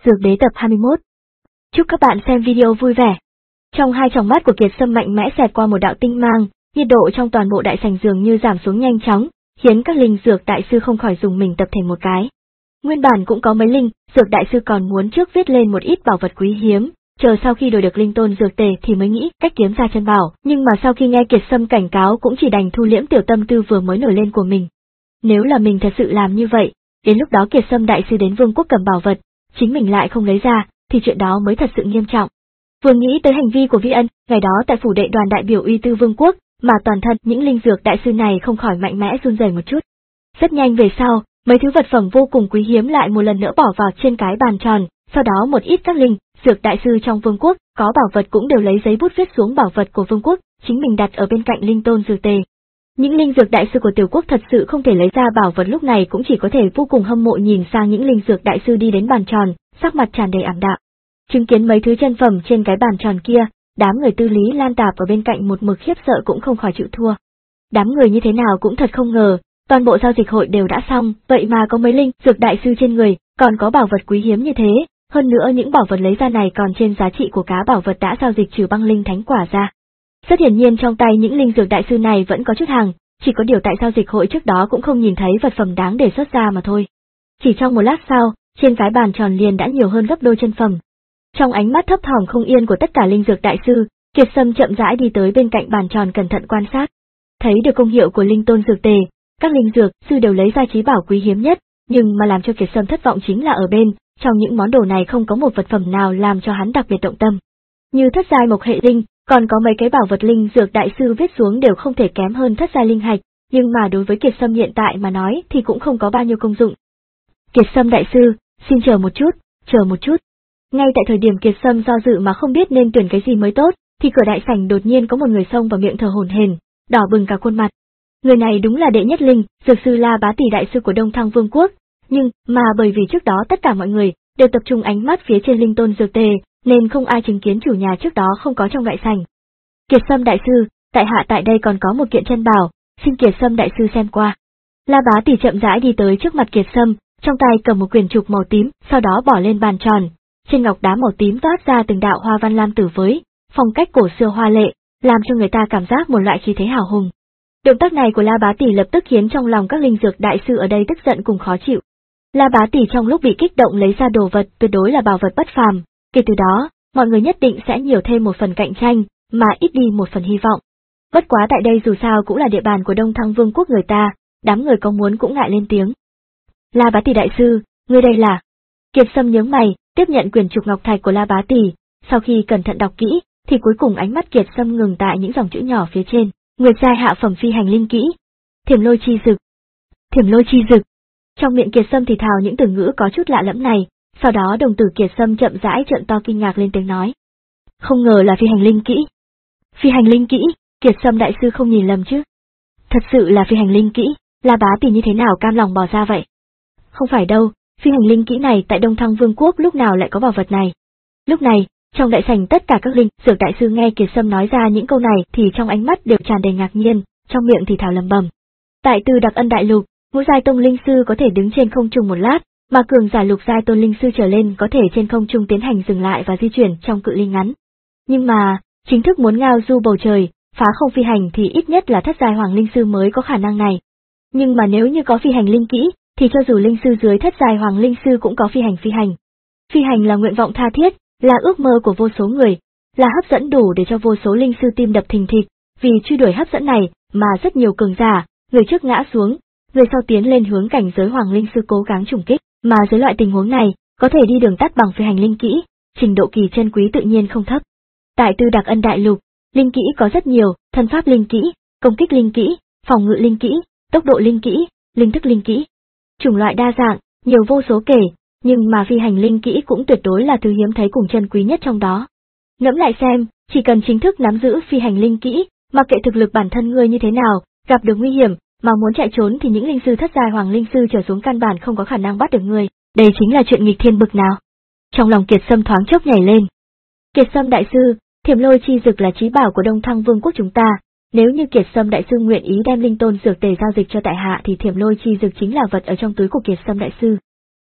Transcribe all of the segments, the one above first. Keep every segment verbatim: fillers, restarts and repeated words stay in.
Dược Đế tập hai mươi mốt. Chúc các bạn xem video vui vẻ. Trong hai tròng mắt của Kiệt Sâm mạnh mẽ xẹt qua một đạo tinh mang, nhiệt độ trong toàn bộ đại sảnh dường như giảm xuống nhanh chóng, khiến các linh dược đại sư không khỏi dùng mình tập thể một cái. Nguyên bản cũng có mấy linh dược đại sư còn muốn trước viết lên một ít bảo vật quý hiếm, chờ sau khi đổi được linh tôn dược tề thì mới nghĩ cách kiếm ra chân bảo, nhưng mà sau khi nghe Kiệt Sâm cảnh cáo cũng chỉ đành thu liễm tiểu tâm tư vừa mới nổi lên của mình. Nếu là mình thật sự làm như vậy, đến lúc đó Kiệt Sâm đại sư đến vương quốc cầm bảo vật, chính mình lại không lấy ra, thì chuyện đó mới thật sự nghiêm trọng. Vừa nghĩ tới hành vi của Vi Ân, ngày đó tại phủ đệ đoàn đại biểu uy tư vương quốc, mà toàn thân những linh dược đại sư này không khỏi mạnh mẽ run rẩy một chút. Rất nhanh về sau, mấy thứ vật phẩm vô cùng quý hiếm lại một lần nữa bỏ vào trên cái bàn tròn, sau đó một ít các linh dược đại sư trong vương quốc có bảo vật cũng đều lấy giấy bút viết xuống bảo vật của vương quốc, chính mình đặt ở bên cạnh linh tôn dược tề. Những linh dược đại sư của tiểu quốc thật sự không thể lấy ra bảo vật lúc này cũng chỉ có thể vô cùng hâm mộ nhìn sang những linh dược đại sư đi đến bàn tròn, sắc mặt tràn đầy ảm đạm. Chứng kiến mấy thứ chân phẩm trên cái bàn tròn kia, đám người Tư Lý Lan Tạp ở bên cạnh một mực khiếp sợ cũng không khỏi chịu thua. Đám người như thế nào cũng thật không ngờ, toàn bộ giao dịch hội đều đã xong, vậy mà có mấy linh dược đại sư trên người, còn có bảo vật quý hiếm như thế, hơn nữa những bảo vật lấy ra này còn trên giá trị của cá bảo vật đã giao dịch trừ băng linh thánh quả ra. Rất hiển nhiên trong tay những linh dược đại sư này vẫn có chút hàng, chỉ có điều tại giao dịch hội trước đó cũng không nhìn thấy vật phẩm đáng để xuất ra mà thôi. Chỉ trong một lát sau, trên cái bàn tròn liền đã nhiều hơn gấp đôi chân phẩm. Trong ánh mắt thấp thỏm không yên của tất cả linh dược đại sư, Kiệt Sâm chậm rãi đi tới bên cạnh bàn tròn cẩn thận quan sát. Thấy được công hiệu của linh tôn dược tề, các linh dược sư đều lấy ra chí bảo quý hiếm nhất, nhưng mà làm cho Kiệt Sâm thất vọng chính là ở bên, trong những món đồ này không có một vật phẩm nào làm cho hắn đặc biệt động tâm. Như thất giai mộc hệ linh, còn có mấy cái bảo vật linh dược đại sư viết xuống đều không thể kém hơn thất giai linh hạch, nhưng mà đối với Kiệt Sâm hiện tại mà nói thì cũng không có bao nhiêu công dụng. Kiệt Sâm đại sư, xin chờ một chút, chờ một chút. Ngay tại thời điểm Kiệt Sâm do dự mà không biết nên tuyển cái gì mới tốt, thì cửa đại sảnh đột nhiên có một người xông vào miệng thở hổn hển, đỏ bừng cả khuôn mặt. Người này đúng là đệ nhất linh, dược sư La Bá Tỷ đại sư của Đông Thăng Vương quốc, nhưng mà bởi vì trước đó tất cả mọi người đều tập trung ánh mắt phía trên linh tôn dược tề, nên không ai chứng kiến chủ nhà trước đó không có trong đại sảnh. Kiệt Sâm đại sư, tại hạ tại đây còn có một kiện chân bảo, xin Kiệt Sâm đại sư xem qua. La Bá Tỷ chậm rãi đi tới trước mặt Kiệt Sâm, trong tay cầm một quyển trục màu tím, sau đó bỏ lên bàn tròn. Trên ngọc đá màu tím toát ra từng đạo hoa văn lam tử với phong cách cổ xưa hoa lệ, làm cho người ta cảm giác một loại khí thế hào hùng. Động tác này của La Bá Tỷ lập tức khiến trong lòng các linh dược đại sư ở đây tức giận cùng khó chịu. La Bá Tỷ trong lúc bị kích động lấy ra đồ vật tuyệt đối là bảo vật bất phàm, kể từ đó, mọi người nhất định sẽ nhiều thêm một phần cạnh tranh, mà ít đi một phần hy vọng. Bất quá tại đây dù sao cũng là địa bàn của Đông Thăng Vương quốc người ta, đám người có muốn cũng ngại lên tiếng. La Bá Tỷ đại sư, ngươi đây là? Kiệt Sâm nhướng mày, tiếp nhận quyển trục ngọc thạch của La Bá Tỷ, sau khi cẩn thận đọc kỹ, thì cuối cùng ánh mắt Kiệt Sâm ngừng tại những dòng chữ nhỏ phía trên, nguyệt giai hạ phẩm phi hành linh kỹ, Thiểm Lôi Chi Dực. Thiểm Lôi Chi Dực. Trong miệng Kiệt Sâm thì thào những từ ngữ có chút lạ lẫm này, sau đó đồng tử Kiệt Sâm chậm rãi trợn to kinh ngạc lên tiếng nói. Không ngờ là phi hành linh kỹ. Phi hành linh kỹ, Kiệt Sâm đại sư không nhìn lầm chứ? Thật sự là phi hành linh kỹ, La Bá Tỷ như thế nào cam lòng bỏ ra vậy? Không phải đâu, phi hành linh kỹ này tại Đông Thăng Vương quốc lúc nào lại có bảo vật này? Lúc này, trong đại sảnh tất cả các linh dược đại sư nghe Kiệt Sâm nói ra những câu này thì trong ánh mắt đều tràn đầy ngạc nhiên, trong miệng thì thào lẩm bẩm. Tại Từ Đặc Ân đại lục, ngũ giai tông linh sư có thể đứng trên không trung một lát, mà cường giả lục giai tôn linh sư trở lên có thể trên không trung tiến hành dừng lại và di chuyển trong cự ly ngắn. Nhưng mà, chính thức muốn ngao du bầu trời, phá không phi hành thì ít nhất là thất giai hoàng linh sư mới có khả năng này. Nhưng mà nếu như có phi hành linh kỹ, thì cho dù linh sư dưới thất giai hoàng linh sư cũng có phi hành phi hành. Phi hành là nguyện vọng tha thiết, là ước mơ của vô số người, là hấp dẫn đủ để cho vô số linh sư tim đập thình thịch, vì truy đuổi hấp dẫn này mà rất nhiều cường giả, người trước ngã xuống, người sau tiến lên hướng cảnh giới hoàng linh sư cố gắng trùng kích, mà dưới loại tình huống này, có thể đi đường tắt bằng phi hành linh kỹ, trình độ kỳ chân quý tự nhiên không thấp. Tại Tư Đặc Ân đại lục, linh kỹ có rất nhiều, thân pháp linh kỹ, công kích linh kỹ, phòng ngự linh kỹ, tốc độ linh kỹ, linh thức linh kỹ. Chủng loại đa dạng, nhiều vô số kể, nhưng mà phi hành linh kỹ cũng tuyệt đối là thứ hiếm thấy cùng chân quý nhất trong đó. Ngẫm lại xem, chỉ cần chính thức nắm giữ phi hành linh kỹ, mặc kệ thực lực bản thân ngươi như thế nào, gặp được nguy hiểm, mà muốn chạy trốn thì những linh sư thất giai hoàng linh sư trở xuống căn bản không có khả năng bắt được ngươi, đây chính là chuyện nghịch thiên bực nào. Trong lòng Kiệt Sâm thoáng chốc nhảy lên. Kiệt Sâm đại sư, Thiểm Lôi Chi Dực là chí bảo của Đông Thăng Vương quốc chúng ta, nếu như Kiệt Sâm đại sư nguyện ý đem linh tôn dược tề giao dịch cho tại hạ thì Thiểm Lôi Chi Dực chính là vật ở trong túi của Kiệt Sâm đại sư.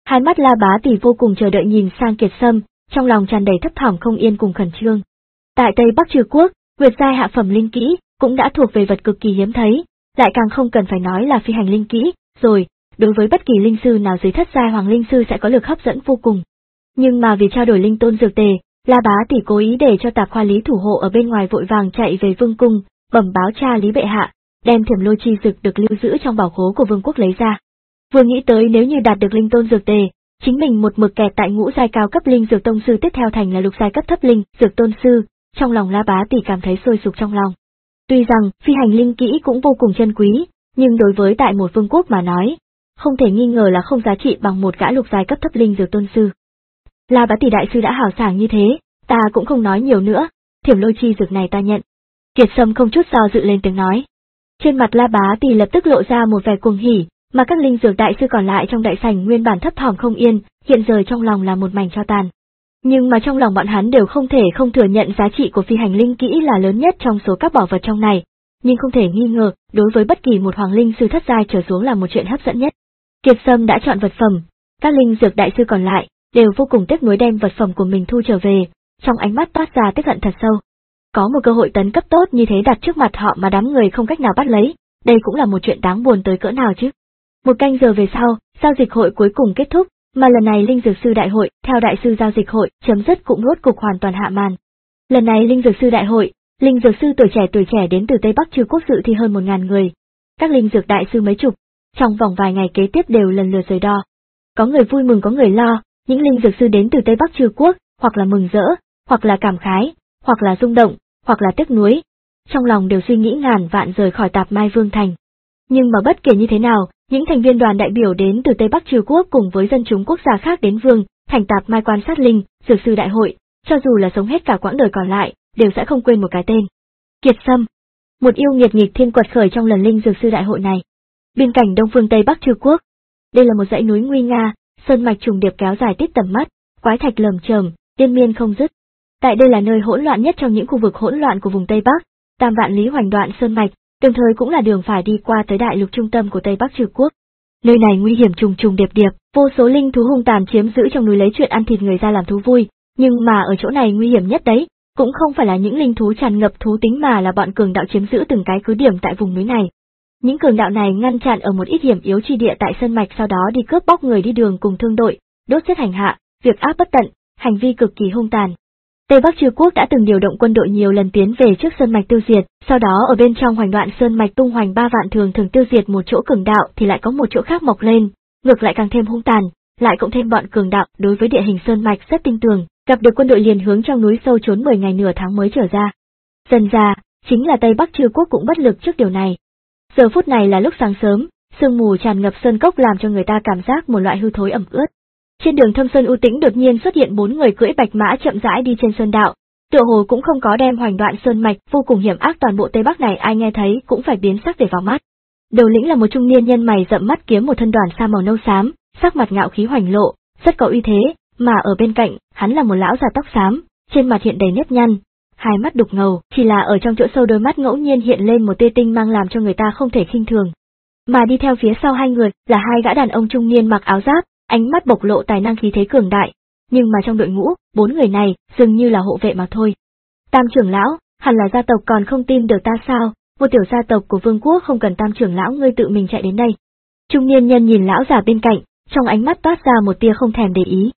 Hai mắt La Bá Tỷ vô cùng chờ đợi nhìn sang Kiệt Sâm, trong lòng tràn đầy thấp thỏm không yên cùng khẩn trương. Tại Tây Bắc Trừ Quốc, Nguyệt giai hạ phẩm linh kỹ cũng đã thuộc về vật cực kỳ hiếm thấy, lại càng không cần phải nói là phi hành linh kỹ, rồi, đối với bất kỳ linh sư nào dưới thất giai hoàng linh sư sẽ có lực hấp dẫn vô cùng. Nhưng mà vì trao đổi linh tôn dược tề, La Bá Tỷ cố ý để cho Tạp Khoa Lý thủ hộ ở bên ngoài vội vàng chạy về vương cung, bẩm báo cha Lý bệ hạ, đem Thiểm Lôi chi dược được lưu giữ trong bảo khố của vương quốc lấy ra. Vừa nghĩ tới nếu như đạt được linh tôn dược tề, chính mình một mực kẹt tại ngũ giai cao cấp linh dược tông sư tiếp theo thành là lục giai cấp thấp linh dược tôn sư, trong lòng La Bá Tỷ cảm thấy sôi sục trong lòng. Tuy rằng phi hành linh kỹ cũng vô cùng chân quý, nhưng đối với tại một vương quốc mà nói, không thể nghi ngờ là không giá trị bằng một gã lục giai cấp thấp linh dược tôn sư. La Bá Tỷ đại sư đã hào sảng như thế, ta cũng không nói nhiều nữa, Thiểm Lôi chi dược này ta nhận. Kiệt Sâm không chút do dự lên tiếng nói. Trên mặt La Bá Tỷ lập tức lộ ra một vẻ cuồng hỉ, mà các linh dược đại sư còn lại trong đại sảnh nguyên bản thấp thỏm không yên, hiện giờ trong lòng là một mảnh tro tàn. Nhưng mà trong lòng bọn hắn đều không thể không thừa nhận giá trị của phi hành linh kỹ là lớn nhất trong số các bảo vật trong này, nhưng không thể nghi ngờ, đối với bất kỳ một hoàng linh sư thất giai trở xuống là một chuyện hấp dẫn nhất. Kiệt Sâm đã chọn vật phẩm, các linh dược đại sư còn lại đều vô cùng tiếc nuối đem vật phẩm của mình thu trở về, trong ánh mắt toát ra tiếc hận thật sâu. Có một cơ hội tấn cấp tốt như thế đặt trước mặt họ mà đám người không cách nào bắt lấy, đây cũng là một chuyện đáng buồn tới cỡ nào chứ. Một canh giờ về sau, giao dịch hội cuối cùng kết thúc, mà lần này linh dược sư đại hội, theo đại sư giao dịch hội, chấm dứt cũng rốt cục hoàn toàn hạ màn. Lần này linh dược sư đại hội, linh dược sư tuổi trẻ tuổi trẻ đến từ Tây Bắc Trừ Quốc dự thi hơn một ngàn người. Các linh dược đại sư mấy chục, trong vòng vài ngày kế tiếp đều lần lượt rời đo. Có người vui mừng có người lo, những linh dược sư đến từ Tây Bắc Trừ Quốc, hoặc là mừng rỡ, hoặc là cảm khái, hoặc là rung động, hoặc là tiếc nuối. Trong lòng đều suy nghĩ ngàn vạn rời khỏi Tạp Mai Vương thành. Nhưng mà bất kể như thế nào, những thành viên đoàn đại biểu đến từ Tây Bắc Trừ Quốc cùng với dân chúng quốc gia khác đến Vương thành Tạp Mai quan sát linh dược sư đại hội, cho dù là sống hết cả quãng đời còn lại, đều sẽ không quên một cái tên. Kiệt Sâm, một yêu nghiệt nghịch thiên quật khởi trong lần linh dược sư đại hội này. Biên cảnh Đông Phương Tây Bắc Trừ Quốc, đây là một dãy núi nguy nga, sơn mạch trùng điệp kéo dài tít tầm mắt, quái thạch lởm chởm, liên miên không dứt. Tại đây là nơi hỗn loạn nhất trong những khu vực hỗn loạn của vùng Tây Bắc, tam vạn lý hoành đoạn sơn mạch, đồng thời cũng là đường phải đi qua tới đại lục trung tâm của Tây Bắc Trừ Quốc. Nơi này nguy hiểm trùng trùng điệp điệp, vô số linh thú hung tàn chiếm giữ trong núi lấy chuyện ăn thịt người ra làm thú vui, nhưng mà ở chỗ này nguy hiểm nhất đấy, cũng không phải là những linh thú tràn ngập thú tính mà là bọn cường đạo chiếm giữ từng cái cứ điểm tại vùng núi này. Những cường đạo này ngăn chặn ở một ít hiểm yếu chi địa tại sơn mạch, sau đó đi cướp bóc người đi đường cùng thương đội, đốt giết hành hạ, việc ác bất tận, hành vi cực kỳ hung tàn. Tây Bắc Trừ Quốc đã từng điều động quân đội nhiều lần tiến về trước sơn mạch tiêu diệt, sau đó ở bên trong hoành đoạn sơn mạch tung hoành ba vạn thường thường tiêu diệt một chỗ cường đạo thì lại có một chỗ khác mọc lên, ngược lại càng thêm hung tàn, lại cộng thêm bọn cường đạo đối với địa hình sơn mạch rất tinh tường, gặp được quân đội liền hướng trong núi sâu trốn mười ngày nửa tháng mới trở ra. Dần ra, chính là Tây Bắc Trừ Quốc cũng bất lực trước điều này. Giờ phút này là lúc sáng sớm, sương mù tràn ngập sơn cốc làm cho người ta cảm giác một loại hư thối ẩm ướt. Trên đường thâm sơn u tĩnh đột nhiên xuất hiện bốn người cưỡi bạch mã chậm rãi đi trên sơn đạo, tựa hồ cũng không có đem hoành đoạn sơn mạch vô cùng hiểm ác toàn bộ Tây Bắc này ai nghe thấy cũng phải biến sắc để vào mắt. Đầu lĩnh là một trung niên nhân mày rậm mắt kiếm một thân đoàn sa màu nâu xám, sắc mặt ngạo khí hoành lộ, rất có uy thế, mà ở bên cạnh, hắn là một lão già tóc xám, trên mặt hiện đầy nếp nhăn, hai mắt đục ngầu, chỉ là ở trong chỗ sâu đôi mắt ngẫu nhiên hiện lên một tia tinh mang làm cho người ta không thể khinh thường. Mà đi theo phía sau hai người là hai gã đàn ông trung niên mặc áo giáp, ánh mắt bộc lộ tài năng khí thế cường đại, nhưng mà trong đội ngũ, bốn người này dường như là hộ vệ mà thôi. Tam trưởng lão, hẳn là gia tộc còn không tin được ta sao, một tiểu gia tộc của vương quốc không cần tam trưởng lão ngươi tự mình chạy đến đây. Trung niên nhân nhìn lão già bên cạnh, trong ánh mắt toát ra một tia không thèm để ý.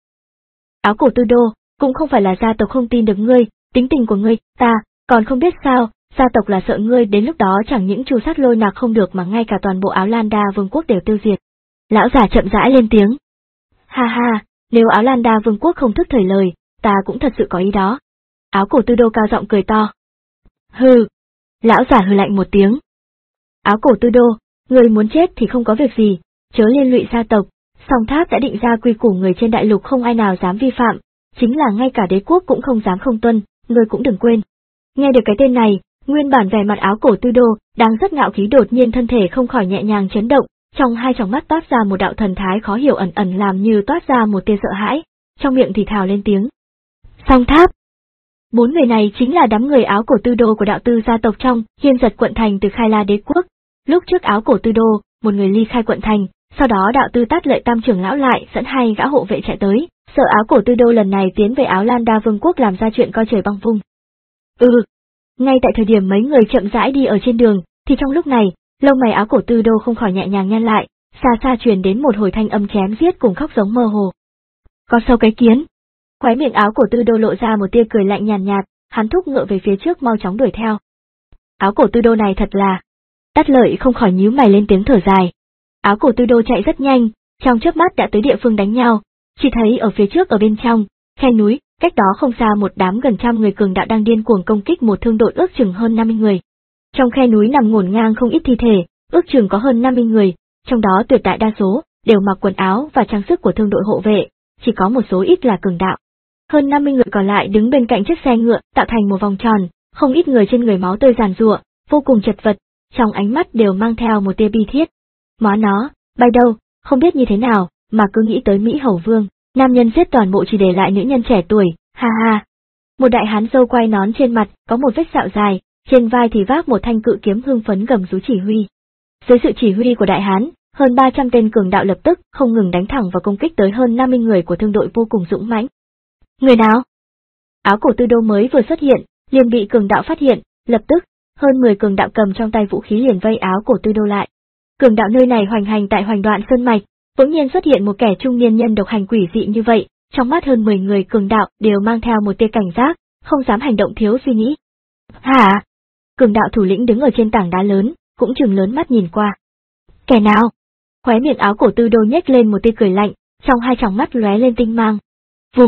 Áo cổ tư đô, cũng không phải là gia tộc không tin được ngươi, tính tình của ngươi, ta, còn không biết sao, gia tộc là sợ ngươi đến lúc đó chẳng những tru sát lôi nạc không được mà ngay cả toàn bộ Áo Lan Đa vương quốc đều tiêu diệt. Lão già chậm rãi lên tiếng. Ha ha, nếu Áo Lan Đa vương quốc không thức thời lời, ta cũng thật sự có ý đó. Áo cổ tư đô cao giọng cười to. Hừ. Lão già hừ lạnh một tiếng. Áo cổ tư đô, người muốn chết thì không có việc gì, chớ liên lụy gia tộc, Song Tháp đã định ra quy củ người trên đại lục không ai nào dám vi phạm, chính là ngay cả đế quốc cũng không dám không tuân, ngươi cũng đừng quên. Nghe được cái tên này, nguyên bản vẻ mặt áo cổ tư đô, đang rất ngạo khí đột nhiên thân thể không khỏi nhẹ nhàng chấn động, trong hai tròng mắt toát ra một đạo thần thái khó hiểu ẩn ẩn làm như toát ra một tia sợ hãi, trong miệng thì thào lên tiếng. Song Tháp. Bốn người này chính là đám người áo cổ tư đô của đạo tư gia tộc trong Hiên Giật quận thành từ Khai La đế quốc. Lúc trước áo cổ tư đô, một người ly khai quận thành, Sau đó đạo tư Tát Lợi Tam trưởng lão lại dẫn hai gã hộ vệ chạy tới, sợ Áo Cổ Tư Đô lần này tiến về Áo Lan Đa Vương quốc làm ra chuyện coi trời băng vung. Ừ. Ngay tại thời điểm mấy người chậm rãi đi ở trên đường, thì trong lúc này, lông mày Áo Cổ Tư Đô không khỏi nhẹ nhàng nhăn lại, xa xa truyền đến một hồi thanh âm chém giết cùng khóc giống mơ hồ. Con sâu cái kiến. Khóe miệng Áo Cổ Tư Đô lộ ra một tia cười lạnh nhàn nhạt, hắn thúc ngựa về phía trước mau chóng đuổi theo. Áo Cổ Tư Đô này thật là... Tát Lợi không khỏi nhíu mày lên tiếng thở dài. Áo Cổ Tư Đô chạy rất nhanh, trong chớp mắt đã tới địa phương đánh nhau, chỉ thấy ở phía trước ở bên trong, khe núi, cách đó không xa một đám gần trăm người cường đạo đang điên cuồng công kích một thương đội ước chừng hơn năm mươi người. Trong khe núi nằm ngổn ngang không ít thi thể, ước chừng có hơn năm mươi người, trong đó tuyệt đại đa số đều mặc quần áo và trang sức của thương đội hộ vệ, chỉ có một số ít là cường đạo. Hơn năm mươi người còn lại đứng bên cạnh chiếc xe ngựa, tạo thành một vòng tròn, không ít người trên người máu tươi giàn giụa, vô cùng chật vật, trong ánh mắt đều mang theo một tia bi thiết. Má nó, bay đâu, không biết như thế nào, mà cứ nghĩ tới Mỹ Hầu Vương, nam nhân giết toàn bộ chỉ để lại nữ nhân trẻ tuổi, ha ha. Một đại hán râu quai nón trên mặt, có một vết sẹo dài, trên vai thì vác một thanh cự kiếm hưng phấn gầm rú chỉ huy. Dưới sự chỉ huy của đại hán, hơn ba trăm tên cường đạo lập tức không ngừng đánh thẳng và công kích tới hơn năm mươi người của thương đội vô cùng dũng mãnh. Người nào? Áo Cổ Tư Đô mới vừa xuất hiện, liền bị cường đạo phát hiện, lập tức, hơn mười cường đạo cầm trong tay vũ khí liền vây Áo Cổ Tư Đô lại. Cường đạo nơi này hoành hành tại Hoành Đoạn Sơn Mạch, bỗng nhiên xuất hiện một kẻ trung niên nhân độc hành quỷ dị như vậy, trong mắt hơn mười người cường đạo đều mang theo một tia cảnh giác, không dám hành động thiếu suy nghĩ. Hả? Cường đạo thủ lĩnh đứng ở trên tảng đá lớn, cũng trừng lớn mắt nhìn qua. Kẻ nào? Khóe miệng Áo Cổ Tư Đô nhếch lên một tia cười lạnh, trong hai tròng mắt lóe lên tinh mang. Vù.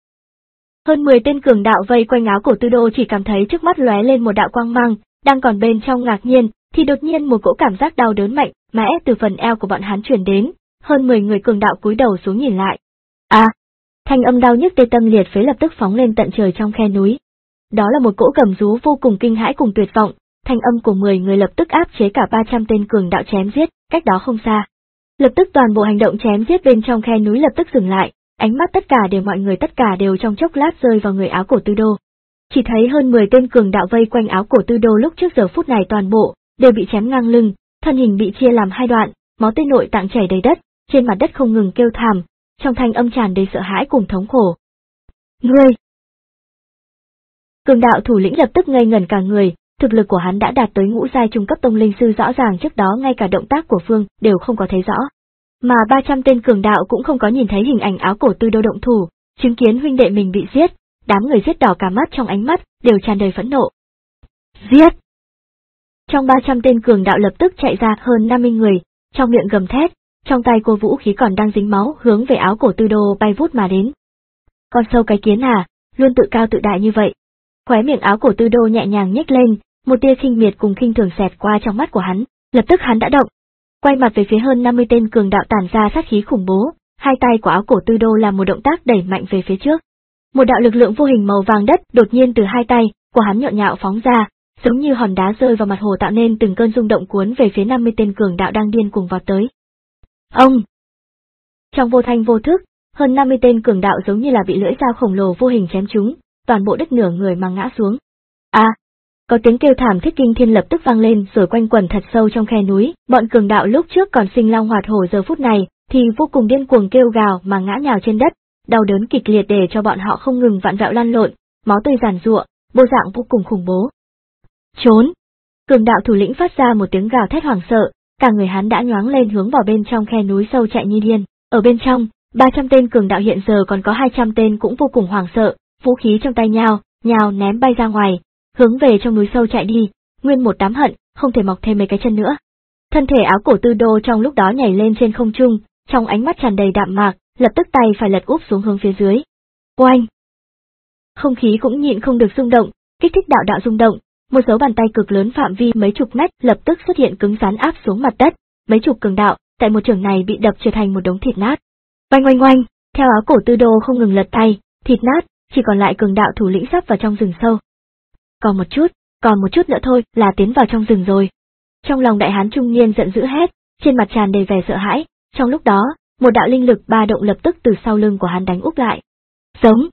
Hơn mười tên cường đạo vây quanh Áo Cổ Tư Đô chỉ cảm thấy trước mắt lóe lên một đạo quang mang, đang còn bên trong ngạc nhiên, thì đột nhiên một cỗ cảm giác đau đớn mạnh mẽ từ phần eo của bọn hắn truyền đến, hơn mười người cường đạo cúi đầu xuống nhìn lại. À, thanh âm đau nhức tê tâm liệt phế lập tức phóng lên tận trời trong khe núi. Đó là một cỗ gầm rú vô cùng kinh hãi cùng tuyệt vọng, thanh âm của mười người lập tức áp chế cả ba trăm tên cường đạo chém giết, cách đó không xa. Lập tức toàn bộ hành động chém giết bên trong khe núi lập tức dừng lại, ánh mắt tất cả đều mọi người tất cả đều trong chốc lát rơi vào người Áo Cổ Tư Đô. Chỉ thấy hơn mười tên cường đạo vây quanh Áo Cổ Tư Đô lúc trước giờ phút này toàn bộ đều bị chém ngang lưng, thân hình bị chia làm hai đoạn, máu tươi nội tạng chảy đầy đất, trên mặt đất không ngừng kêu thảm, trong thanh âm tràn đầy sợ hãi cùng thống khổ. Ngươi! Cường đạo thủ lĩnh lập tức ngây ngẩn cả người, thực lực của hắn đã đạt tới ngũ giai trung cấp tông linh sư, rõ ràng trước đó ngay cả động tác của Phương đều không có thấy rõ. Mà ba trăm tên cường đạo cũng không có nhìn thấy hình ảnh Áo Cổ Tư Đô động thủ, chứng kiến huynh đệ mình bị giết, đám người giết đỏ cả mắt, trong ánh mắt đều tràn đầy phẫn nộ. Giết! Trong ba trăm tên cường đạo lập tức chạy ra hơn năm mươi người, trong miệng gầm thét, trong tay cô vũ khí còn đang dính máu hướng về Áo Cổ Tư Đô bay vút mà đến. Con sâu cái kiến à, luôn tự cao tự đại như vậy. Khóe miệng Áo Cổ Tư Đô nhẹ nhàng nhếch lên, một tia khinh miệt cùng khinh thường xẹt qua trong mắt của hắn, lập tức hắn đã động. Quay mặt về phía hơn năm mươi tên cường đạo tản ra sát khí khủng bố, hai tay của Áo Cổ Tư Đô làm một động tác đẩy mạnh về phía trước. Một đạo lực lượng vô hình màu vàng đất đột nhiên từ hai tay của hắn nhộn nhạo phóng ra, giống như hòn đá rơi vào mặt hồ tạo nên từng cơn rung động cuốn về phía năm mươi tên cường đạo đang điên cuồng vọt tới. Ông! Trong vô thanh vô thức, hơn năm mươi tên cường đạo giống như là bị lưỡi dao khổng lồ vô hình chém trúng, toàn bộ đứt nửa người mà ngã xuống. À! Có tiếng kêu thảm thiết kinh thiên lập tức vang lên rồi quanh quẩn thật sâu trong khe núi, bọn cường đạo lúc trước còn sinh long hoạt hổ giờ phút này thì vô cùng điên cuồng kêu gào mà ngã nhào trên đất, đau đớn kịch liệt để cho bọn họ không ngừng vặn vẹo lăn lộn, máu tươi giàn giụa, bộ dạng vô cùng khủng bố. Trốn! Cường đạo thủ lĩnh phát ra một tiếng gào thét hoảng sợ, cả người hắn đã nhoáng lên hướng vào bên trong khe núi sâu chạy như điên. Ở bên trong, ba trăm tên cường đạo hiện giờ còn có hai trăm tên cũng vô cùng hoảng sợ, vũ khí trong tay nhao, nhào ném bay ra ngoài, hướng về trong núi sâu chạy đi, nguyên một đám hận, không thể mọc thêm mấy cái chân nữa. Thân thể Áo Cổ Tư Đô trong lúc đó nhảy lên trên không trung, trong ánh mắt tràn đầy đạm mạc, lập tức tay phải lật úp xuống hướng phía dưới. Oanh! Không khí cũng nhịn không được rung động, kích thích đạo đạo rung động, một dấu bàn tay cực lớn phạm vi mấy chục mét lập tức xuất hiện cứng rắn áp xuống mặt đất, mấy chục cường đạo tại một trường này bị đập trở thành một đống thịt nát. Oanh oanh oanh, theo Áo Cổ Tư Đô không ngừng lật tay, thịt nát, chỉ còn lại cường đạo thủ lĩnh sắp vào trong rừng sâu. Còn một chút, còn một chút nữa thôi là tiến vào trong rừng rồi. Trong lòng đại hán trung niên giận dữ hét, trên mặt tràn đầy vẻ sợ hãi, trong lúc đó, một đạo linh lực ba động lập tức từ sau lưng của hắn đánh úp lại. Giống!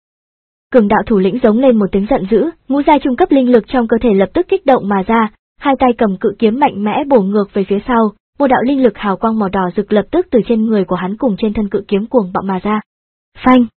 Cường đạo thủ lĩnh giống lên một tiếng giận dữ, ngũ giai trung cấp linh lực trong cơ thể lập tức kích động mà ra, hai tay cầm cự kiếm mạnh mẽ bổ ngược về phía sau, một đạo linh lực hào quang màu đỏ rực lập tức từ trên người của hắn cùng trên thân cự kiếm cuồng bạo mà ra. Phanh!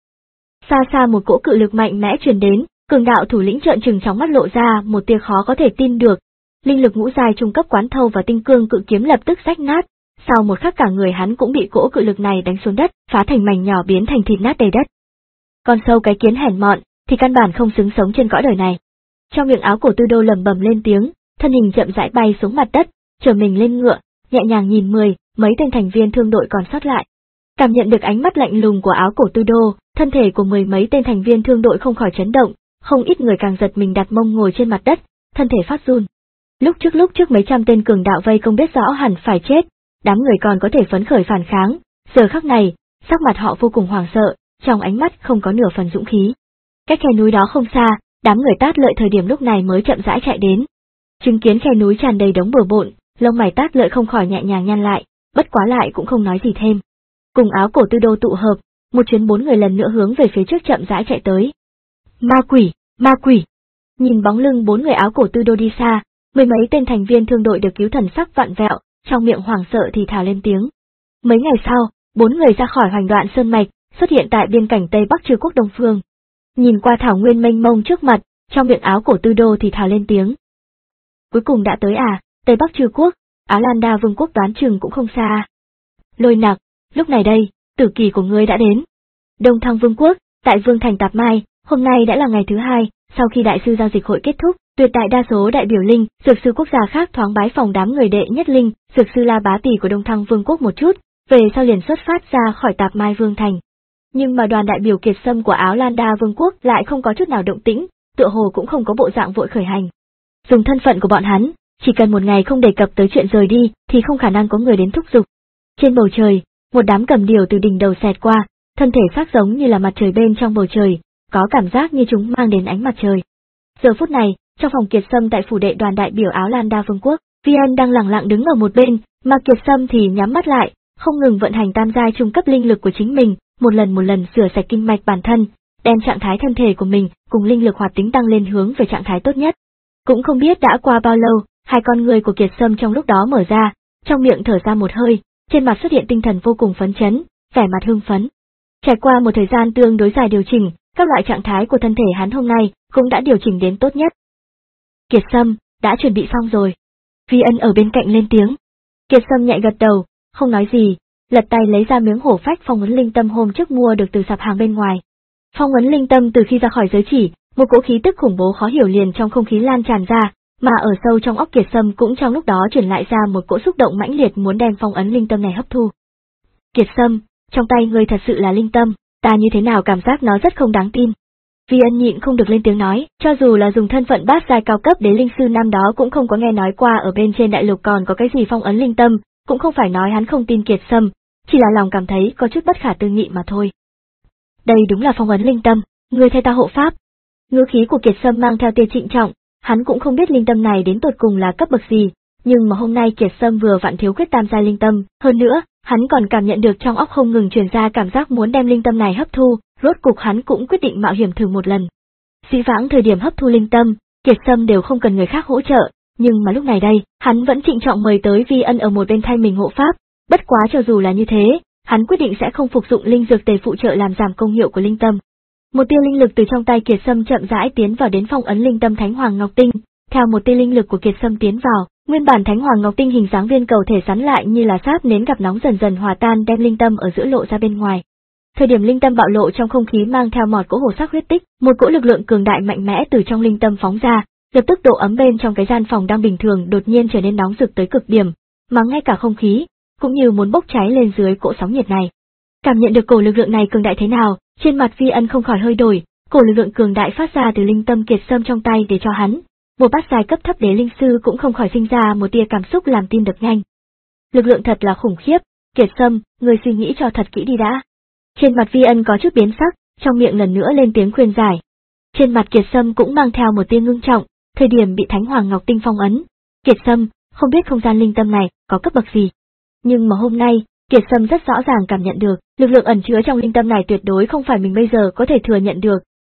Xa xa một cỗ cự lực mạnh mẽ truyền đến, cường đạo thủ lĩnh trợn trừng trong mắt lộ ra một tia khó có thể tin được. Linh lực ngũ giai trung cấp quán thâu và tinh cương cự kiếm lập tức rách nát, sau một khắc cả người hắn cũng bị cỗ cự lực này đánh xuống đất, phá thành mảnh nhỏ biến thành thịt nát đầy đất. Con sâu cái kiến hèn mọn, thì căn bản không xứng sống trên cõi đời này. Trong miệng áo cổ Tư Đô lầm bầm lên tiếng, thân hình chậm rãi bay xuống mặt đất, trở mình lên ngựa, nhẹ nhàng nhìn mười, mấy tên thành viên thương đội còn sót lại. Cảm nhận được ánh mắt lạnh lùng của áo cổ Tư Đô, thân thể của mười mấy tên thành viên thương đội không khỏi chấn động, không ít người càng giật mình đặt mông ngồi trên mặt đất, thân thể phát run. Lúc trước lúc trước mấy trăm tên cường đạo vây công biết rõ hẳn phải chết, đám người còn có thể phấn khởi phản kháng, giờ khắc này, sắc mặt họ vô cùng hoảng sợ, trong ánh mắt không có nửa phần dũng khí. Cách khe núi đó không xa, đám người Tát Lợi thời điểm lúc này mới chậm rãi chạy đến. Chứng kiến khe núi tràn đầy đống bừa bộn, lông mày Tát Lợi không khỏi nhẹ nhàng nhăn lại, bất quá lại cũng không nói gì thêm. Cùng áo cổ Tư Đô tụ hợp, một chuyến bốn người lần nữa hướng về phía trước chậm rãi chạy tới. Ma quỷ, ma quỷ! Nhìn bóng lưng bốn người áo cổ Tư Đô đi xa, mười mấy tên thành viên thương đội được cứu thần sắc vặn vẹo, trong miệng hoảng sợ thì thào lên tiếng. Mấy ngày sau, bốn người ra khỏi Hoành Đoạn Sơn Mạch, xuất hiện tại biên cảnh Tây Bắc Trư Quốc Đông Phương. Nhìn qua thảo nguyên mênh mông trước mặt, trong miệng áo cổ Tư Đô thì thào lên tiếng. Cuối cùng đã tới à, Tây Bắc Trư Quốc, Á Lan Đa Vương quốc đoán chừng cũng không xa. Lôi Nặc, lúc này đây, tử kỳ của ngươi đã đến. Đông Thăng Vương quốc, tại Vương thành Tạp Mai, hôm nay đã là ngày thứ hai, sau khi đại sư giao dịch hội kết thúc, tuyệt đại đa số đại biểu linh, dược sư quốc gia khác thoáng bái phòng đám người đệ nhất linh, dược sư La Bá Tỷ của Đông Thăng Vương quốc một chút, về sau liền xuất phát ra khỏi Tạp Mai Vương thành. Nhưng mà đoàn đại biểu Kiệt Sâm của Áo Lan Đa Vương quốc lại không có chút nào động tĩnh, tựa hồ cũng không có bộ dạng vội khởi hành. Dùng thân phận của bọn hắn, chỉ cần một ngày không đề cập tới chuyện rời đi, thì không khả năng có người đến thúc giục. Trên bầu trời, một đám cầm điểu từ đỉnh đầu xẹt qua, thân thể khác giống như là mặt trời bên trong bầu trời, có cảm giác như chúng mang đến ánh mặt trời. Giờ phút này, trong phòng Kiệt Sâm tại phủ đệ đoàn đại biểu Áo Lan Đa Vương quốc, Vi Ân đang lặng lặng đứng ở một bên, mà Kiệt Sâm thì nhắm mắt lại, không ngừng vận hành tam giai trung cấp linh lực của chính mình, một lần một lần sửa sạch kinh mạch bản thân, đem trạng thái thân thể của mình cùng linh lực hoạt tính tăng lên hướng về trạng thái tốt nhất. Cũng không biết đã qua bao lâu, hai con người của Kiệt Sâm trong lúc đó mở ra, trong miệng thở ra một hơi, trên mặt xuất hiện tinh thần vô cùng phấn chấn, vẻ mặt hưng phấn. Trải qua một thời gian tương đối dài điều chỉnh, các loại trạng thái của thân thể hắn hôm nay cũng đã điều chỉnh đến tốt nhất. Kiệt Sâm, đã chuẩn bị xong rồi. Vi Ân ở bên cạnh lên tiếng. Kiệt Sâm nhẹ gật đầu, không nói gì, lật tay lấy ra miếng hổ phách phong ấn linh tâm hôm trước mua được từ sạp hàng bên ngoài. Phong ấn linh tâm từ khi ra khỏi giới chỉ, một cỗ khí tức khủng bố khó hiểu liền trong không khí lan tràn ra, mà ở sâu trong óc Kiệt Sâm cũng trong lúc đó truyền lại ra một cỗ xúc động mãnh liệt muốn đem phong ấn linh tâm này hấp thu. Kiệt Sâm, trong tay ngươi thật sự là linh tâm, ta như thế nào cảm giác nó rất không đáng tin. Vi Ân nhịn không được lên tiếng nói, cho dù là dùng thân phận bát giai cao cấp đế linh sư năm đó cũng không có nghe nói qua ở bên trên đại lục còn có cái gì phong ấn linh tâm, cũng không phải nói hắn không tin Kiệt Sâm, chỉ là lòng cảm thấy có chút bất khả tư nghị mà thôi. Đây đúng là phong ấn linh tâm, ngươi thay ta hộ pháp. Ngữ khí của Kiệt Sâm mang theo tia trịnh trọng, hắn cũng không biết linh tâm này đến tột cùng là cấp bậc gì, nhưng mà hôm nay Kiệt Sâm vừa vặn thiếu khuyết tam giai linh tâm, hơn nữa, hắn còn cảm nhận được trong óc không ngừng truyền ra cảm giác muốn đem linh tâm này hấp thu, rốt cục hắn cũng quyết định mạo hiểm thử một lần. Dĩ vãng thời điểm hấp thu linh tâm, Kiệt Sâm đều không cần người khác hỗ trợ, nhưng mà lúc này đây, hắn vẫn trịnh trọng mời tới Vi Ân ở một bên thay mình hộ pháp, bất quá cho dù là như thế, hắn quyết định sẽ không phục dụng linh dược tề phụ trợ làm giảm công hiệu của linh tâm. Một tia linh lực từ trong tay Kiệt Sâm chậm rãi tiến vào đến phong ấn linh tâm Thánh Hoàng Ngọc Tinh, theo một tia linh lực của Kiệt Sâm tiến vào, nguyên bản Thánh Hoàng Ngọc Tinh hình dáng viên cầu thể sắn lại như là sáp nến gặp nóng dần dần hòa tan đem linh tâm ở giữa lộ ra bên ngoài. Thời điểm linh tâm bạo lộ trong không khí mang theo một cỗ hồ sắc huyết tích, một cỗ lực lượng cường đại mạnh mẽ từ trong linh tâm phóng ra, lập tức độ ấm bên trong cái gian phòng đang bình thường đột nhiên trở nên nóng rực tới cực điểm, mà ngay cả không khí cũng như muốn bốc cháy lên dưới cỗ sóng nhiệt này. Cảm nhận được cổ lực lượng này cường đại thế nào, trên mặt Vi Ân không khỏi hơi đổi, cổ lực lượng cường đại phát ra từ linh tâm Kiệt Sâm trong tay để cho hắn, một bát giai cấp thấp đế linh sư cũng không khỏi sinh ra một tia cảm xúc làm tim đập nhanh. Lực lượng thật là khủng khiếp, Kiệt Sâm, người suy nghĩ cho thật kỹ đi đã. Trên mặt Vi Ân có chút biến sắc, trong miệng lần nữa lên tiếng khuyên giải. Trên mặt Kiệt Sâm cũng mang theo một tia ngưng trọng, thời điểm bị Thánh Hoàng Ngọc Tinh phong ấn. Kiệt Sâm, không biết không gian linh tâm này có cấp bậc gì. Nhưng mà hôm nay, Kiệt Sâm rất rõ ràng cảm nhận được, lực lượng ẩn chứa trong linh tâm này tuyệt đối không phải mình bây giờ có thể thừa nhận được,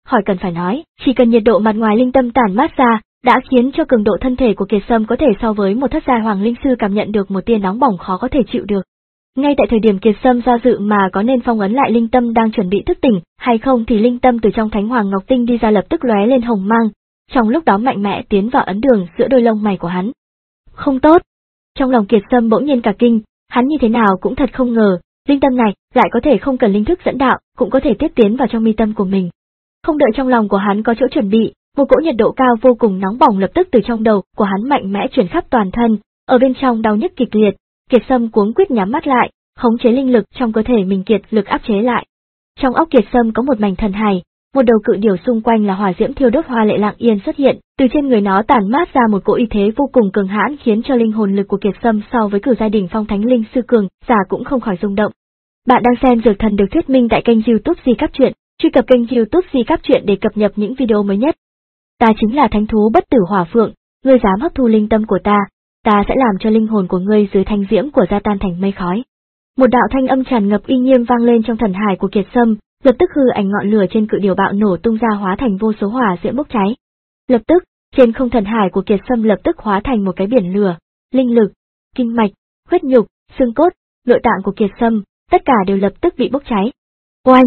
khỏi cần phải nói, chỉ cần nhiệt độ mặt ngoài linh tâm tản mát ra, đã khiến cho cường độ thân thể của Kiệt Sâm có thể so với một thất giai hoàng linh sư cảm nhận được một tia nóng bỏng khó có thể chịu được. Ngay tại thời điểm Kiệt Sâm do dự mà có nên phong ấn lại linh tâm đang chuẩn bị thức tỉnh hay không thì linh tâm từ trong Thánh Hoàng Ngọc Tinh đi ra lập tức lóe lên hồng mang, trong lúc đó mạnh mẽ tiến vào ấn đường giữa đôi lông mày của hắn. Không tốt! Trong lòng Kiệt Sâm bỗng nhiên cả kinh, hắn như thế nào cũng thật không ngờ, linh tâm này lại có thể không cần linh thức dẫn đạo, cũng có thể tiếp tiến vào trong mi tâm của mình. Không đợi trong lòng của hắn có chỗ chuẩn bị, một cỗ nhiệt độ cao vô cùng nóng bỏng lập tức từ trong đầu của hắn mạnh mẽ truyền khắp toàn thân, ở bên trong đau nhức kịch liệt, Kiệt Sâm cuống quýt nhắm mắt lại, khống chế linh lực trong cơ thể mình kiệt lực áp chế lại. Trong óc Kiệt Sâm có một mảnh thần hài, một đầu cự điểu xung quanh là hỏa diễm thiêu đốt hoa lệ lặng yên xuất hiện, từ trên người nó tản mát ra một cỗ uy thế vô cùng cường hãn khiến cho linh hồn lực của Kiệt Sâm so với cửu giai đỉnh phong thánh linh sư cường giả cũng không khỏi rung động. Bạn đang xem Dược Thần được thuyết minh tại kênh YouTube Di Cáp Truyện, truy cập kênh YouTube Di Cáp Truyện để cập nhật những video mới nhất. Ta chính là thánh thú bất tử hỏa phượng, ngươi dám hấp thu linh tâm của ta, ta sẽ làm cho linh hồn của ngươi dưới thanh diễm của gia tan thành mây khói. Một đạo thanh âm tràn ngập uy nghiêm vang lên trong thần hải của Kiệt Sâm, lập tức hư ảnh ngọn lửa trên cự điểu bạo nổ tung ra hóa thành vô số hỏa diễm bốc cháy. Lập tức, trên không thần hải của Kiệt Sâm lập tức hóa thành một cái biển lửa, linh lực, kinh mạch, huyết nhục, xương cốt, nội tạng của Kiệt Sâm, tất cả đều lập tức bị bốc cháy. Oanh!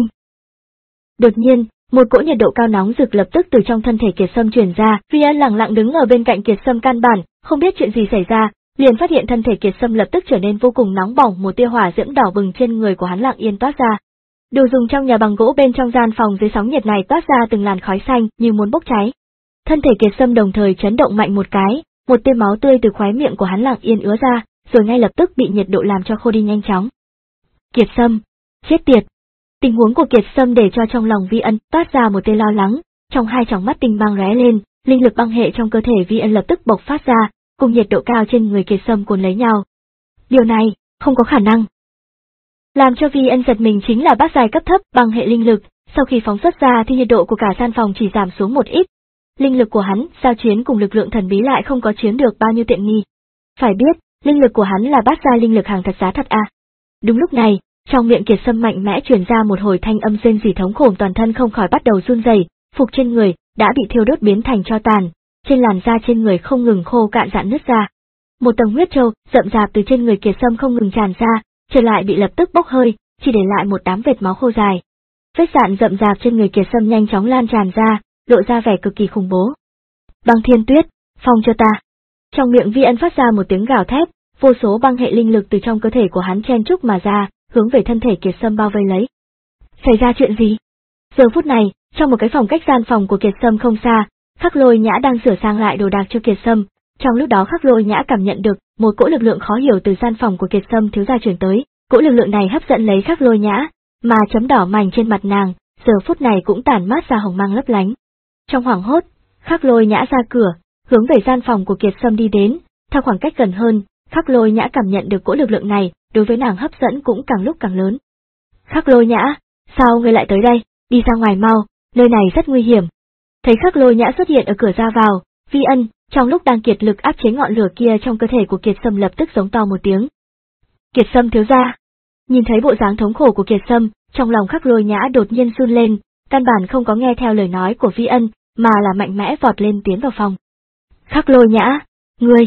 Đột nhiên, một cỗ nhiệt độ cao nóng rực lập tức từ trong thân thể Kiệt Sâm truyền ra, Vi Ân lặng lặng đứng ở bên cạnh Kiệt Sâm căn bản, không biết chuyện gì xảy ra, liền phát hiện thân thể Kiệt Sâm lập tức trở nên vô cùng nóng bỏng, một tia hỏa diễm đỏ bừng trên người của hắn lặng yên toát ra. Đồ dùng trong nhà bằng gỗ bên trong gian phòng dưới sóng nhiệt này toát ra từng làn khói xanh như muốn bốc cháy. Thân thể Kiệt Sâm đồng thời chấn động mạnh một cái, một tia máu tươi từ khóe miệng của hắn lặng yên ứa ra, rồi ngay lập tức bị nhiệt độ làm cho khô đi nhanh chóng. Kiệt Sâm, chết tiệt! Tình huống của Kiệt Sâm để cho trong lòng Vi Ân toát ra một tia lo lắng, trong hai tròng mắt tinh băng lóe lên, linh lực băng hệ trong cơ thể Vi Ân lập tức bộc phát ra, cùng nhiệt độ cao trên người Kiệt Sâm cuốn lấy nhau. Điều này, không có khả năng. Làm cho Vi Ân giật mình chính là bát giai cấp thấp băng hệ linh lực, sau khi phóng xuất ra thì nhiệt độ của cả gian phòng chỉ giảm xuống một ít. Linh lực của hắn, giao chiến cùng lực lượng thần bí lại không có chiếm được bao nhiêu tiện nghi. Phải biết, linh lực của hắn là bát giai linh lực hàng thật giá thật a. À. Đúng lúc này, trong miệng Kiệt Sâm mạnh mẽ truyền ra một hồi thanh âm rên rỉ thống khổ, toàn thân không khỏi bắt đầu run rẩy, phục trên người đã bị thiêu đốt biến thành tro tàn, trên làn da trên người không ngừng khô cạn rạn nứt ra. Một tầng huyết trâu rậm rạp từ trên người Kiệt Sâm không ngừng tràn ra, trở lại bị lập tức bốc hơi, chỉ để lại một đám vệt máu khô dài. Vết rạn rậm rạp trên người Kiệt Sâm nhanh chóng lan tràn ra, lộ ra vẻ cực kỳ khủng bố. Băng Thiên Tuyết, phong cho ta! Trong miệng Vi Ân phát ra một tiếng gào thét, vô số băng hệ linh lực từ trong cơ thể của hắn chen trúc mà ra, hướng về thân thể Kiệt Sâm bao vây lấy. Xảy ra chuyện gì? Giờ phút này, trong một cái phòng cách gian phòng của Kiệt Sâm không xa, Khắc Lôi Nhã đang sửa sang lại đồ đạc cho Kiệt Sâm. Trong lúc đó Khắc Lôi Nhã cảm nhận được một cỗ lực lượng khó hiểu từ gian phòng của Kiệt Sâm thiếu gia chuyển tới, cỗ lực lượng này hấp dẫn lấy Khắc Lôi Nhã, mà chấm đỏ mảnh trên mặt nàng, giờ phút này cũng tản mát ra hồng mang lấp lánh. Trong hoảng hốt, Khắc Lôi Nhã ra cửa, hướng về gian phòng của Kiệt Sâm đi đến, theo khoảng cách gần hơn, Khắc Lôi Nhã cảm nhận được cỗ lực lượng này, đối với nàng hấp dẫn cũng càng lúc càng lớn. Khắc Lôi Nhã, sao ngươi lại tới đây, đi ra ngoài mau, nơi này rất nguy hiểm. Thấy Khắc Lôi Nhã xuất hiện ở cửa ra vào, Vi Ân, trong lúc đang kiệt lực áp chế ngọn lửa kia trong cơ thể của Kiệt Sâm lập tức giống to một tiếng. Kiệt Sâm thiếu gia! Nhìn thấy bộ dáng thống khổ của Kiệt Sâm, trong lòng Khắc Lôi Nhã đột nhiên run lên, căn bản không có nghe theo lời nói của Vi Ân, mà là mạnh mẽ vọt lên tiến vào phòng. Khắc Lôi Nhã, ngươi!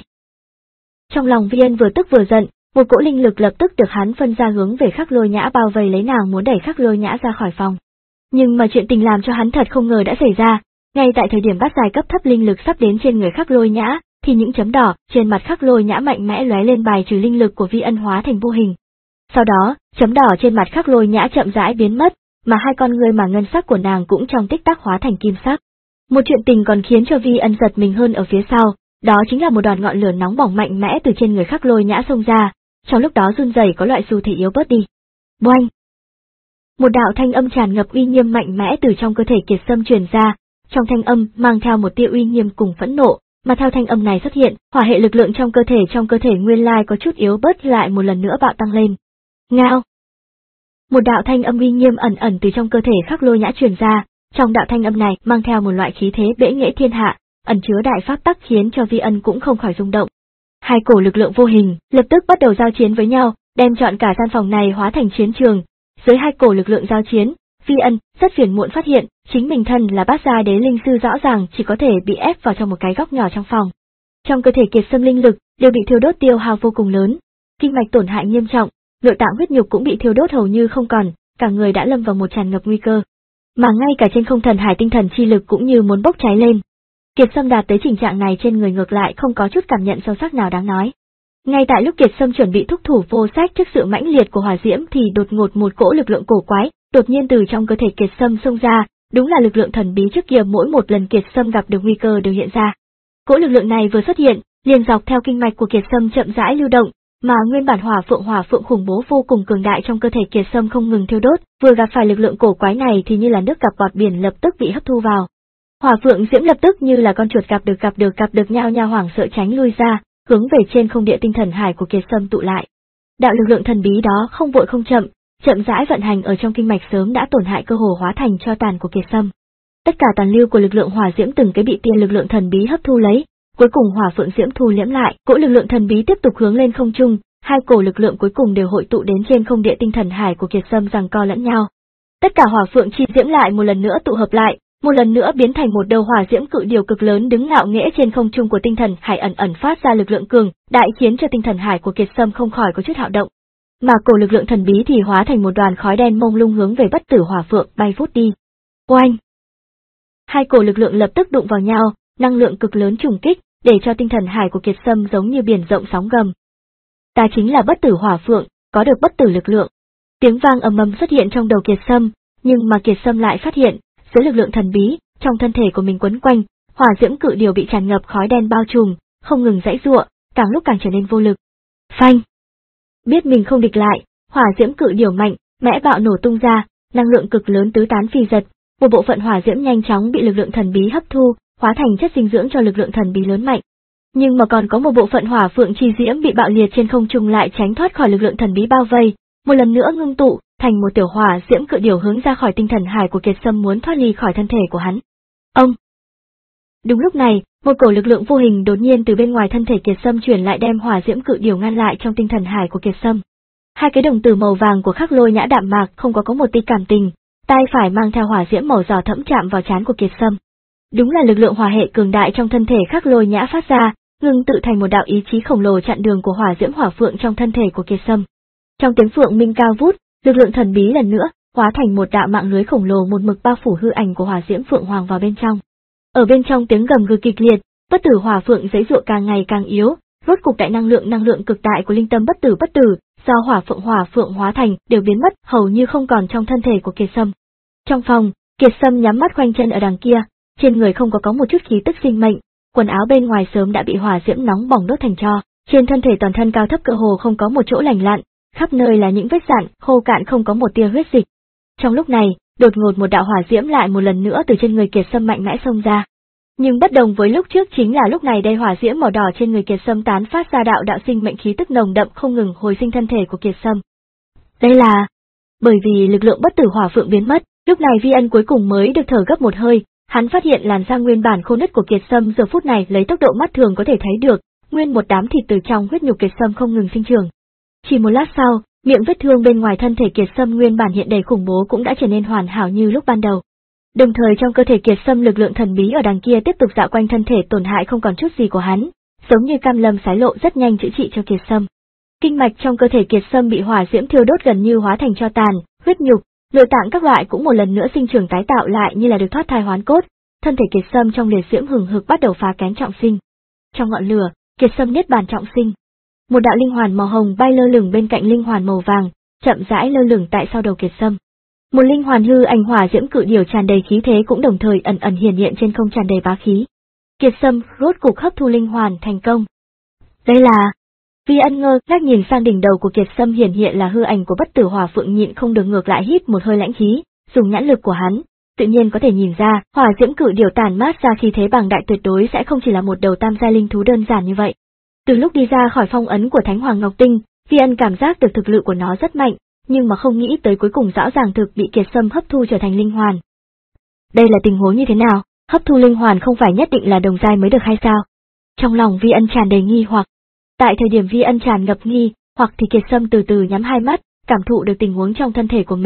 Trong lòng Vi Ân vừa tức vừa giận, một cỗ linh lực lập tức được hắn phân ra hướng về Khắc Lôi Nhã bao vây lấy nàng, muốn đẩy Khắc Lôi Nhã ra khỏi phòng. Nhưng mà chuyện tình làm cho hắn thật không ngờ đã xảy ra, ngay tại thời điểm bát giai cấp thấp linh lực sắp đến trên người Khắc Lôi Nhã, thì những chấm đỏ trên mặt Khắc Lôi Nhã mạnh mẽ lóe lên bài trừ linh lực của Vi Ân hóa thành vô hình. Sau đó, chấm đỏ trên mặt Khắc Lôi Nhã chậm rãi biến mất, mà hai con ngươi mà ngân sắc của nàng cũng trong tích tắc hóa thành kim sắc. Một chuyện tình còn khiến cho Vi Ân giật mình hơn ở phía sau, đó chính là một đoàn ngọn lửa nóng bỏng mạnh mẽ từ trên người Khắc Lôi Nhã xông ra, trong lúc đó run rẩy có loại xu thế yếu bớt đi. Boanh! Một đạo thanh âm tràn ngập uy nghiêm mạnh mẽ từ trong cơ thể Kiệt Sâm truyền ra, trong thanh âm mang theo một tia uy nghiêm cùng phẫn nộ, mà theo thanh âm này xuất hiện, hỏa hệ lực lượng trong cơ thể trong cơ thể nguyên lai có chút yếu bớt lại một lần nữa bạo tăng lên. Ngao! Một đạo thanh âm uy nghiêm ẩn ẩn từ trong cơ thể Khắc Lôi Nhã truyền ra, trong đạo thanh âm này mang theo một loại khí thế bệ nghệ thiên hạ, ẩn chứa đại pháp tắc khiến cho Vi Ân cũng không khỏi rung động. Hai cổ lực lượng vô hình lập tức bắt đầu giao chiến với nhau, đem trọn cả gian phòng này hóa thành chiến trường. Dưới hai cổ lực lượng giao chiến, Vi Ân rất phiền muộn phát hiện, chính mình thân là bát giai đế linh sư rõ ràng chỉ có thể bị ép vào trong một cái góc nhỏ trong phòng. Trong cơ thể Kiệt Sâm linh lực đều bị thiêu đốt tiêu hao vô cùng lớn, kinh mạch tổn hại nghiêm trọng, nội tạng huyết nhục cũng bị thiêu đốt hầu như không còn, cả người đã lâm vào một tràn ngập nguy cơ. Mà ngay cả trên không thần hải tinh thần chi lực cũng như muốn bốc cháy lên. Kiệt Sâm đạt tới tình trạng này trên người ngược lại không có chút cảm nhận sâu sắc nào đáng nói. Ngay tại lúc Kiệt Sâm chuẩn bị thúc thủ vô sách trước sự mãnh liệt của hỏa diễm thì đột ngột một cỗ lực lượng cổ quái đột nhiên từ trong cơ thể Kiệt Sâm xông ra, đúng là lực lượng thần bí trước kia mỗi một lần Kiệt Sâm gặp được nguy cơ đều hiện ra. Cỗ lực lượng này vừa xuất hiện, liền dọc theo kinh mạch của Kiệt Sâm chậm rãi lưu động, mà nguyên bản hỏa phượng hỏa phượng khủng bố vô cùng cường đại trong cơ thể Kiệt Sâm không ngừng thiêu đốt, vừa gặp phải lực lượng cổ quái này thì như là nước gặp bọt biển lập tức bị hấp thu vào. Hỏa phượng diễm lập tức như là con chuột gặp được gặp được gặp được nhao nhao hoảng sợ tránh lui ra, hướng về trên không địa tinh thần hải của Kiệt Sâm tụ lại. Đạo lực lượng thần bí đó không vội không chậm, chậm rãi vận hành ở trong kinh mạch sớm đã tổn hại cơ hồ hóa thành tro tàn của Kiệt Sâm. Tất cả tàn lưu của lực lượng hỏa diễm từng cái bị tia lực lượng thần bí hấp thu lấy, cuối cùng hỏa phượng diễm thu liễm lại, cỗ lực lượng thần bí tiếp tục hướng lên không trung, hai cổ lực lượng cuối cùng đều hội tụ đến trên không địa tinh thần hải của Kiệt Sâm giằng co lẫn nhau. Tất cả hỏa phượng chi diễm lại một lần nữa tụ hợp lại, một lần nữa biến thành một đầu hỏa diễm cự điều cực lớn đứng ngạo nghễ trên không trung của tinh thần hải, ẩn ẩn phát ra lực lượng cường đại khiến cho tinh thần hải của Kiệt Sâm không khỏi có chút hạo động. Mà cổ lực lượng thần bí thì hóa thành một đoàn khói đen mông lung hướng về bất tử hỏa phượng bay vút đi. Oanh! Hai cổ lực lượng lập tức đụng vào nhau, năng lượng cực lớn trùng kích, để cho tinh thần hải của Kiệt Sâm giống như biển rộng sóng gầm. Ta chính là bất tử hỏa phượng, có được bất tử lực lượng. Tiếng vang ầm ầm xuất hiện trong đầu Kiệt Sâm, nhưng mà Kiệt Sâm lại phát hiện, dưới lực lượng thần bí, trong thân thể của mình quấn quanh, hỏa diễm cự điều bị tràn ngập khói đen bao trùm, không ngừng giãy giụa, càng lúc càng trở nên vô lực. Phanh! Biết mình không địch lại, hỏa diễm cự điều mạnh, mẽ bạo nổ tung ra, năng lượng cực lớn tứ tán phi giật, một bộ phận hỏa diễm nhanh chóng bị lực lượng thần bí hấp thu, hóa thành chất dinh dưỡng cho lực lượng thần bí lớn mạnh. Nhưng mà còn có một bộ phận hỏa phượng chi diễm bị bạo liệt trên không trung lại tránh thoát khỏi lực lượng thần bí bao vây, một lần nữa ngưng tụ thành một tiểu hỏa diễm cự điều hướng ra khỏi tinh thần hải của Kiệt Sâm muốn thoát ly khỏi thân thể của hắn. Ông! Đúng lúc này, một cổ lực lượng vô hình đột nhiên từ bên ngoài thân thể Kiệt Sâm chuyển lại đem hỏa diễm cự điều ngăn lại trong tinh thần hải của Kiệt Sâm. Hai cái đồng tử màu vàng của Khắc Lôi Nhã đạm mạc không có có một tia cảm tình, tay phải mang theo hỏa diễm màu đỏ thẫm chạm vào trán của Kiệt Sâm. Đúng là lực lượng hỏa hệ cường đại trong thân thể Khắc Lôi Nhã phát ra, ngưng tự thành một đạo ý chí khổng lồ chặn đường của hỏa diễm hỏa phượng trong thân thể của Kiệt Sâm. Trong tiếng phượng minh cao vút, lực lượng thần bí lần nữa hóa thành một đạo mạng lưới khổng lồ một mực bao phủ hư ảnh của hỏa diễm phượng hoàng vào bên trong. Ở bên trong tiếng gầm gừ kịch liệt, bất tử hỏa phượng giãy giụa càng ngày càng yếu, rốt cục đại năng lượng năng lượng cực đại của linh tâm bất tử bất tử do hỏa phượng hỏa phượng hóa thành đều biến mất hầu như không còn trong thân thể của Kiệt Sâm. Trong phòng, Kiệt Sâm nhắm mắt khoanh chân ở đằng kia, trên người không có có một chút khí tức sinh mệnh, quần áo bên ngoài sớm đã bị hỏa diễm nóng bỏng đốt thành tro, trên thân thể toàn thân cao thấp cơ hồ không có một chỗ lành lặn, khắp nơi là những vết rạn khô cạn không có một tia huyết dịch. Trong lúc này, đột ngột một đạo hỏa diễm lại một lần nữa từ trên người Kiệt Sâm mạnh mẽ xông ra. Nhưng bất đồng với lúc trước chính là lúc này đây hỏa diễm màu đỏ trên người Kiệt Sâm tán phát ra đạo đạo sinh mệnh khí tức nồng đậm không ngừng hồi sinh thân thể của Kiệt Sâm. Đây là bởi vì lực lượng bất tử hỏa phượng biến mất, lúc này Vi Ân cuối cùng mới được thở gấp một hơi, hắn phát hiện làn da nguyên bản khô nứt của Kiệt Sâm giờ phút này lấy tốc độ mắt thường có thể thấy được, nguyên một đám thịt từ trong huyết nhục Kiệt Sâm không ngừng sinh trưởng. Chỉ một lát sau, miệng vết thương bên ngoài thân thể Kiệt Sâm nguyên bản hiện đầy khủng bố cũng đã trở nên hoàn hảo như lúc ban đầu. Đồng thời trong cơ thể Kiệt Sâm lực lượng thần bí ở đằng kia tiếp tục dạo quanh thân thể tổn hại không còn chút gì của hắn, giống như cam lâm sái lộ rất nhanh chữa trị cho Kiệt Sâm. Kinh mạch trong cơ thể Kiệt Sâm bị hỏa diễm thiêu đốt gần như hóa thành tro tàn, huyết nhục, nội tạng các loại cũng một lần nữa sinh trưởng tái tạo lại như là được thoát thai hoán cốt, thân thể Kiệt Sâm trong liệt diễm hừng hực bắt đầu phá kén trọng sinh. Trong ngọn lửa, Kiệt Sâm niết bàn trọng sinh. Một đạo linh hoàn màu hồng bay lơ lửng bên cạnh linh hoàn màu vàng, chậm rãi lơ lửng tại sau đầu Kiệt Sâm. Một linh hoàn hư ảnh hỏa diễm cự điều tràn đầy khí thế cũng đồng thời ẩn ẩn hiển hiện trên không tràn đầy bá khí. Kiệt Sâm rốt cục hấp thu linh hoàn thành công. Đây là... Vi Ân ngơ ngác nhìn sang đỉnh đầu của Kiệt Sâm hiển hiện là hư ảnh của bất tử hỏa phượng, nhịn không được ngược lại hít một hơi lãnh khí, dùng nhãn lực của hắn, tự nhiên có thể nhìn ra, hỏa diễm cự điều tản mát ra khí thế bằng đại tuyệt đối sẽ không chỉ là một đầu tam giai linh thú đơn giản như vậy. Từ lúc đi ra khỏi phong ấn của Thánh Hoàng Ngọc Tinh, Vi Ân cảm giác được thực lực của nó rất mạnh, nhưng mà không nghĩ tới cuối cùng rõ ràng thực bị Kiệt Sâm hấp thu trở thành linh hoàn. Đây là tình huống như thế nào? Hấp thu linh hoàn không phải nhất định là đồng giai mới được hay sao? Trong lòng Vi Ân tràn đầy nghi hoặc. Tại thời điểm Vi Ân tràn ngập nghi hoặc thì Kiệt Sâm từ từ nhắm hai mắt, cảm thụ được tình huống trong thân thể của mình,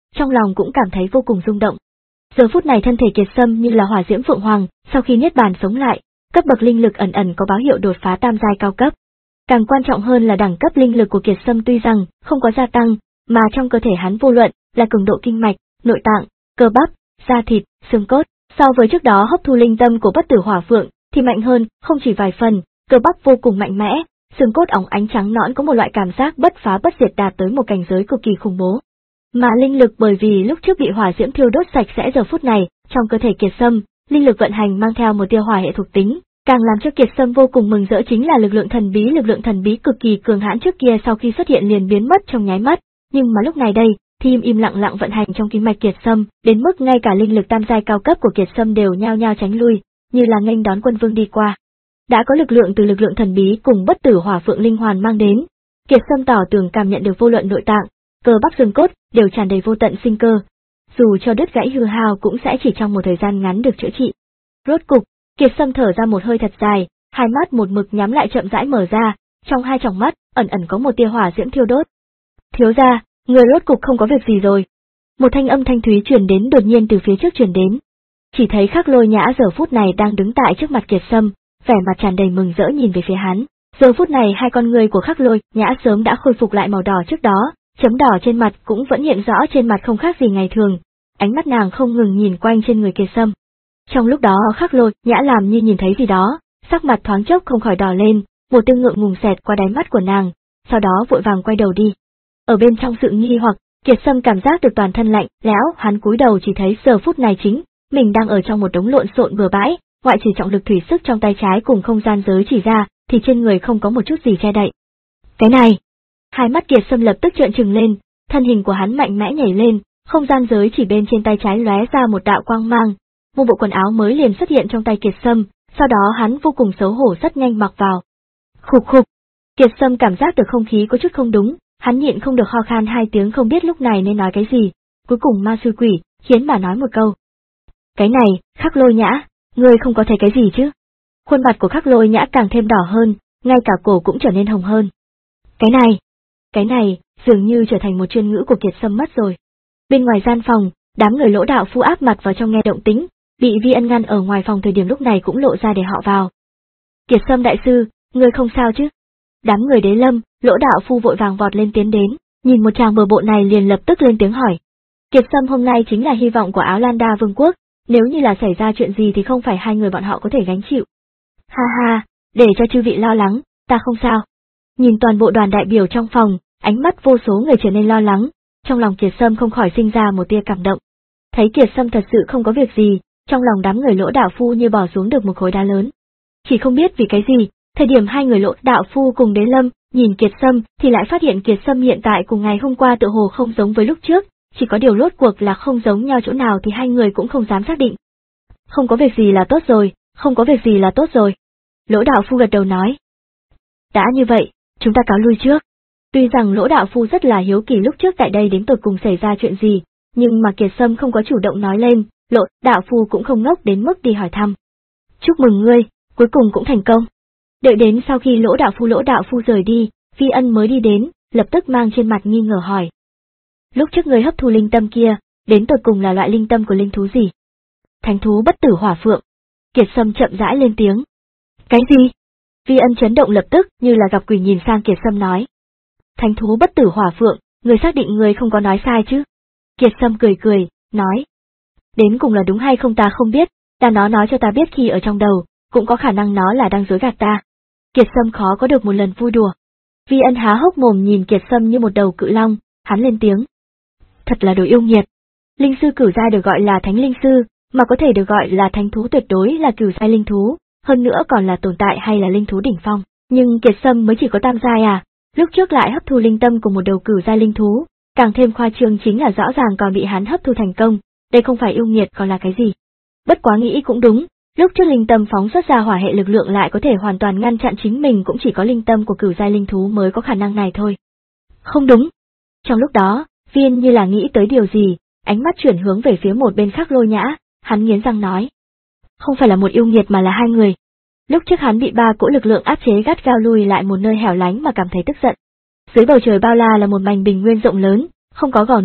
trong lòng cũng cảm thấy vô cùng rung động. Giờ phút này thân thể Kiệt Sâm như là hỏa diễm phượng hoàng, sau khi niết bàn sống lại, cấp bậc linh lực ẩn ẩn có báo hiệu đột phá tam giai cao cấp. Càng quan trọng hơn là đẳng cấp linh lực của Kiệt Sâm tuy rằng không có gia tăng, mà trong cơ thể hắn vô luận là cường độ kinh mạch, nội tạng, cơ bắp, da thịt, xương cốt, so với trước đó hấp thu linh tâm của Bất Tử Hỏa Phượng thì mạnh hơn, không chỉ vài phần, cơ bắp vô cùng mạnh mẽ, xương cốt óng ánh trắng nõn có một loại cảm giác bất phá bất diệt đạt tới một cảnh giới cực kỳ khủng bố. Mà linh lực bởi vì lúc trước bị hỏa diễm thiêu đốt sạch sẽ, giờ phút này, trong cơ thể Kiệt Sâm, linh lực vận hành mang theo một tia hỏa hệ thuộc tính, càng làm cho Kiệt Sâm vô cùng mừng rỡ chính là lực lượng thần bí, lực lượng thần bí cực kỳ cường hãn trước kia sau khi xuất hiện liền biến mất trong nháy mắt, nhưng mà lúc này đây, thì im im lặng lặng vận hành trong kinh mạch Kiệt Sâm, đến mức ngay cả linh lực tam giai cao cấp của Kiệt Sâm đều nhao nhao tránh lui, như là nghênh đón quân vương đi qua. Đã có lực lượng từ lực lượng thần bí cùng Bất Tử Hỏa Phượng linh hoàn mang đến, Kiệt Sâm tỏ tường cảm nhận được vô luận nội tạng, cơ bắp xương cốt đều tràn đầy vô tận sinh cơ, dù cho đứt gãy hư hao cũng sẽ chỉ trong một thời gian ngắn được chữa trị. Rốt cục, Kiệt Sâm thở ra một hơi thật dài, hai mắt một mực nhắm lại chậm rãi mở ra, trong hai tròng mắt ẩn ẩn có một tia hỏa diễm thiêu đốt. Thiếu gia, người rốt cục không có việc gì rồi. Một thanh âm thanh thúy truyền đến đột nhiên từ phía trước truyền đến. Chỉ thấy Khắc Lôi Nhã giờ phút này đang đứng tại trước mặt Kiệt Sâm, vẻ mặt tràn đầy mừng rỡ nhìn về phía hắn. Giờ phút này hai con người của Khắc Lôi Nhã sớm đã khôi phục lại màu đỏ trước đó, chấm đỏ trên mặt cũng vẫn hiện rõ trên mặt không khác gì ngày thường. Ánh mắt nàng không ngừng nhìn quanh trên người Kiệt Sâm. Trong lúc đó Khắc Lôi Nhã làm như nhìn thấy gì đó, sắc mặt thoáng chốc không khỏi đỏ lên, một tia ngượng ngùng xẹt qua đáy mắt của nàng, sau đó vội vàng quay đầu đi. Ở bên trong sự nghi hoặc, Kiệt Sâm cảm giác được toàn thân lạnh lẽo, hắn cúi đầu chỉ thấy giờ phút này chính mình đang ở trong một đống lộn xộn bừa bãi, ngoại trừ trọng lực thủy sức trong tay trái cùng không gian giới chỉ ra, thì trên người không có một chút gì che đậy. Cái này, hai mắt Kiệt Sâm lập tức trợn trừng lên, thân hình của hắn mạnh mẽ nhảy lên, không gian giới chỉ bên trên tay trái lóe ra một đạo quang mang, một bộ quần áo mới liền xuất hiện trong tay Kiệt Sâm, sau đó hắn vô cùng xấu hổ rất nhanh mặc vào. Khục khục, Kiệt Sâm cảm giác được không khí có chút không đúng, hắn nhịn không được ho khan hai tiếng không biết lúc này nên nói cái gì, cuối cùng ma sư quỷ khiến bà nói một câu. Cái này, Khắc Lôi Nhã, ngươi không có thấy cái gì chứ? Khuôn mặt của Khắc Lôi Nhã càng thêm đỏ hơn, ngay cả cổ cũng trở nên hồng hơn. Cái này, cái này, dường như trở thành một chuyên ngữ của Kiệt Sâm mất rồi. Bên ngoài gian phòng, đám người Lỗ đạo phu áp mặt vào trong nghe động tĩnh, bị Vi Ân ngăn ở ngoài phòng thời điểm lúc này cũng lộ ra để họ vào. Kiệt Sâm đại sư, ngươi không sao chứ? Đám người Đế Lâm, Lỗ đạo phu vội vàng vọt lên tiến đến, nhìn một tràng bừa bộn này liền lập tức lên tiếng hỏi. Kiệt Sâm hôm nay chính là hy vọng của Áo Lan Đa Vương quốc, nếu như là xảy ra chuyện gì thì không phải hai người bọn họ có thể gánh chịu. Ha ha, để cho chư vị lo lắng, ta không sao. Nhìn toàn bộ đoàn đại biểu trong phòng, ánh mắt vô số người trở nên lo lắng, trong lòng Kiệt Sâm không khỏi sinh ra một tia cảm động. Thấy Kiệt Sâm thật sự không có việc gì, trong lòng đám người Lỗ đạo phu như bỏ xuống được một khối đá lớn. Chỉ không biết vì cái gì, thời điểm hai người Lỗ đạo phu cùng Đế Lâm nhìn Kiệt Sâm thì lại phát hiện Kiệt Sâm hiện tại cùng ngày hôm qua tựa hồ không giống với lúc trước, chỉ có điều rốt cuộc là không giống nhau chỗ nào thì hai người cũng không dám xác định. Không có việc gì là tốt rồi, không có việc gì là tốt rồi. Lỗ đạo phu gật đầu nói. Đã như vậy, chúng ta cáo lui trước. Tuy rằng Lỗ đạo phu rất là hiếu kỳ lúc trước tại đây đến tột cùng xảy ra chuyện gì, nhưng mà Kiệt Sâm không có chủ động nói lên, Lỗ đạo phu cũng không ngốc đến mức đi hỏi thăm. Chúc mừng ngươi, cuối cùng cũng thành công. Đợi đến sau khi Lỗ đạo phu Lỗ đạo phu rời đi, Vi Ân mới đi đến, lập tức mang trên mặt nghi ngờ hỏi. Lúc trước ngươi hấp thu linh tâm kia, đến tột cùng là loại linh tâm của linh thú gì? Thánh thú Bất Tử Hỏa Phượng. Kiệt Sâm chậm rãi lên tiếng. Cái gì? Vi Ân chấn động lập tức như là gặp quỷ nhìn sang Kiệt Sâm nói. Thánh thú Bất Tử Hỏa Phượng, người xác định người không có nói sai chứ? Kiệt Sâm cười cười, nói. Đến cùng là đúng hay không ta không biết, ta nó nói cho ta biết khi ở trong đầu, cũng có khả năng nó là đang dối gạt ta. Kiệt Sâm khó có được một lần vui đùa. Vi Ân há hốc mồm nhìn Kiệt Sâm như một đầu cự long, hắn lên tiếng. Thật là đồ yêu nghiệt. Linh sư cửu giai được gọi là thánh linh sư, mà có thể được gọi là thánh thú tuyệt đối là cửu giai linh thú, hơn nữa còn là tồn tại hay là linh thú đỉnh phong. Nhưng Kiệt Sâm mới chỉ có tam giai à, lúc trước lại hấp thu linh tâm của một đầu cửu giai linh thú, càng thêm khoa trương chính là rõ ràng còn bị hắn hấp thu thành công, đây không phải yêu nghiệt còn là cái gì. Bất quá nghĩ cũng đúng, lúc trước linh tâm phóng xuất ra hỏa hệ lực lượng lại có thể hoàn toàn ngăn chặn chính mình, cũng chỉ có linh tâm của cửu giai linh thú mới có khả năng này thôi. Không đúng. Trong lúc đó, Viên như là nghĩ tới điều gì, ánh mắt chuyển hướng về phía một bên Khắc Lôi Nhã, hắn nghiến răng nói. Không phải là một yêu nghiệt mà là hai người. Lúc trước hắn bị ba cỗ lực lượng áp chế gắt gao lui lại một nơi hẻo lánh mà cảm thấy tức giận. Dưới bầu trời bao la là một mảnh bình nguyên rộng lớn, không có gò núi,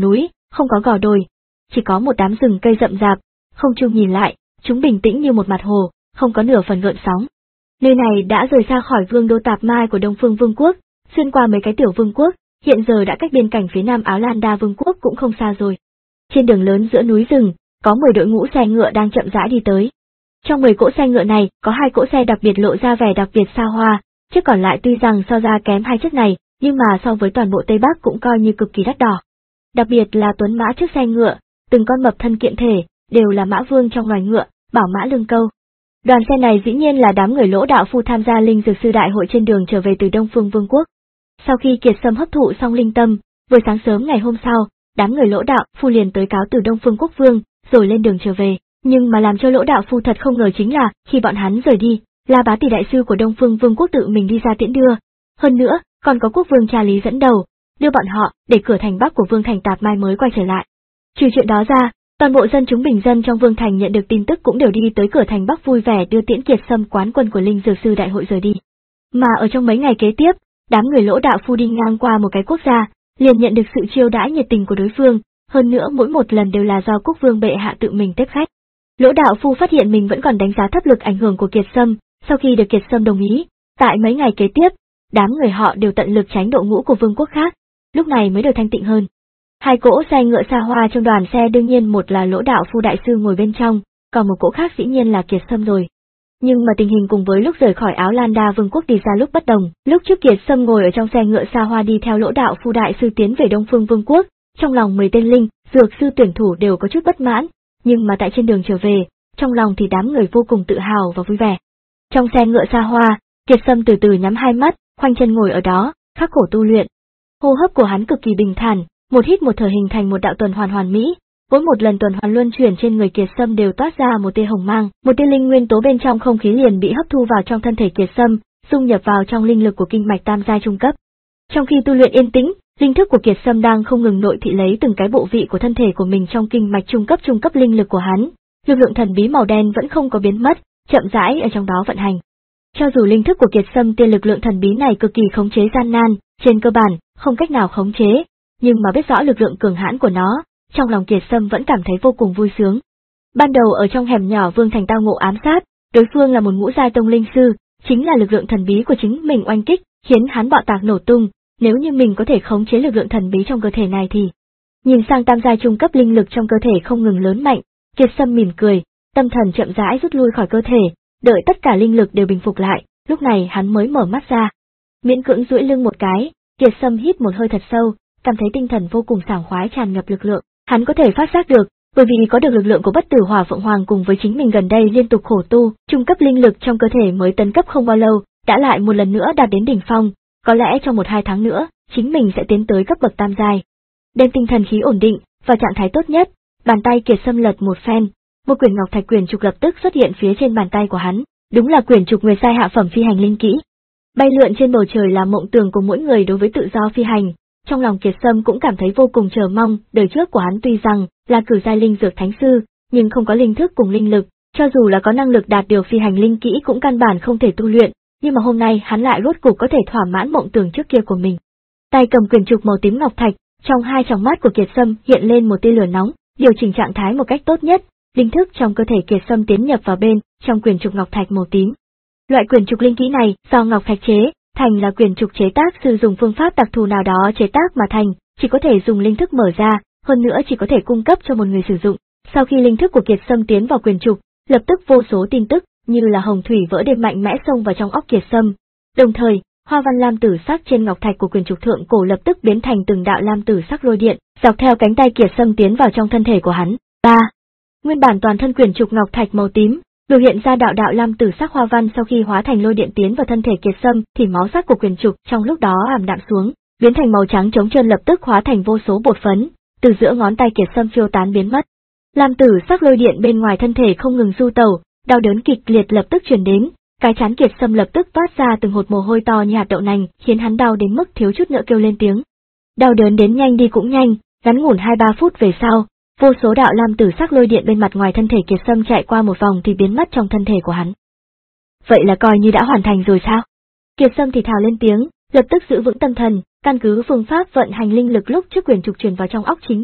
không có gò đồi, chỉ có một đám rừng cây rậm rạp, không trung nhìn lại, chúng bình tĩnh như một mặt hồ, không có nửa phần gợn sóng. Nơi này đã rời xa khỏi vương đô tạp mai của Đông Phương Vương quốc, xuyên qua mấy cái tiểu vương quốc, hiện giờ đã cách biên cảnh phía nam Áo Lan Đa Vương quốc cũng không xa rồi. Trên đường lớn giữa núi rừng, có mười đội ngũ xe ngựa đang chậm rãi đi tới. Trong mười cỗ xe ngựa này, có hai cỗ xe đặc biệt lộ ra vẻ đặc biệt xa hoa, chiếc còn lại tuy rằng so ra kém hai chiếc này, nhưng mà so với toàn bộ Tây Bắc cũng coi như cực kỳ đắt đỏ. Đặc biệt là tuấn mã trước xe ngựa, từng con mập thân kiện thể, đều là mã vương trong loài ngựa, bảo mã lương câu. Đoàn xe này dĩ nhiên là đám người Lỗ đạo phu tham gia linh dược sư đại hội trên đường trở về từ Đông Phương Vương quốc. Sau khi Kiệt Sâm hấp thụ xong linh tâm, vừa sáng sớm ngày hôm sau, đám người Lỗ đạo phu liền tới cáo từ Đông Phương quốc vương, rồi lên đường trở về. Nhưng mà làm cho Lỗ đạo phu thật không ngờ chính là, khi bọn hắn rời đi, La Bá Tỷ đại sư của Đông Phương Vương quốc tự mình đi ra tiễn đưa. Hơn nữa, còn có quốc vương Cha Lý dẫn đầu, đưa bọn họ để cửa thành Bắc của Vương thành Tạp Mai mới quay trở lại. Trừ chuyện đó ra, toàn bộ dân chúng bình dân trong Vương thành nhận được tin tức cũng đều đi tới cửa thành Bắc vui vẻ đưa tiễn Kiệt Sâm quán quân của linh dược sư đại hội rời đi. Mà ở trong mấy ngày kế tiếp, đám người Lỗ đạo phu đi ngang qua một cái quốc gia, liền nhận được sự chiêu đãi nhiệt tình của đối phương, hơn nữa mỗi một lần đều là do quốc vương bệ hạ tự mình tiếp khách. Lỗ đạo phu phát hiện mình vẫn còn đánh giá thấp lực ảnh hưởng của Kiệt Sâm, sau khi được Kiệt Sâm đồng ý, tại mấy ngày kế tiếp, đám người họ đều tận lực tránh đội ngũ của vương quốc khác, lúc này mới được thanh tịnh hơn. Hai cỗ xe ngựa xa hoa trong đoàn xe đương nhiên một là Lỗ đạo phu đại sư ngồi bên trong, còn một cỗ khác dĩ nhiên là Kiệt Sâm rồi. Nhưng mà tình hình cùng với lúc rời khỏi Áo Lan Đa Vương quốc đi ra lúc bất đồng, lúc trước Kiệt Sâm ngồi ở trong xe ngựa xa hoa đi theo Lỗ đạo phu đại sư tiến về Đông Phương Vương quốc, trong lòng mười tên linh dược sư tuyển thủ đều có chút bất mãn, nhưng mà tại trên đường trở về, trong lòng thì đám người vô cùng tự hào và vui vẻ. Trong xe ngựa xa hoa, Kiệt Sâm từ từ nhắm hai mắt, khoanh chân ngồi ở đó, khắc khổ tu luyện. Hô hấp của hắn cực kỳ bình thản, một hít một thở hình thành một đạo tuần hoàn hoàn mỹ. Mỗi một lần tuần hoàn luân chuyển trên người Kiệt Sâm đều toát ra một tia hồng mang, một tia linh nguyên tố bên trong không khí liền bị hấp thu vào trong thân thể Kiệt Sâm, dung nhập vào trong linh lực của kinh mạch tam giai trung cấp. Trong khi tu luyện yên tĩnh, linh thức của Kiệt Sâm đang không ngừng nội thị lấy từng cái bộ vị của thân thể của mình trong kinh mạch trung cấp trung cấp linh lực của hắn. Lực lượng thần bí màu đen vẫn không có biến mất, chậm rãi ở trong đó vận hành. Cho dù linh thức của Kiệt Sâm tia lực lượng thần bí này cực kỳ khống chế gian nan, trên cơ bản không cách nào khống chế, nhưng mà biết rõ lực lượng cường hãn của nó, trong lòng Kiệt Sâm vẫn cảm thấy vô cùng vui sướng. Ban đầu ở trong hẻm nhỏ Vương thành tao ngộ ám sát, đối phương là một ngũ giai tông linh sư, chính là lực lượng thần bí của chính mình oanh kích, khiến hắn bạo tạc nổ tung. Nếu như mình có thể khống chế lực lượng thần bí trong cơ thể này thì, nhìn sang tam giai trung cấp linh lực trong cơ thể không ngừng lớn mạnh, Kiệt Sâm mỉm cười, tâm thần chậm rãi rút lui khỏi cơ thể, đợi tất cả linh lực đều bình phục lại, lúc này hắn mới mở mắt ra. Miễn cưỡng duỗi lưng một cái, Kiệt Sâm hít một hơi thật sâu, cảm thấy tinh thần vô cùng sảng khoái tràn ngập lực lượng. Hắn có thể phát giác được, bởi vì có được lực lượng của Bất Tử Hỏa Phượng Hoàng cùng với chính mình gần đây liên tục khổ tu, trung cấp linh lực trong cơ thể mới tấn cấp không bao lâu, đã lại một lần nữa đạt đến đỉnh phong, có lẽ trong một hai tháng nữa, chính mình sẽ tiến tới cấp bậc tam giai. Đem tinh thần khí ổn định và trạng thái tốt nhất, bàn tay Kiệt Sâm lật một phen, một quyển ngọc thạch quyển trục lập tức xuất hiện phía trên bàn tay của hắn, đúng là quyển trục Nguyệt giai hạ phẩm phi hành linh kỹ. Bay lượn trên bầu trời là mộng tưởng của mỗi người đối với tự do phi hành. Trong lòng Kiệt Sâm cũng cảm thấy vô cùng chờ mong, đời trước của hắn tuy rằng là cử giai linh dược thánh sư, nhưng không có linh thức cùng linh lực, cho dù là có năng lực đạt điều phi hành linh kỹ cũng căn bản không thể tu luyện, nhưng mà hôm nay hắn lại rốt cục có thể thỏa mãn mộng tưởng trước kia của mình. Tay cầm quyển trục màu tím ngọc thạch, trong hai tròng mắt của Kiệt Sâm hiện lên một tia lửa nóng, điều chỉnh trạng thái một cách tốt nhất, linh thức trong cơ thể Kiệt Sâm tiến nhập vào bên trong quyển trục ngọc thạch màu tím. Loại quyển trục linh kỹ này do ngọc thạch chế thành là quyển trục chế tác sư dùng phương pháp đặc thù nào đó chế tác mà thành, chỉ có thể dùng linh thức mở ra, hơn nữa chỉ có thể cung cấp cho một người sử dụng. Sau khi linh thức của Kiệt Sâm tiến vào quyển trục, lập tức vô số tin tức như là hồng thủy vỡ đêm mạnh mẽ xông vào trong óc Kiệt Sâm. Đồng thời, hoa văn lam tử sắc trên ngọc thạch của quyển trục thượng cổ lập tức biến thành từng đạo lam tử sắc lôi điện, dọc theo cánh tay Kiệt Sâm tiến vào trong thân thể của hắn. ba. Nguyên bản toàn thân quyển trục ngọc thạch màu tím biểu hiện ra đạo đạo lam tử sắc hoa văn, sau khi hóa thành lôi điện tiến vào thân thể Kiệt Sâm thì máu sắc của quyển trục trong lúc đó ảm đạm xuống, biến thành màu trắng trống trơn, lập tức hóa thành vô số bột phấn, từ giữa ngón tay Kiệt Sâm phiêu tán biến mất. Lam tử sắc lôi điện bên ngoài thân thể không ngừng du tẩu, đau đớn kịch liệt lập tức truyền đến, cái trán Kiệt Sâm lập tức toát ra từng hột mồ hôi to như hạt đậu nành, khiến hắn đau đến mức thiếu chút nữa kêu lên tiếng. Đau đớn đến nhanh đi cũng nhanh, ngắn ngủn hai ba phút về sau, vô số đạo lam tử sắc lôi điện bên mặt ngoài thân thể Kiệt Sâm chạy qua một vòng thì biến mất trong thân thể của hắn. Vậy là coi như đã hoàn thành rồi sao? Kiệt Sâm thì thào lên tiếng, lập tức giữ vững tâm thần, căn cứ phương pháp vận hành linh lực lúc trước quyển trục truyền vào trong óc chính mình,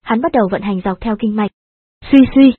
hắn bắt đầu vận hành dọc theo kinh mạch. Suy suy.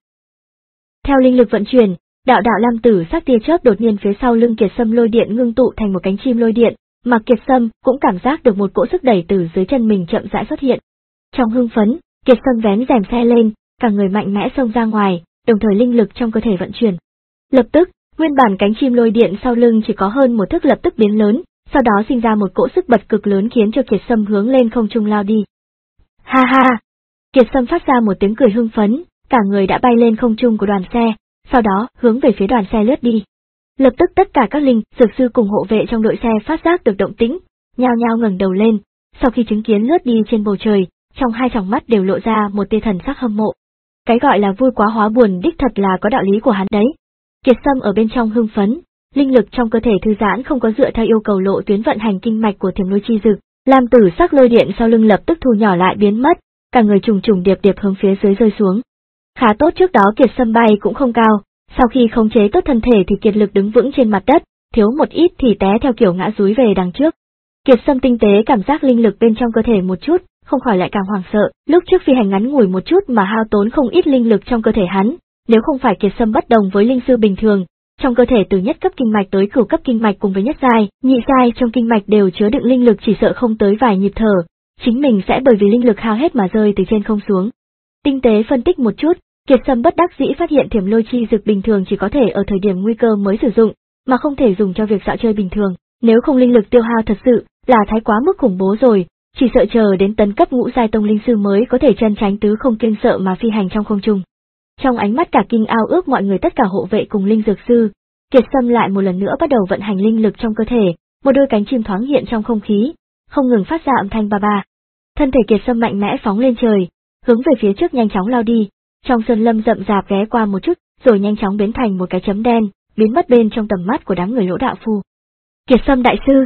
Theo linh lực vận chuyển, đạo đạo lam tử sắc tia chớp đột nhiên phía sau lưng Kiệt Sâm lôi điện ngưng tụ thành một cánh chim lôi điện, mà Kiệt Sâm cũng cảm giác được một cỗ sức đẩy từ dưới chân mình chậm rãi xuất hiện. Trong hưng phấn, Kiệt Sâm vén rèm xe lên, cả người mạnh mẽ xông ra ngoài, đồng thời linh lực trong cơ thể vận chuyển. Lập tức, nguyên bản cánh chim lôi điện sau lưng chỉ có hơn một thước lập tức biến lớn, sau đó sinh ra một cỗ sức bật cực lớn khiến cho Kiệt Sâm hướng lên không trung lao đi. Ha ha ha! Kiệt Sâm phát ra một tiếng cười hưng phấn, cả người đã bay lên không trung của đoàn xe, sau đó hướng về phía đoàn xe lướt đi. Lập tức tất cả các linh dược sư cùng hộ vệ trong đội xe phát giác được động tĩnh, nhao nhao ngẩng đầu lên, sau khi chứng kiến lướt đi trên bầu trời, trong hai tròng mắt đều lộ ra một tia thần sắc hâm mộ. Cái gọi là vui quá hóa buồn đích thật là có đạo lý của hắn đấy. Kiệt Sâm ở bên trong hưng phấn, linh lực trong cơ thể thư giãn không có dựa theo yêu cầu lộ tuyến vận hành kinh mạch của Thiểm Lôi Chi Dực, lam tử sắc lôi điện sau lưng lập tức thu nhỏ lại biến mất, cả người trùng trùng điệp điệp hướng phía dưới rơi xuống. Khá tốt trước đó Kiệt Sâm bay cũng không cao, sau khi khống chế tốt thân thể thì kiệt lực đứng vững trên mặt đất, thiếu một ít thì té theo kiểu ngã dúi về đằng trước. Kiệt Sâm tinh tế cảm giác linh lực bên trong cơ thể một chút, không khỏi lại càng hoảng sợ, lúc trước phi hành ngắn ngủi một chút mà hao tốn không ít linh lực trong cơ thể hắn, nếu không phải Kiệt Sâm bất đồng với linh sư bình thường, trong cơ thể từ nhất cấp kinh mạch tới cửu cấp kinh mạch cùng với nhất giai, nhị giai trong kinh mạch đều chứa đựng linh lực chỉ sợ không tới vài nhịp thở, chính mình sẽ bởi vì linh lực hao hết mà rơi từ trên không xuống. Tinh tế phân tích một chút, Kiệt Sâm bất đắc dĩ phát hiện Thiểm Lôi Chi Dực bình thường chỉ có thể ở thời điểm nguy cơ mới sử dụng, mà không thể dùng cho việc dạo chơi bình thường, nếu không linh lực tiêu hao thật sự là thái quá mức khủng bố rồi, chỉ sợ chờ đến tấn cấp ngũ giai tông linh sư mới có thể chân tránh tứ không kiêng sợ mà phi hành trong không trung. Trong ánh mắt cả kinh ao ước mọi người tất cả hộ vệ cùng linh dược sư, Kiệt Sâm lại một lần nữa bắt đầu vận hành linh lực trong cơ thể, một đôi cánh chim thoáng hiện trong không khí, không ngừng phát ra âm thanh ba ba. Thân thể Kiệt Sâm mạnh mẽ phóng lên trời, hướng về phía trước nhanh chóng lao đi, trong sơn lâm rậm rạp ghé qua một chút, rồi nhanh chóng biến thành một cái chấm đen, biến mất bên trong tầm mắt của đám người Lỗ đạo phu. Kiệt Sâm đại sư.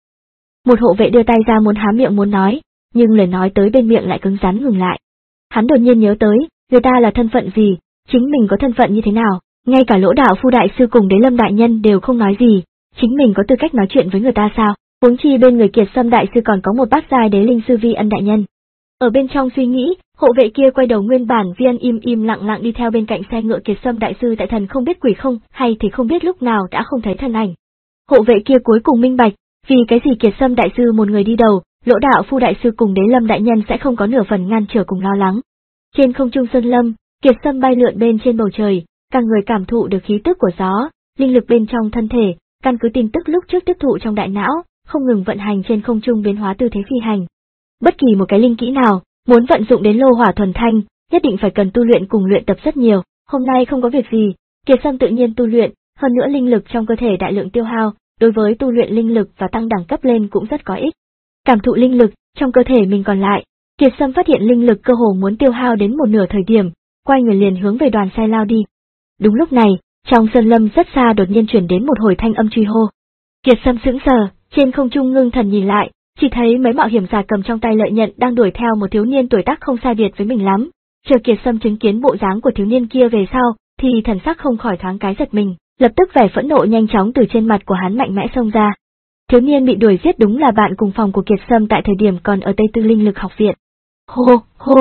Một hộ vệ đưa tay ra muốn há miệng muốn nói, nhưng lời nói tới bên miệng lại cứng rắn ngừng lại. Hắn đột nhiên nhớ tới, người ta là thân phận gì, chính mình có thân phận như thế nào, ngay cả Lỗ đạo phu đại sư cùng Đế Lâm đại nhân đều không nói gì, chính mình có tư cách nói chuyện với người ta sao? Huống chi bên người Kiệt Sâm đại sư còn có một bát giai đế linh sư Vi Ân đại nhân. Ở bên trong suy nghĩ, hộ vệ kia quay đầu nguyên bản Vi Ân im im lặng lặng đi theo bên cạnh xe ngựa Kiệt Sâm đại sư tại thần không biết quỷ không, hay thì không biết lúc nào đã không thấy thân ảnh. Hộ vệ kia cuối cùng minh bạch, vì cái gì Kiệt Sâm đại sư một người đi đầu, Lỗ đạo phu đại sư cùng Đế Lâm đại nhân sẽ không có nửa phần ngăn trở cùng lo lắng. Trên không trung sơn lâm, Kiệt Sâm bay lượn bên trên bầu trời, cả người cảm thụ được khí tức của gió, linh lực bên trong thân thể, căn cứ tin tức lúc trước tiếp thụ trong đại não, không ngừng vận hành trên không trung biến hóa tư thế phi hành. Bất kỳ một cái linh kỹ nào, muốn vận dụng đến lô hỏa thuần thanh, nhất định phải cần tu luyện cùng luyện tập rất nhiều. Hôm nay không có việc gì, Kiệt Sâm tự nhiên tu luyện, hơn nữa linh lực trong cơ thể đại lượng tiêu hao, đối với tu luyện linh lực và tăng đẳng cấp lên cũng rất có ích. Cảm thụ linh lực trong cơ thể mình còn lại, Kiệt Sâm phát hiện linh lực cơ hồ muốn tiêu hao đến một nửa thời điểm, quay người liền hướng về đoàn xe lao đi. Đúng lúc này, trong sơn lâm rất xa đột nhiên chuyển đến một hồi thanh âm truy hô. Kiệt Sâm sững sờ, trên không trung ngưng thần nhìn lại, chỉ thấy mấy mạo hiểm giả cầm trong tay lợi nhận đang đuổi theo một thiếu niên tuổi tác không sai biệt với mình lắm. Chờ Kiệt Sâm chứng kiến bộ dáng của thiếu niên kia về sau, thì thần sắc không khỏi thoáng cái giật mình, lập tức vẻ phẫn nộ nhanh chóng từ trên mặt của hắn mạnh mẽ xông ra. Thiếu niên bị đuổi giết đúng là bạn cùng phòng của Kiệt Sâm tại thời điểm còn ở Tây Tư Linh Lực học viện. Hô, hô.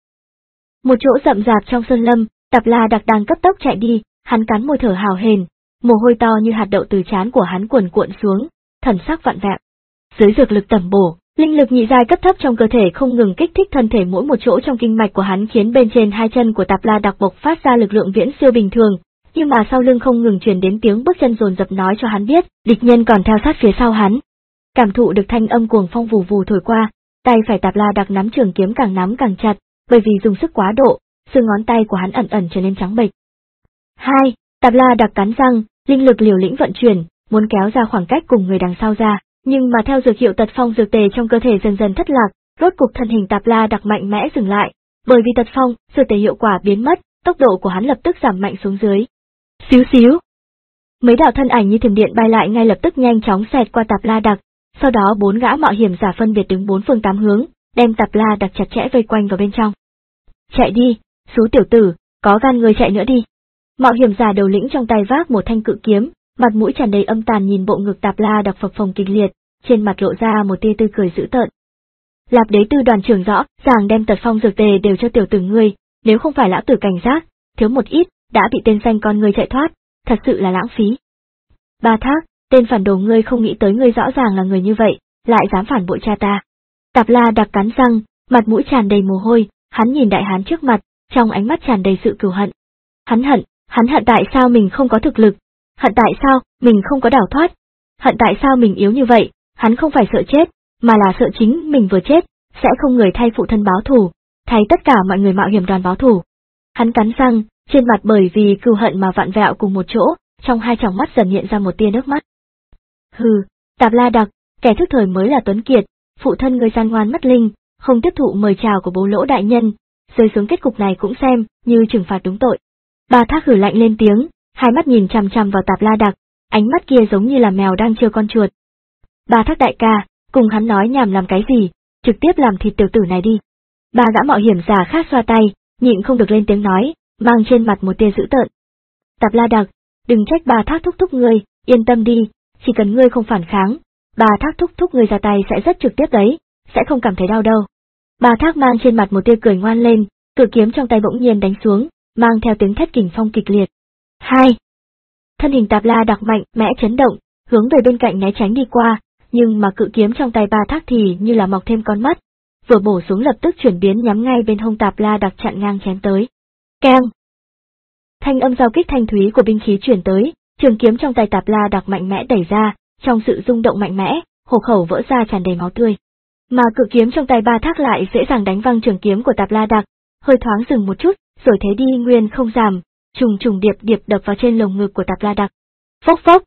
Một chỗ rậm rạp trong sơn lâm, Tạp La Đặc đang cấp tốc chạy đi, hắn cắn môi thở hào hển, mồ hôi to như hạt đậu từ trán của hắn cuồn cuộn xuống, thần sắc vặn vẹo. Dưới dược lực tầm bổ, linh lực nhị giai cấp thấp trong cơ thể không ngừng kích thích thân thể mỗi một chỗ trong kinh mạch của hắn khiến bên trên hai chân của Tạp La Đặc bộc phát ra lực lượng viễn siêu bình thường, nhưng mà sau lưng không ngừng truyền đến tiếng bước chân dồn dập nói cho hắn biết, địch nhân còn theo sát phía sau hắn. Cảm thụ được thanh âm cuồng phong vù vù thổi qua, tay phải Tạp La Đặc nắm trường kiếm càng nắm càng chặt, bởi vì dùng sức quá độ, xương ngón tay của hắn ẩn ẩn trở nên trắng bệch. Hai, Tạp La Đặc cắn răng, linh lực liều lĩnh vận chuyển, muốn kéo ra khoảng cách cùng người đằng sau ra, nhưng mà theo dược hiệu tật phong dược tề trong cơ thể dần dần thất lạc, rốt cục thân hình Tạp La Đặc mạnh mẽ dừng lại, bởi vì tật phong, dược tề hiệu quả biến mất, tốc độ của hắn lập tức giảm mạnh xuống dưới. Xíu xíu. Mấy đạo thân ảnh như thiểm điện bay lại ngay lập tức nhanh chóng xẹt qua Tạp La Đặc, sau đó bốn gã mạo hiểm giả phân biệt đứng bốn phương tám hướng, đem Tạp La Đặc chặt chẽ vây quanh vào bên trong. Chạy đi, xú tiểu tử, có gan người chạy nữa đi. Mạo hiểm giả đầu lĩnh trong tay vác một thanh cự kiếm, mặt mũi tràn đầy âm tàn nhìn bộ ngực Tạp La Đặc phập phồng kịch liệt, trên mặt lộ ra một tia tươi cười dữ tợn. Lạp đế tư đoàn trưởng rõ ràng đem tật phong dược tề đều cho tiểu tử ngươi, nếu không phải lão tử cảnh giác, thiếu một ít, đã bị tên danh con ngươi chạy thoát, thật sự là lãng phí. Ba Thác, tên phản đồ ngươi không nghĩ tới ngươi rõ ràng là người như vậy, lại dám phản bội cha ta. Tạp La Đặc cắn răng, mặt mũi tràn đầy mồ hôi, hắn nhìn đại hán trước mặt, trong ánh mắt tràn đầy sự cừu hận. Hắn hận, hắn hận tại sao mình không có thực lực, hận tại sao mình không có đào thoát, hận tại sao mình yếu như vậy, hắn không phải sợ chết, mà là sợ chính mình vừa chết, sẽ không người thay phụ thân báo thù, thay tất cả mọi người mạo hiểm đoàn báo thù. Hắn cắn răng, trên mặt bởi vì cừu hận mà vặn vẹo cùng một chỗ, trong hai tròng mắt dần hiện ra một tia nước mắt. Hừ, Tạp La Đặc, kẻ thức thời mới là tuấn kiệt, phụ thân ngươi gian ngoan mất linh, không tiếp thụ mời chào của Bố Lỗ đại nhân, rơi xuống kết cục này cũng xem như trừng phạt đúng tội. Ba Thác hử lạnh lên tiếng, hai mắt nhìn chằm chằm vào Tạp La Đặc, ánh mắt kia giống như là mèo đang trêu con chuột. Ba Thác đại ca, cùng hắn nói nhảm làm cái gì, trực tiếp làm thịt tiểu tử này đi. Ba gã mạo hiểm giả khác xoa tay, nhịn không được lên tiếng nói, mang trên mặt một tia dữ tợn. Tạp La Đặc, đừng trách Ba Thác thúc thúc ngươi, yên tâm đi, chỉ cần ngươi không phản kháng, Ba Thác thúc thúc ngươi ra tay sẽ rất trực tiếp đấy, sẽ không cảm thấy đau đâu. Ba Thác mang trên mặt một tia cười ngoan lên, cự kiếm trong tay bỗng nhiên đánh xuống, mang theo tiếng thét kình phong kịch liệt. Hai. Thân hình Tạp La Đặc mạnh mẽ chấn động, hướng về bên cạnh né tránh đi qua, nhưng mà cự kiếm trong tay Ba Thác thì như là mọc thêm con mắt, vừa bổ xuống lập tức chuyển biến nhắm ngay bên hông Tạp La Đặc chặn ngang chém tới. Keng. Thanh âm giao kích thanh thúy của binh khí chuyển tới, trường kiếm trong tay Tạp La Đặc mạnh mẽ đẩy ra, trong sự rung động mạnh mẽ, hổ khẩu vỡ ra tràn đầy máu tươi. Mà cự kiếm trong tay Ba Thác lại dễ dàng đánh văng trường kiếm của Tạp La Đặc, hơi thoáng dừng một chút, rồi thế đi nguyên không giảm, trùng trùng điệp điệp đập vào trên lồng ngực của Tạp La Đặc. Phốc phốc.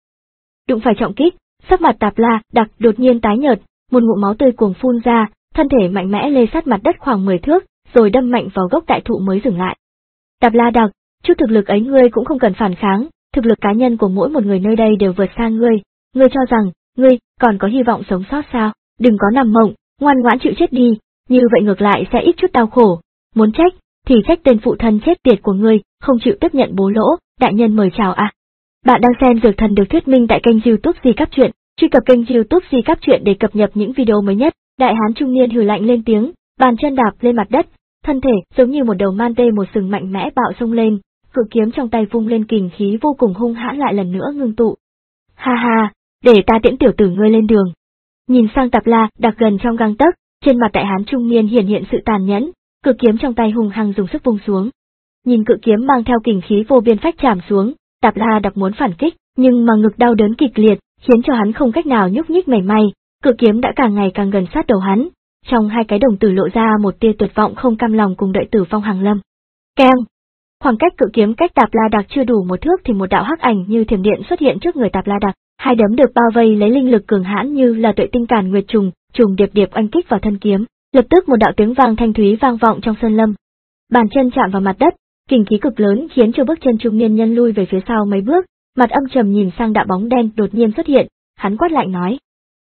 Đụng phải trọng kích, sắc mặt Tạp La Đặc đột nhiên tái nhợt, một ngụm máu tươi cuồng phun ra, thân thể mạnh mẽ lê sát mặt đất khoảng mười thước, rồi đâm mạnh vào gốc đại thụ mới dừng lại. Tạp La Đặc, chút thực lực ấy ngươi cũng không cần phản kháng, thực lực cá nhân của mỗi một người nơi đây đều vượt xa ngươi, ngươi cho rằng, ngươi còn có hy vọng sống sót sao? Đừng có nằm mộng, ngoan ngoãn chịu chết đi, như vậy ngược lại sẽ ít chút đau khổ. Muốn trách, thì trách tên phụ thân chết tiệt của ngươi, không chịu tiếp nhận Bố Lỗ đại nhân mời chào à. Bạn đang xem Dược Thần được thuyết minh tại kênh YouTube Di Cáp Truyện, truy cập kênh YouTube Di Cáp Truyện để cập nhật những video mới nhất. Đại hán trung niên hừ lạnh lên tiếng, bàn chân đạp lên mặt đất, thân thể giống như một đầu man tê một sừng mạnh mẽ bạo xông lên, cự kiếm trong tay vung lên kình khí vô cùng hung hãn lại lần nữa ngưng tụ. Ha ha, để ta tiễn tiểu tử ngươi lên đường. Nhìn sang Tạp La Đặc gần trong gang tấc, trên mặt đại hán trung niên hiển hiện sự tàn nhẫn, cự kiếm trong tay hung hăng dùng sức vung xuống. Nhìn cự kiếm mang theo kình khí vô biên phách chạm xuống, Tạp La Đặc muốn phản kích, nhưng mà ngực đau đớn kịch liệt, khiến cho hắn không cách nào nhúc nhích mảy may, cự kiếm đã càng ngày càng gần sát đầu hắn, trong hai cái đồng tử lộ ra một tia tuyệt vọng không cam lòng cùng đợi tử phong hàng lâm. Keng! Khoảng cách cự kiếm cách Tạp La Đặc chưa đủ một thước thì một đạo hắc ảnh như thiểm điện xuất hiện trước người Tạp La Đặc, hai đấm được bao vây lấy linh lực cường hãn như là tuệ tinh càn nguyệt trùng, trùng điệp điệp oanh kích vào thân kiếm, lập tức một đạo tiếng vang thanh thúy vang vọng trong sơn lâm. Bàn chân chạm vào mặt đất, kình khí cực lớn khiến cho bước chân trung niên nhân lui về phía sau mấy bước, mặt âm trầm nhìn sang đạo bóng đen đột nhiên xuất hiện, hắn quát lạnh nói: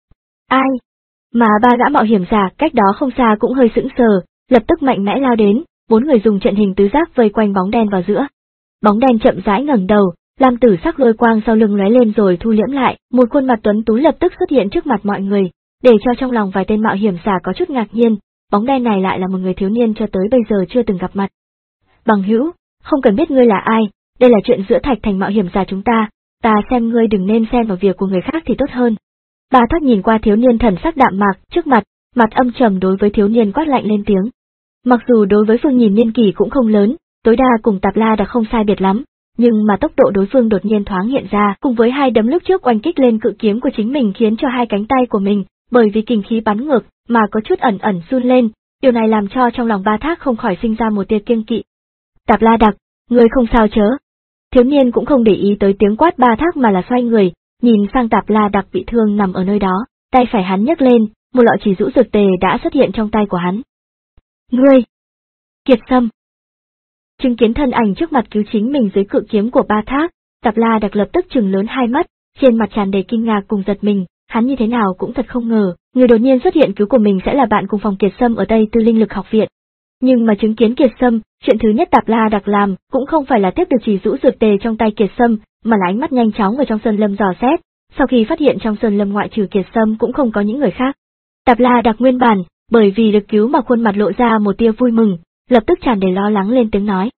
Ai? Mà ba gã mạo hiểm giả cách đó không xa cũng hơi sững sờ, lập tức mạnh mẽ lao đến, bốn người dùng trận hình tứ giác vây quanh bóng đen vào giữa. Bóng đen chậm rãi ngẩng đầu, lam tử sắc lôi quang sau lưng lóe lên rồi thu liễm lại, một khuôn mặt tuấn tú lập tức xuất hiện trước mặt mọi người, để cho trong lòng vài tên mạo hiểm giả có chút ngạc nhiên, bóng đen này lại là một người thiếu niên cho tới bây giờ chưa từng gặp mặt. Bằng hữu, không cần biết ngươi là ai, đây là chuyện giữa Thạch Thành mạo hiểm giả chúng ta, ta xem ngươi đừng nên xen vào việc của người khác thì tốt hơn. Ba Thác nhìn qua thiếu niên thần sắc đạm mạc trước mặt, mặt âm trầm đối với thiếu niên quát lạnh lên tiếng. Mặc dù đối với phương nhìn niên kỷ cũng không lớn, tối đa cùng Tạp La đã không sai biệt lắm, nhưng mà tốc độ đối phương đột nhiên thoáng hiện ra, cùng với hai đấm lúc trước oanh kích lên cự kiếm của chính mình khiến cho hai cánh tay của mình, bởi vì kình khí bắn ngược, mà có chút ẩn ẩn run lên, điều này làm cho trong lòng Ba Thác không khỏi sinh ra một tia kiêng kỵ. Tạp La Đặc, ngươi không sao chớ? Thiếu niên cũng không để ý tới tiếng quát Ba Thác mà là xoay người, nhìn sang Tạp La Đặc bị thương nằm ở nơi đó, tay phải hắn nhấc lên, một lọ chỉ rũ dược tề đã xuất hiện trong tay của hắn. Ngươi! Kiệt Sâm! Chứng kiến thân ảnh trước mặt cứu chính mình dưới cự kiếm của Ba Thác, Tạp La Đặc lập tức trừng lớn hai mắt, trên mặt tràn đầy kinh ngạc cùng giật mình, hắn như thế nào cũng thật không ngờ, người đột nhiên xuất hiện cứu của mình sẽ là bạn cùng phòng Kiệt Sâm ở Tây Tư Linh Lực Học Viện. Nhưng mà chứng kiến Kiệt Sâm, chuyện thứ nhất Tạp La Đặc làm cũng không phải là tiếp được chỉ rũ dược tề trong tay Kiệt Sâm, mà là ánh mắt nhanh chóng ở trong sơn lâm dò xét, sau khi phát hiện trong sơn lâm ngoại trừ Kiệt Sâm cũng không có những người khác. Tạp La Đặc nguyên bản bởi vì được cứu mà khuôn mặt lộ ra một tia vui mừng, lập tức tràn đầy lo lắng lên tiếng nói.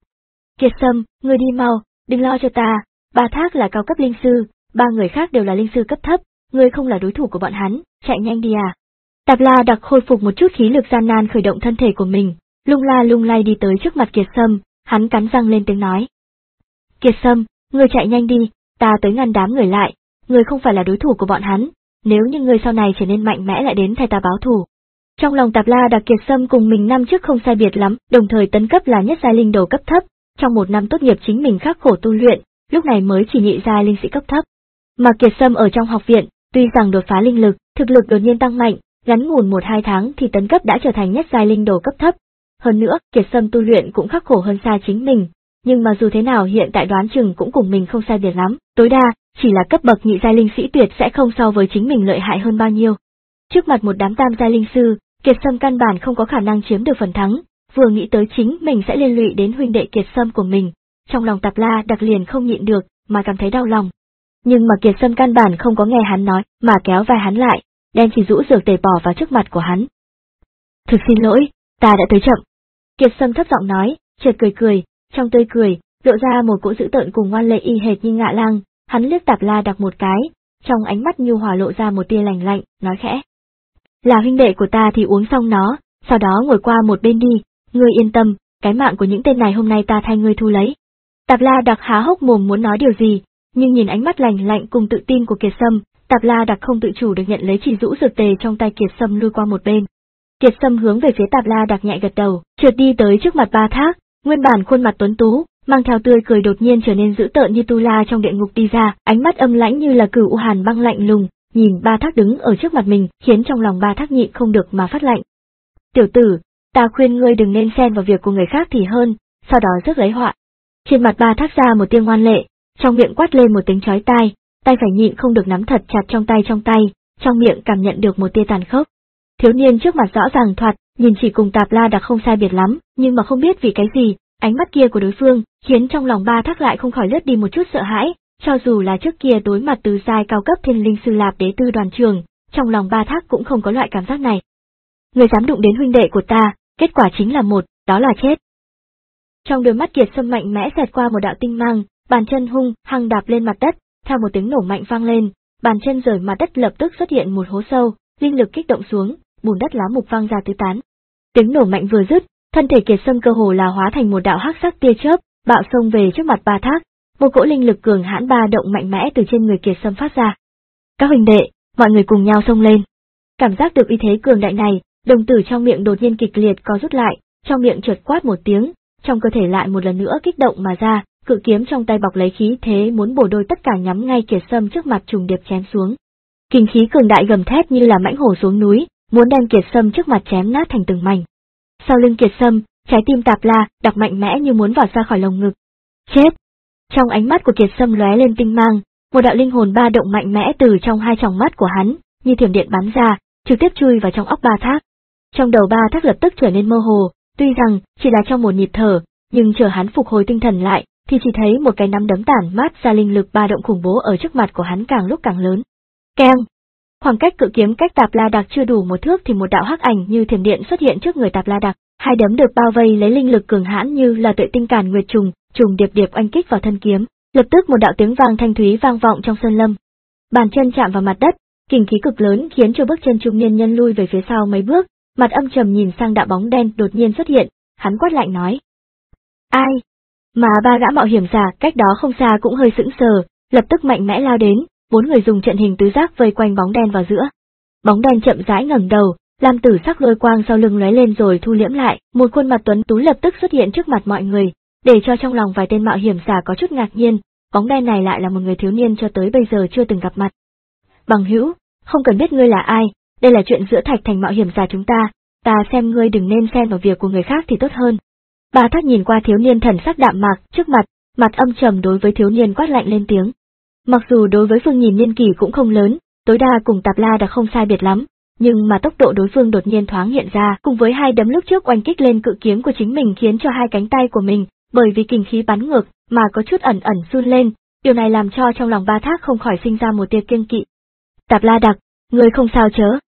Kiệt Sâm, ngươi đi mau, đừng lo cho ta, Ba Thác là cao cấp linh sư, ba người khác đều là linh sư cấp thấp, ngươi không là đối thủ của bọn hắn, chạy nhanh đi à. Tạp La Đặc khôi phục một chút khí lực gian nan khởi động thân thể của mình, lung la lung lay đi tới trước mặt Kiệt Sâm, hắn cắn răng lên tiếng nói. Kiệt Sâm, ngươi chạy nhanh đi, ta tới ngăn đám người lại, ngươi không phải là đối thủ của bọn hắn, nếu như ngươi sau này trở nên mạnh mẽ lại đến thay ta báo thù. Trong lòng Tạp La Đặc Kiệt Sâm cùng mình năm trước không sai biệt lắm, đồng thời tấn cấp là nhất giai linh đồ cấp thấp, trong một năm tốt nghiệp chính mình khắc khổ tu luyện, lúc này mới chỉ nhị giai linh sĩ cấp thấp. Mà Kiệt Sâm ở trong học viện, tuy rằng đột phá linh lực, thực lực đột nhiên tăng mạnh, ngắn ngủn một hai tháng thì tấn cấp đã trở thành nhất giai linh đồ cấp thấp. Hơn nữa, Kiệt Sâm tu luyện cũng khắc khổ hơn xa chính mình, nhưng mà dù thế nào hiện tại đoán chừng cũng cùng mình không sai biệt lắm, tối đa chỉ là cấp bậc nhị giai linh sĩ tuyệt sẽ không so với chính mình lợi hại hơn bao nhiêu. Trước mặt một đám tam giai linh sư, Kiệt Sâm căn bản không có khả năng chiếm được phần thắng, vừa nghĩ tới chính mình sẽ liên lụy đến huynh đệ Kiệt Sâm của mình, trong lòng Tạp La Đặc liền không nhịn được, mà cảm thấy đau lòng. Nhưng mà Kiệt Sâm căn bản không có nghe hắn nói, mà kéo vai hắn lại, đem chỉ rũ dược tề bỏ vào trước mặt của hắn. Thực xin lỗi, ta đã tới chậm. Kiệt Sâm thấp giọng nói, chợt cười cười, trong tươi cười, lộ ra một cỗ dữ tợn cùng ngoan lệ y hệt như ngạ lang, hắn liếc Tạp La Đặc một cái, trong ánh mắt nhu hòa lộ ra một tia lạnh lạnh, nói khẽ. Là huynh đệ của ta thì uống xong nó, sau đó ngồi qua một bên đi, ngươi yên tâm, cái mạng của những tên này hôm nay ta thay ngươi thu lấy. Tạp La Đặc há hốc mồm muốn nói điều gì, nhưng nhìn ánh mắt lạnh lạnh cùng tự tin của Kiệt Sâm, Tạp La Đặc không tự chủ được nhận lấy chỉ rũ dược tề trong tay Kiệt Sâm lui qua một bên. Kiệt Sâm hướng về phía Tạp La Đặc nhẹ gật đầu, trượt đi tới trước mặt Ba Thác, nguyên bản khuôn mặt tuấn tú, mang theo tươi cười đột nhiên trở nên dữ tợn như tu la trong địa ngục đi ra, ánh mắt âm lãnh như là cửu u hàn băng lạnh lùng, nhìn Ba Thác đứng ở trước mặt mình, khiến trong lòng Ba Thác nhịn không được mà phát lạnh. Tiểu tử, ta khuyên ngươi đừng nên xen vào việc của người khác thì hơn, sau đó rước lấy họa. Trên mặt Ba Thác ra một tiếng ngoan lệ, trong miệng quát lên một tiếng chói tai, tay phải nhịn không được nắm thật chặt trong tay trong tay, trong miệng cảm nhận được một tia tàn khốc. Thiếu niên trước mặt rõ ràng thoạt, nhìn chỉ cùng Tạp La Đặc không sai biệt lắm, nhưng mà không biết vì cái gì, ánh mắt kia của đối phương, khiến trong lòng Ba Thác lại không khỏi lướt đi một chút sợ hãi, cho dù là trước kia đối mặt tứ giai cao cấp thiên linh sư Lạp Đế Tư Đoàn Trường, trong lòng Ba Thác cũng không có loại cảm giác này. Người dám đụng đến huynh đệ của ta, kết quả chính là một, đó là chết. Trong đôi mắt Kiệt Sâm mạnh mẽ xẹt qua một đạo tinh mang, bàn chân hung hăng đạp lên mặt đất, theo một tiếng nổ mạnh vang lên, bàn chân rời mặt đất lập tức xuất hiện một hố sâu, linh lực kích động xuống, bùn đất lá mục vang ra tứ tán. Tiếng nổ mạnh vừa dứt, thân thể Kiệt Sâm cơ hồ là hóa thành một đạo hắc sắc tia chớp, bạo xông về trước mặt Ba Thác, một cỗ linh lực cường hãn ba động mạnh mẽ từ trên người Kiệt Sâm phát ra. Các huynh đệ, mọi người cùng nhau xông lên. Cảm giác được uy thế cường đại này, đồng tử trong miệng đột nhiên kịch liệt co rút lại, trong miệng chợt quát một tiếng, trong cơ thể lại một lần nữa kích động mà ra, cự kiếm trong tay bọc lấy khí thế muốn bổ đôi tất cả nhắm ngay Kiệt Sâm trước mặt trùng điệp chém xuống. Kinh khí cường đại gầm thét như là mãnh hổ xuống núi, muốn đem Kiệt Sâm trước mặt chém nát thành từng mảnh. Sau lưng Kiệt Sâm, trái tim Tạp La Đặc mạnh mẽ như muốn vọt ra khỏi lồng ngực. Chết! Trong ánh mắt của Kiệt Sâm lóe lên tinh mang, một đạo linh hồn ba động mạnh mẽ từ trong hai tròng mắt của hắn, như thiểm điện bắn ra, trực tiếp chui vào trong óc Ba Thác. Trong đầu Ba Thác lập tức trở nên mơ hồ, tuy rằng chỉ là trong một nhịp thở, nhưng chờ hắn phục hồi tinh thần lại, thì chỉ thấy một cái nắm đấm tản mát ra linh lực ba động khủng bố ở trước mặt của hắn càng lúc càng lớn. Keng! Khoảng cách cự kiếm cách Tạp La Đặc chưa đủ một thước thì một đạo hắc ảnh như thiểm điện xuất hiện trước người Tạp La Đặc, hai đấm được bao vây lấy linh lực cường hãn như là tuệ tinh càn nguyệt trùng, trùng điệp điệp oanh kích vào thân kiếm, lập tức một đạo tiếng vang thanh thúy vang vọng trong sơn lâm. Bàn chân chạm vào mặt đất, kình khí cực lớn khiến cho bước chân trung niên nhân lui về phía sau mấy bước, mặt âm trầm nhìn sang đạo bóng đen đột nhiên xuất hiện, hắn quát lạnh nói: "Ai?" Mà ba gã mạo hiểm giả cách đó không xa cũng hơi sững sờ, lập tức mạnh mẽ lao đến, bốn người dùng trận hình tứ giác vây quanh bóng đen vào giữa. Bóng đen chậm rãi ngẩng đầu, lam tử sắc lôi quang sau lưng lóe lên rồi thu liễm lại, một khuôn mặt tuấn tú lập tức xuất hiện trước mặt mọi người, để cho trong lòng vài tên mạo hiểm giả có chút ngạc nhiên, bóng đen này lại là một người thiếu niên cho tới bây giờ chưa từng gặp mặt. "Bằng hữu, không cần biết ngươi là ai, đây là chuyện giữa Thạch Thành mạo hiểm giả chúng ta, ta xem ngươi đừng nên xen vào việc của người khác thì tốt hơn." Ba Thác nhìn qua thiếu niên thần sắc đạm mạc trước mặt, mặt âm trầm đối với thiếu niên quát lạnh lên tiếng. Mặc dù đối với phương nhìn niên kỷ cũng không lớn, tối đa cùng Tạp La Đặc không sai biệt lắm, nhưng mà tốc độ đối phương đột nhiên thoáng hiện ra, cùng với hai đấm lúc trước oanh kích lên cự kiếm của chính mình khiến cho hai cánh tay của mình, bởi vì kình khí bắn ngược, mà có chút ẩn ẩn run lên, điều này làm cho trong lòng Ba Thác không khỏi sinh ra một tia kiêng kỵ. "Tạp La Đặc, ngươi không sao chớ?"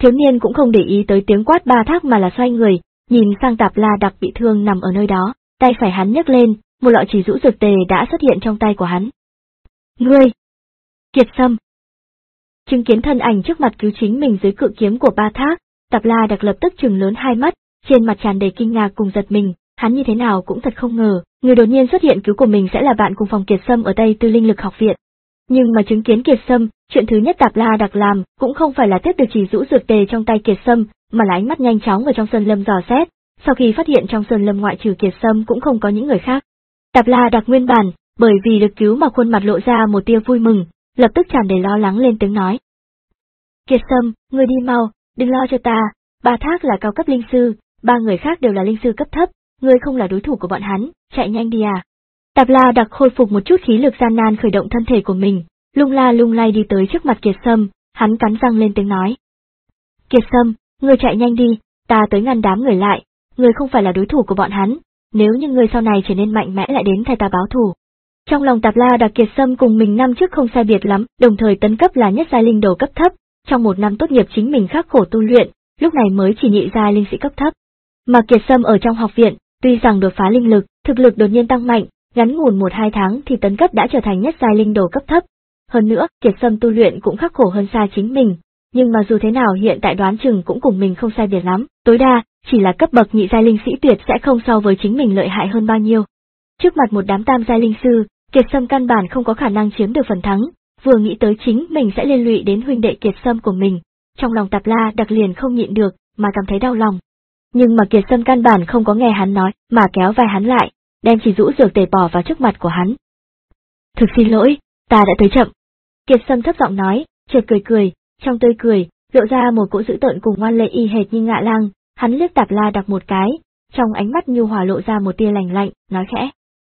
Thiếu niên cũng không để ý tới tiếng quát Ba Thác mà là xoay người, nhìn sang Tạp La Đặc bị thương nằm ở nơi đó, tay phải hắn nhấc lên, một lọ chỉ rũ dược tề đã xuất hiện trong tay của hắn. Ngươi! Kiệt Sâm! Chứng kiến thân ảnh trước mặt cứu chính mình dưới cự kiếm của Ba Thác, Tạp La Đặc lập tức trừng lớn hai mắt, trên mặt tràn đầy kinh ngạc cùng giật mình, hắn như thế nào cũng thật không ngờ, người đột nhiên xuất hiện cứu của mình sẽ là bạn cùng phòng Kiệt Sâm ở Tây Tư Linh Lực Học Viện. Nhưng mà chứng kiến Kiệt Sâm, chuyện thứ nhất Tạp La Đặc làm cũng không phải là tiếp được chỉ rũ dược tề trong tay Kiệt Sâm, mà là ánh mắt nhanh chóng vào trong sơn lâm dò xét, sau khi phát hiện trong sơn lâm ngoại trừ Kiệt Sâm cũng không có những người khác. Tạp La Đặc nguyên bản, bởi vì được cứu mà khuôn mặt lộ ra một tia vui mừng, lập tức tràn đầy lo lắng lên tiếng nói. Kiệt Sâm, ngươi đi mau, đừng lo cho ta, Ba Thác là cao cấp linh sư, ba người khác đều là linh sư cấp thấp, ngươi không là đối thủ của bọn hắn, chạy nhanh đi à. Tạp La Đặc khôi phục một chút khí lực gian nan khởi động thân thể của mình, lung la lung lay đi tới trước mặt Kiệt Sâm, hắn cắn răng lên tiếng nói. Kiệt Sâm, ngươi chạy nhanh đi, ta tới ngăn đám người lại, ngươi không phải là đối thủ của bọn hắn, nếu như ngươi sau này trở nên mạnh mẽ lại đến thay ta báo thù. Trong lòng Tạp La Đặc Kiệt Sâm cùng mình năm trước không sai biệt lắm, đồng thời tấn cấp là nhất giai linh đồ cấp thấp, trong một năm tốt nghiệp chính mình khắc khổ tu luyện, lúc này mới chỉ nhị giai linh sĩ cấp thấp. Mà Kiệt Sâm ở trong học viện, tuy rằng đột phá linh lực, thực lực đột nhiên tăng mạnh, ngắn ngủn một hai tháng thì tấn cấp đã trở thành nhất giai linh đồ cấp thấp. Hơn nữa, Kiệt Sâm tu luyện cũng khắc khổ hơn xa chính mình, nhưng mà dù thế nào hiện tại đoán chừng cũng cùng mình không sai biệt lắm, tối đa chỉ là cấp bậc nhị giai linh sĩ tuyệt sẽ không so với chính mình lợi hại hơn bao nhiêu. Trước mặt một đám tam giai linh sư, Kiệt Sâm căn bản không có khả năng chiếm được phần thắng, vừa nghĩ tới chính mình sẽ liên lụy đến huynh đệ Kiệt Sâm của mình, trong lòng Tạp La Đặc liền không nhịn được, mà cảm thấy đau lòng. Nhưng mà Kiệt Sâm căn bản không có nghe hắn nói, mà kéo vai hắn lại, đem chỉ rũ dược tề bỏ vào trước mặt của hắn. Thực xin lỗi, ta đã tới chậm. Kiệt Sâm thấp giọng nói, chợt cười cười, trong tươi cười, lộ ra một cỗ dữ tợn cùng ngoan lệ y hệt như ngạ lang, hắn liếc Tạp La Đặc một cái, trong ánh mắt nhu hòa lộ ra một tia lạnh lạnh, nói khẽ.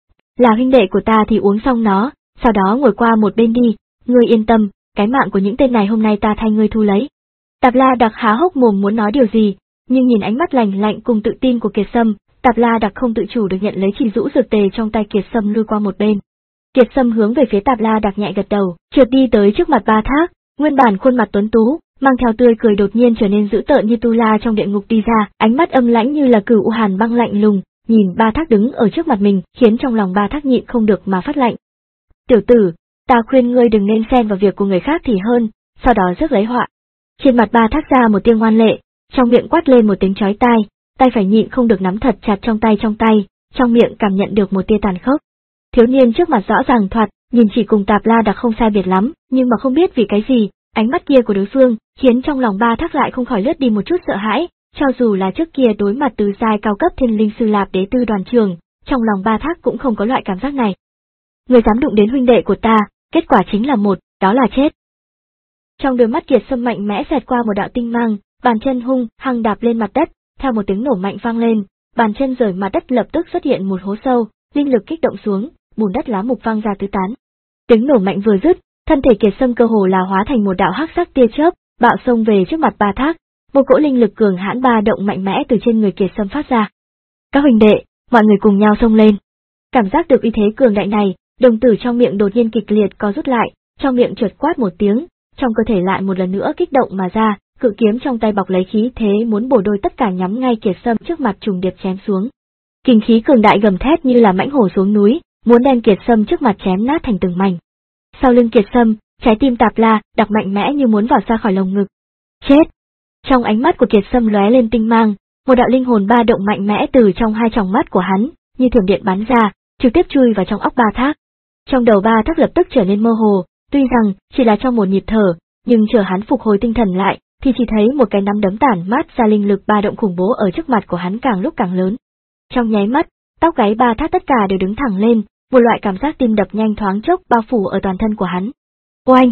Là huynh đệ của ta thì uống xong nó, sau đó ngồi qua một bên đi, ngươi yên tâm, cái mạng của những tên này hôm nay ta thay ngươi thu lấy. Tạp La Đặc há hốc mồm muốn nói điều gì, nhưng nhìn ánh mắt lạnh lạnh cùng tự tin của Kiệt Sâm, Tạp La Đặc không tự chủ được nhận lấy chỉ rũ dược tề trong tay Kiệt Sâm lui qua một bên. Kiệt Sâm hướng về phía Tạp La Đặc nhẹ gật đầu, trượt đi tới trước mặt Ba Thác, nguyên bản khuôn mặt tuấn tú, mang theo tươi cười đột nhiên trở nên dữ tợn như tu la trong địa ngục đi ra, ánh mắt âm lãnh như là cửu u hàn băng lạnh lùng, nhìn Ba Thác đứng ở trước mặt mình, khiến trong lòng Ba Thác nhịn không được mà phát lạnh. Tiểu tử, ta khuyên ngươi đừng nên xen vào việc của người khác thì hơn, sau đó rước lấy họa. Trên mặt Ba Thác ra một tiếng ngoan lệ, trong miệng quát lên một tiếng chói tai, tay phải nhịn không được nắm thật chặt trong tay trong tay, trong miệng cảm nhận được một tia tàn khốc. Thiếu niên trước mặt rõ ràng thoạt, nhìn chỉ cùng Tạp La Đặc không sai biệt lắm, nhưng mà không biết vì cái gì, ánh mắt kia của đối phương, khiến trong lòng Ba Thác lại không khỏi lướt đi một chút sợ hãi, cho dù là trước kia đối mặt tứ giai cao cấp thiên linh sư Lạp Đế Tư Đoàn Trường, trong lòng Ba Thác cũng không có loại cảm giác này. Người dám đụng đến huynh đệ của ta, kết quả chính là một, đó là chết. Trong đôi mắt Kiệt Sâm mạnh mẽ xẹt qua một đạo tinh mang, bàn chân hung hăng đạp lên mặt đất, theo một tiếng nổ mạnh vang lên, bàn chân rời mặt đất lập tức xuất hiện một hố sâu, linh lực kích động xuống, bùn đất lá mục vang ra tứ tán. Tiếng nổ mạnh vừa dứt, thân thể Kiệt Sâm cơ hồ là hóa thành một đạo hắc sắc tia chớp, bạo xông về trước mặt Ba Thác, một cỗ linh lực cường hãn ba động mạnh mẽ từ trên người Kiệt Sâm phát ra. Các huynh đệ, mọi người cùng nhau xông lên. Cảm giác được uy thế cường đại này, đồng tử trong miệng đột nhiên kịch liệt co rút lại, trong miệng chợt quát một tiếng, trong cơ thể lại một lần nữa kích động mà ra, cự kiếm trong tay bọc lấy khí thế muốn bổ đôi tất cả nhắm ngay Kiệt Sâm trước mặt trùng điệp chém xuống. Kinh khí cường đại gầm thét như là mãnh hổ xuống núi, muốn đem Kiệt Sâm trước mặt chém nát thành từng mảnh. Sau lưng Kiệt Sâm, trái tim Tạp La Đặc mạnh mẽ như muốn vào ra khỏi lồng ngực. Chết! Trong ánh mắt của Kiệt Sâm lóe lên tinh mang, một đạo linh hồn ba động mạnh mẽ từ trong hai tròng mắt của hắn, như thiểm điện bắn ra, trực tiếp chui vào trong óc Ba Thác. Trong đầu Ba Thác lập tức trở nên mơ hồ, tuy rằng chỉ là trong một nhịp thở, nhưng chờ hắn phục hồi tinh thần lại, thì chỉ thấy một cái nắm đấm tản mát ra linh lực ba động khủng bố ở trước mặt của hắn càng lúc càng lớn. Trong nháy mắt, tóc gáy Ba Thác tất cả đều đứng thẳng lên, một loại cảm giác tim đập nhanh thoáng chốc bao phủ ở toàn thân của hắn. Oanh!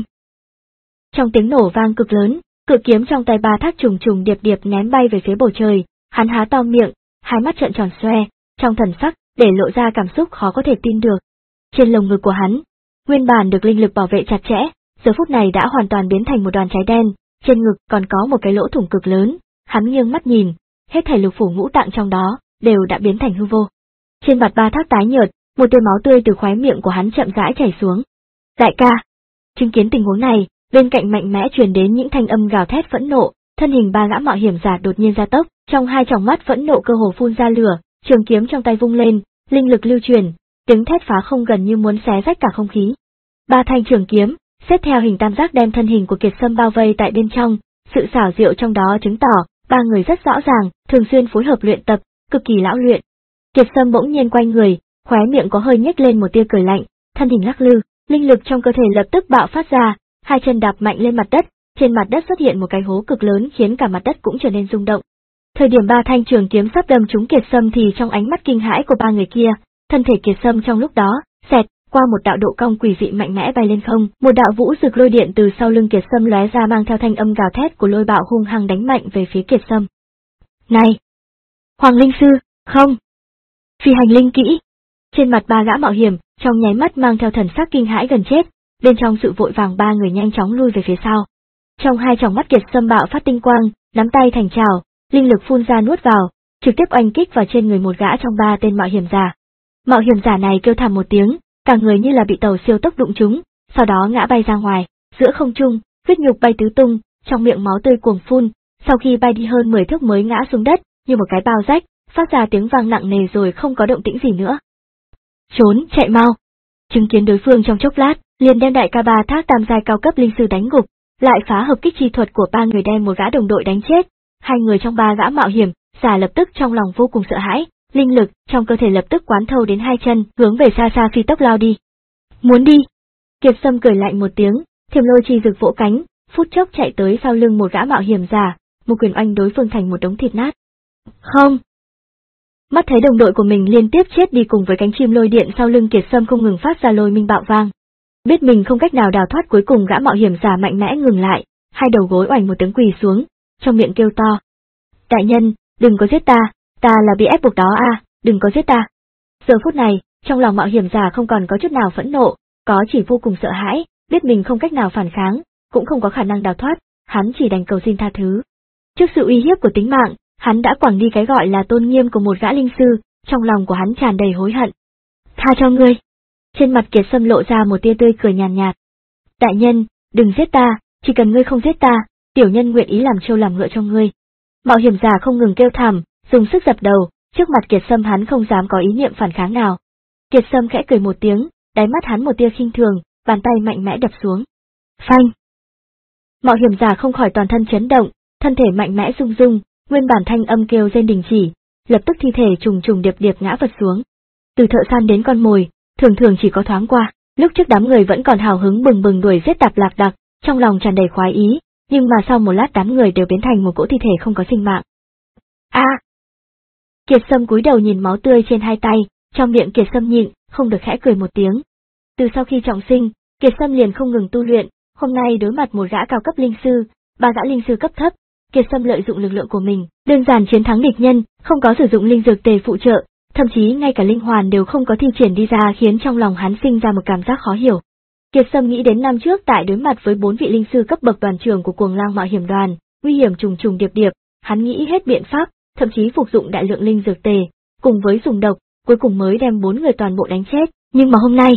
Trong tiếng nổ vang cực lớn, cự kiếm trong tay Ba Thác trùng trùng điệp điệp ném bay về phía bầu trời, hắn há to miệng, hai mắt trợn tròn xoe, trong thần sắc để lộ ra cảm xúc khó có thể tin được. Trên lồng ngực của hắn, nguyên bản được linh lực bảo vệ chặt chẽ, giờ phút này đã hoàn toàn biến thành một đoàn cháy đen, trên ngực còn có một cái lỗ thủng cực lớn, hắn nghiêng mắt nhìn, hết thảy lục phủ ngũ tạng trong đó đều đã biến thành hư vô. Trên mặt Ba Thác tái nhợt, một tia máu tươi từ khóe miệng của hắn chậm rãi chảy xuống. Đại ca! Chứng kiến tình huống này, bên cạnh mạnh mẽ truyền đến những thanh âm gào thét phẫn nộ, thân hình ba gã mạo hiểm giả đột nhiên gia tốc, trong hai tròng mắt phẫn nộ cơ hồ phun ra lửa, trường kiếm trong tay vung lên, linh lực lưu truyền, tiếng thét phá không gần như muốn xé rách cả không khí. Ba thanh trường kiếm, xếp theo hình tam giác đem thân hình của Kiệt Sâm bao vây tại bên trong, sự xảo diệu trong đó chứng tỏ, ba người rất rõ ràng, thường xuyên phối hợp luyện tập, cực kỳ lão luyện. Kiệt Sâm bỗng nhiên quay người, khóe miệng có hơi nhếch lên một tia cười lạnh, thân hình lắc lư, linh lực trong cơ thể lập tức bạo phát ra, hai chân đạp mạnh lên mặt đất, trên mặt đất xuất hiện một cái hố cực lớn khiến cả mặt đất cũng trở nên rung động. Thời điểm ba thanh trường kiếm sắp đâm trúng Kiệt Sâm thì trong ánh mắt kinh hãi của ba người kia, thân thể Kiệt Sâm trong lúc đó, xẹt qua một đạo độ cong quỷ dị mạnh mẽ bay lên không, một đạo vũ rực lôi điện từ sau lưng Kiệt Sâm lóe ra mang theo thanh âm gào thét của lôi bạo hung hăng đánh mạnh về phía Kiệt Sâm. Này! Hoàng Linh Sư, không! Phi hành linh kỹ! Trên mặt ba gã mạo hiểm, trong nháy mắt mang theo thần sắc kinh hãi gần chết, bên trong sự vội vàng ba người nhanh chóng lui về phía sau. Trong hai tròng mắt Kiệt Sâm bạo phát tinh quang, nắm tay thành trào, linh lực phun ra nuốt vào, trực tiếp oanh kích vào trên người một gã trong ba tên mạo hiểm giả. Mạo hiểm giả này kêu thảm một tiếng, cả người như là bị tàu siêu tốc đụng trúng, sau đó ngã bay ra ngoài, giữa không trung, huyết nhục bay tứ tung, trong miệng máu tươi cuồng phun, sau khi bay đi hơn mười thước mới ngã xuống đất, như một cái bao rách, phát ra tiếng vang nặng nề rồi không có động tĩnh gì nữa. Trốn, chạy mau! Chứng kiến đối phương trong chốc lát, liền đem đại ca ba thác tam giai cao cấp linh sư đánh gục, lại phá hợp kích chi thuật của ba người đem một gã đồng đội đánh chết. Hai người trong ba gã mạo hiểm, giả lập tức trong lòng vô cùng sợ hãi, linh lực trong cơ thể lập tức quán thâu đến hai chân, hướng về xa xa phi tốc lao đi. Muốn đi? Kiệt Sâm cười lạnh một tiếng, thiềm lôi chi rực vỗ cánh, phút chốc chạy tới sau lưng một gã mạo hiểm giả, một quyền oanh đối phương thành một đống thịt nát. Không! Mắt thấy đồng đội của mình liên tiếp chết đi cùng với cánh chim lôi điện sau lưng Kiệt Sâm không ngừng phát ra lôi minh bạo vang. Biết mình không cách nào đào thoát, cuối cùng gã mạo hiểm giả mạnh mẽ ngừng lại, hai đầu gối oành một tiếng quỳ xuống, trong miệng kêu to. Đại nhân, đừng có giết ta, ta là bị ép buộc đó à, đừng có giết ta. Giờ phút này, trong lòng mạo hiểm giả không còn có chút nào phẫn nộ, có chỉ vô cùng sợ hãi, biết mình không cách nào phản kháng, cũng không có khả năng đào thoát, hắn chỉ đành cầu xin tha thứ. Trước sự uy hiếp của tính mạng, hắn đã quẳng đi cái gọi là tôn nghiêm của một gã linh sư, trong lòng của hắn tràn đầy hối hận. Tha cho ngươi. Trên mặt Kiệt Sâm lộ ra một tia tươi cười nhàn nhạt, nhạt. Đại nhân, đừng giết ta, chỉ cần ngươi không giết ta, tiểu nhân nguyện ý làm trâu làm ngựa cho ngươi. Mạo hiểm giả không ngừng kêu thảm, dùng sức dập đầu, trước mặt Kiệt Sâm hắn không dám có ý niệm phản kháng nào. Kiệt Sâm khẽ cười một tiếng, đáy mắt hắn một tia khinh thường, bàn tay mạnh mẽ đập xuống. Phanh! Mạo hiểm giả không khỏi toàn thân chấn động, thân thể mạnh mẽ rung rung, nguyên bản thanh âm kêu rên đình chỉ, lập tức thi thể trùng trùng điệp điệp ngã vật xuống. Từ thợ săn đến con mồi, thường thường chỉ có thoáng qua, lúc trước đám người vẫn còn hào hứng bừng bừng đuổi giết Tạp Lạc Đặc, trong lòng tràn đầy khoái ý, nhưng mà sau một lát đám người đều biến thành một cỗ thi thể không có sinh mạng. A! À! Kiệt Sâm cúi đầu nhìn máu tươi trên hai tay, trong miệng Kiệt Sâm nhịn, không được khẽ cười một tiếng. Từ sau khi trọng sinh, Kiệt Sâm liền không ngừng tu luyện, hôm nay đối mặt một gã cao cấp linh sư, ba gã linh sư cấp thấp, Kiệt Sâm lợi dụng lực lượng của mình, đơn giản chiến thắng địch nhân, không có sử dụng linh dược tề phụ trợ, thậm chí ngay cả linh hoàn đều không có thi triển đi ra, khiến trong lòng hắn sinh ra một cảm giác khó hiểu. Kiệt Sâm nghĩ đến năm trước tại đối mặt với bốn vị linh sư cấp bậc đoàn trưởng của Cuồng Lang Mạo Hiểm Đoàn, nguy hiểm trùng trùng điệp điệp, hắn nghĩ hết biện pháp, thậm chí phục dụng đại lượng linh dược tề, cùng với dùng độc, cuối cùng mới đem bốn người toàn bộ đánh chết, nhưng mà hôm nay,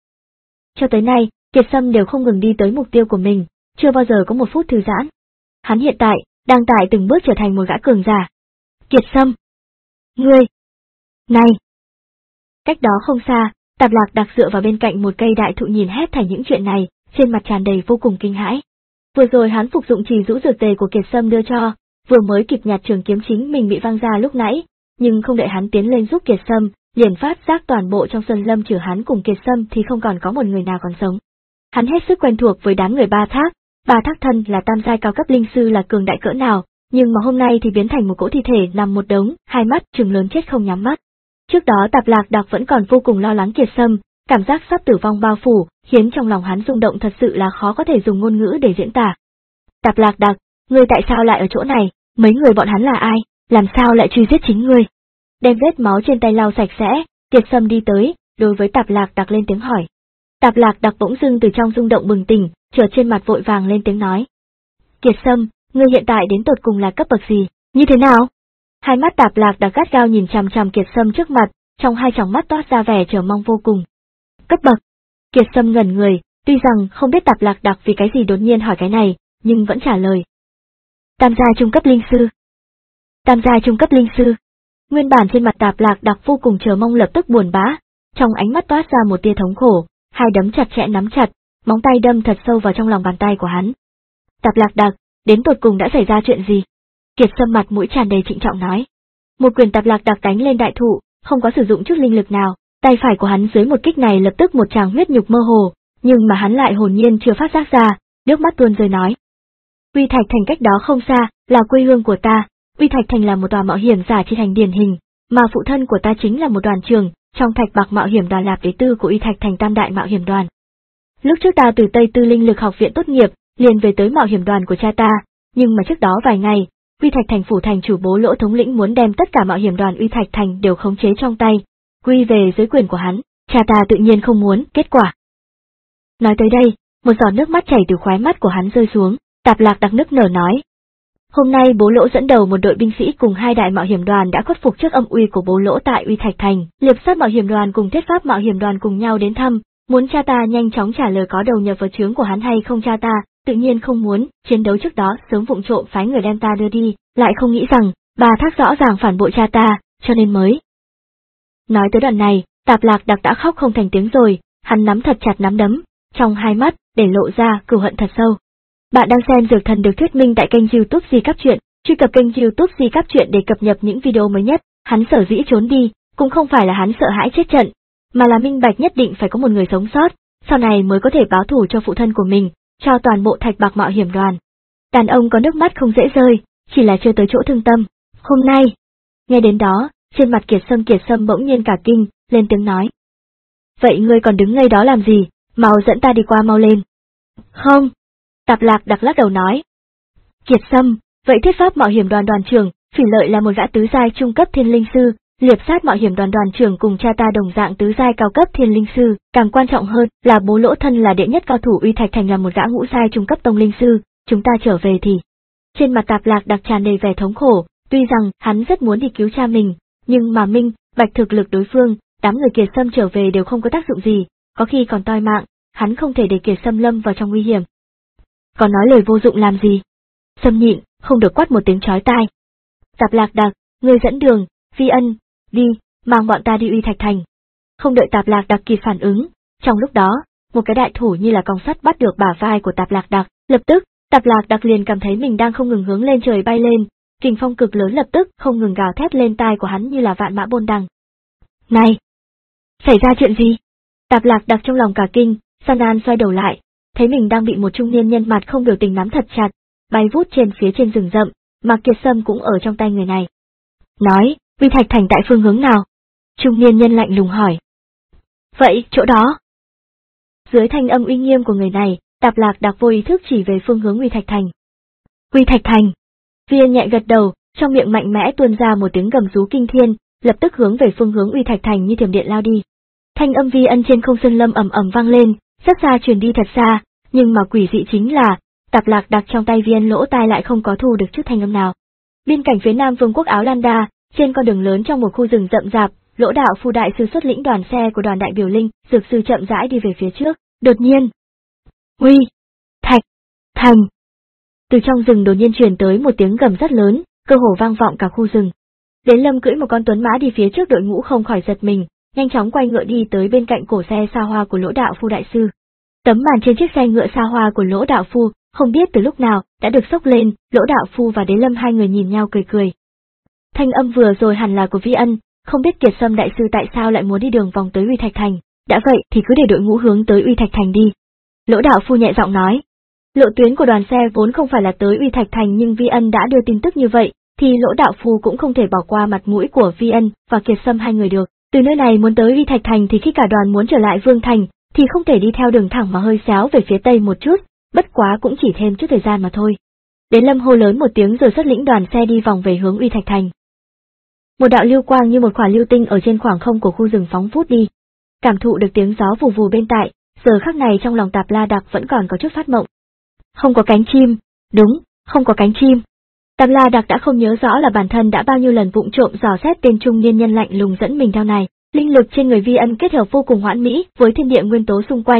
cho tới nay, Kiệt Sâm đều không ngừng đi tới mục tiêu của mình, chưa bao giờ có một phút thư giãn. Hắn hiện tại đang tại từng bước trở thành một gã cường giả. Kiệt Sâm, ngươi, này. Cách đó không xa, Tạp Lạc Đặc dựa vào bên cạnh một cây đại thụ nhìn hết thảy những chuyện này, trên mặt tràn đầy vô cùng kinh hãi. Vừa rồi hắn phục dụng trì rũ dược tề của Kiệt Sâm đưa cho, vừa mới kịp nhặt trường kiếm chính mình bị văng ra lúc nãy, nhưng không đợi hắn tiến lên giúp Kiệt Sâm, liền phát giác toàn bộ trong sơn lâm trừ hắn cùng Kiệt Sâm thì không còn có một người nào còn sống. Hắn hết sức quen thuộc với đám người Ba Thác, Ba Thác thân là tam giai cao cấp linh sư là cường đại cỡ nào, nhưng mà hôm nay thì biến thành một cỗ thi thể nằm một đống, hai mắt trừng lớn chết không nhắm mắt. Trước đó Tạp Lạc Đặc vẫn còn vô cùng lo lắng Kiệt Sâm, cảm giác sắp tử vong bao phủ, khiến trong lòng hắn rung động thật sự là khó có thể dùng ngôn ngữ để diễn tả. Tạp Lạc Đặc, ngươi tại sao lại ở chỗ này, mấy người bọn hắn là ai, làm sao lại truy giết chính ngươi? Đem vết máu trên tay lau sạch sẽ, Kiệt Sâm đi tới, đối với Tạp Lạc Đặc lên tiếng hỏi. Tạp Lạc Đặc bỗng dưng từ trong rung động bừng tỉnh, chợt trên mặt vội vàng lên tiếng nói. Kiệt Sâm, ngươi hiện tại đến tột cùng là cấp bậc gì, như thế nào? Hai mắt Tạp Lạc Đặc gắt gao nhìn chằm chằm Kiệt Sâm trước mặt, trong hai tròng mắt toát ra vẻ chờ mong vô cùng. Cấp bậc? Kiệt Sâm ngẩn người, tuy rằng không biết Tạp Lạc Đặc vì cái gì đột nhiên hỏi cái này, nhưng vẫn trả lời. Tam gia trung cấp linh sư. Tam gia trung cấp linh sư. Nguyên bản trên mặt Tạp Lạc Đặc vô cùng chờ mong lập tức buồn bã, trong ánh mắt toát ra một tia thống khổ, hai đấm chặt chẽ nắm chặt, móng tay đâm thật sâu vào trong lòng bàn tay của hắn. Tạp Lạc Đặc, đến tột cùng đã xảy ra chuyện gì? Kiệt Sâm mặt mũi tràn đầy trịnh trọng nói. Một quyền Tạp Lạc Đặc đánh lên đại thụ, không có sử dụng chút linh lực nào, tay phải của hắn dưới một kích này lập tức một tràng huyết nhục mơ hồ, nhưng mà hắn lại hồn nhiên chưa phát giác ra, nước mắt tuôn rơi nói. Uy Thạch Thành cách đó không xa, là quê hương của ta, Uy Thạch Thành là một tòa mạo hiểm giả chi thành điển hình, mà phụ thân của ta chính là một đoàn trưởng, trong Thạch Bạc mạo hiểm đoàn lạp đế tư của Uy Thạch Thành tam đại mạo hiểm đoàn. Lúc trước ta từ Tây Tư Linh Lực học viện tốt nghiệp, liền về tới mạo hiểm đoàn của cha ta, nhưng mà trước đó vài ngày, Uy Thạch Thành phủ thành chủ Bố Lỗ thống lĩnh muốn đem tất cả mạo hiểm đoàn Uy Thạch Thành đều khống chế trong tay, quy về dưới quyền của hắn, cha ta tự nhiên không muốn, kết quả. Nói tới đây, một giọt nước mắt chảy từ khóe mắt của hắn rơi xuống, Tạp Lạc Đặc nức nở nói. Hôm nay Bố Lỗ dẫn đầu một đội binh sĩ cùng hai đại mạo hiểm đoàn đã khuất phục trước âm uy của Bố Lỗ tại Uy Thạch Thành, Liệp Sát mạo hiểm đoàn cùng Thiết Pháp mạo hiểm đoàn cùng nhau đến thăm, muốn cha ta nhanh chóng trả lời có đầu nhập vào trướng của hắn hay không. Cha ta tự nhiên không muốn, chiến đấu trước đó sớm vụng trộm phái người đem ta đưa đi, lại không nghĩ rằng Bà Thác rõ ràng phản bội cha ta, cho nên mới. Nói tới đoạn này, Tạp Lạc Đặc đã khóc không thành tiếng rồi, hắn nắm thật chặt nắm đấm, trong hai mắt để lộ ra cừu hận thật sâu. Bạn đang xem Dược Thần được thuyết minh tại kênh YouTube Di Cáp Truyện, truy cập kênh YouTube Di Cáp Truyện để cập nhật những video mới nhất. Hắn sở dĩ trốn đi, cũng không phải là hắn sợ hãi chết trận, mà là minh bạch nhất định phải có một người sống sót, sau này mới có thể báo thù cho phụ thân của mình, cho toàn bộ Thạch Bạc mạo hiểm đoàn. Đàn ông có nước mắt không dễ rơi, chỉ là chưa tới chỗ thương tâm. Hôm nay, nghe đến đó, trên mặt Kiệt Sâm Kiệt Sâm bỗng nhiên cả kinh, lên tiếng nói. Vậy ngươi còn đứng ngay đó làm gì, mau dẫn ta đi qua mau lên. Không. Tạp Lạc Đặc lắc đầu nói. Kiệt Sâm, vậy Thiết Pháp mạo hiểm đoàn đoàn trưởng, Phỉ Lợi là một gã tứ giai trung cấp thiên linh sư, Liệp Sát mạo hiểm đoàn đoàn trưởng cùng cha ta đồng dạng tứ giai cao cấp thiên linh sư, càng quan trọng hơn là Bố Lỗ thân là đệ nhất cao thủ Uy Thạch Thành là một gã ngũ giai trung cấp tông linh sư, chúng ta trở về thì. Trên mặt Tạp Lạc Đặc tràn đầy vẻ thống khổ, tuy rằng hắn rất muốn đi cứu cha mình, nhưng mà minh bạch thực lực đối phương, đám người Kiệt Sâm trở về đều không có tác dụng gì, có khi còn toi mạng, hắn không thể để Kiệt Sâm lâm vào trong nguy hiểm. Còn nói lời vô dụng làm gì? Sâm nhịn, không được quát một tiếng chói tai. Tạp Lạc Đặc, người dẫn đường, Vi Ân, đi, mang bọn ta đi Uy Thạch Thành. Không đợi Tạp Lạc Đặc kịp phản ứng, trong lúc đó, một cái đại thủ như là còng sắt bắt được bả vai của Tạp Lạc Đặc, lập tức, Tạp Lạc Đặc liền cảm thấy mình đang không ngừng hướng lên trời bay lên, kình phong cực lớn lập tức không ngừng gào thét lên tai của hắn như là vạn mã bôn đằng. Này! Xảy ra chuyện gì? Tạp Lạc Đặc trong lòng cả kinh, gian nan xoay đầu lại, thấy mình đang bị một trung niên nhân mặt không biểu tình nắm thật chặt, bay vút trên phía trên rừng rậm, mà Kiệt Sâm cũng ở trong tay người này. Nói, Uy Thạch Thành tại phương hướng nào? Trung niên nhân lạnh lùng hỏi. Vậy, chỗ đó. Dưới thanh âm uy nghiêm của người này, Tạp Lạc Đặc vô ý thức chỉ về phương hướng Uy Thạch Thành. Uy Thạch Thành. Viên nhẹ gật đầu, trong miệng mạnh mẽ tuôn ra một tiếng gầm rú kinh thiên, lập tức hướng về phương hướng Uy Thạch Thành như thiểm điện lao đi. Thanh âm Vi Ân trên không sơn lâm ầm ầm vang lên, rất xa truyền đi thật xa, nhưng mà quỷ dị chính là, Tạp Lạc Đặc trong tay Vi Ân lỗ tai lại không có thu được chút thanh âm nào. Biên cảnh phía nam vương quốc Áo Lan Đa, trên con đường lớn trong một khu rừng rậm rạp, Lỗ Đạo Phu đại sư xuất lĩnh đoàn xe của đoàn đại biểu linh, dược sư chậm rãi đi về phía trước, đột nhiên. Uy! Thạch! Thành! Từ trong rừng đột nhiên truyền tới một tiếng gầm rất lớn, cơ hồ vang vọng cả khu rừng. Đến Lâm cưỡi một con tuấn mã đi phía trước đội ngũ không khỏi giật mình, nhanh chóng quay ngựa đi tới bên cạnh cổ xe xa hoa của Lỗ Đạo Phu đại sư. Tấm màn trên chiếc xe ngựa xa hoa của Lỗ Đạo Phu, không biết từ lúc nào, đã được xốc lên, Lỗ Đạo Phu và Đế Lâm hai người nhìn nhau cười cười. Thanh âm vừa rồi hẳn là của Vi Ân, không biết Kiệt Sâm đại sư tại sao lại muốn đi đường vòng tới Uy Thạch Thành, đã vậy thì cứ để đội ngũ hướng tới Uy Thạch Thành đi. Lỗ Đạo Phu nhẹ giọng nói. Lộ tuyến của đoàn xe vốn không phải là tới Uy Thạch Thành nhưng Vi Ân đã đưa tin tức như vậy, thì Lỗ Đạo Phu cũng không thể bỏ qua mặt mũi của Vi Ân và Kiệt Sâm hai người được. Từ nơi này muốn tới Uy Thạch Thành thì khi cả đoàn muốn trở lại Vương Thành, thì không thể đi theo đường thẳng mà hơi xéo về phía tây một chút, bất quá cũng chỉ thêm chút thời gian mà thôi. Đến Lâm hô lớn một tiếng rồi xuất lĩnh đoàn xe đi vòng về hướng Uy Thạch Thành. Một đạo lưu quang như một quả lưu tinh ở trên khoảng không của khu rừng phóng vút đi. Cảm thụ được tiếng gió vù vù bên tại, giờ khắc này trong lòng Tạp La Đặc vẫn còn có chút phát mộng. Không có cánh chim, đúng, không có cánh chim. Tạp La Đặc đã không nhớ rõ là bản thân đã bao nhiêu lần vụng trộm dò xét tên trung niên nhân lạnh lùng dẫn mình theo này. Linh lực trên người Vi Ân kết hợp vô cùng hoãn mỹ với thiên địa nguyên tố xung quanh,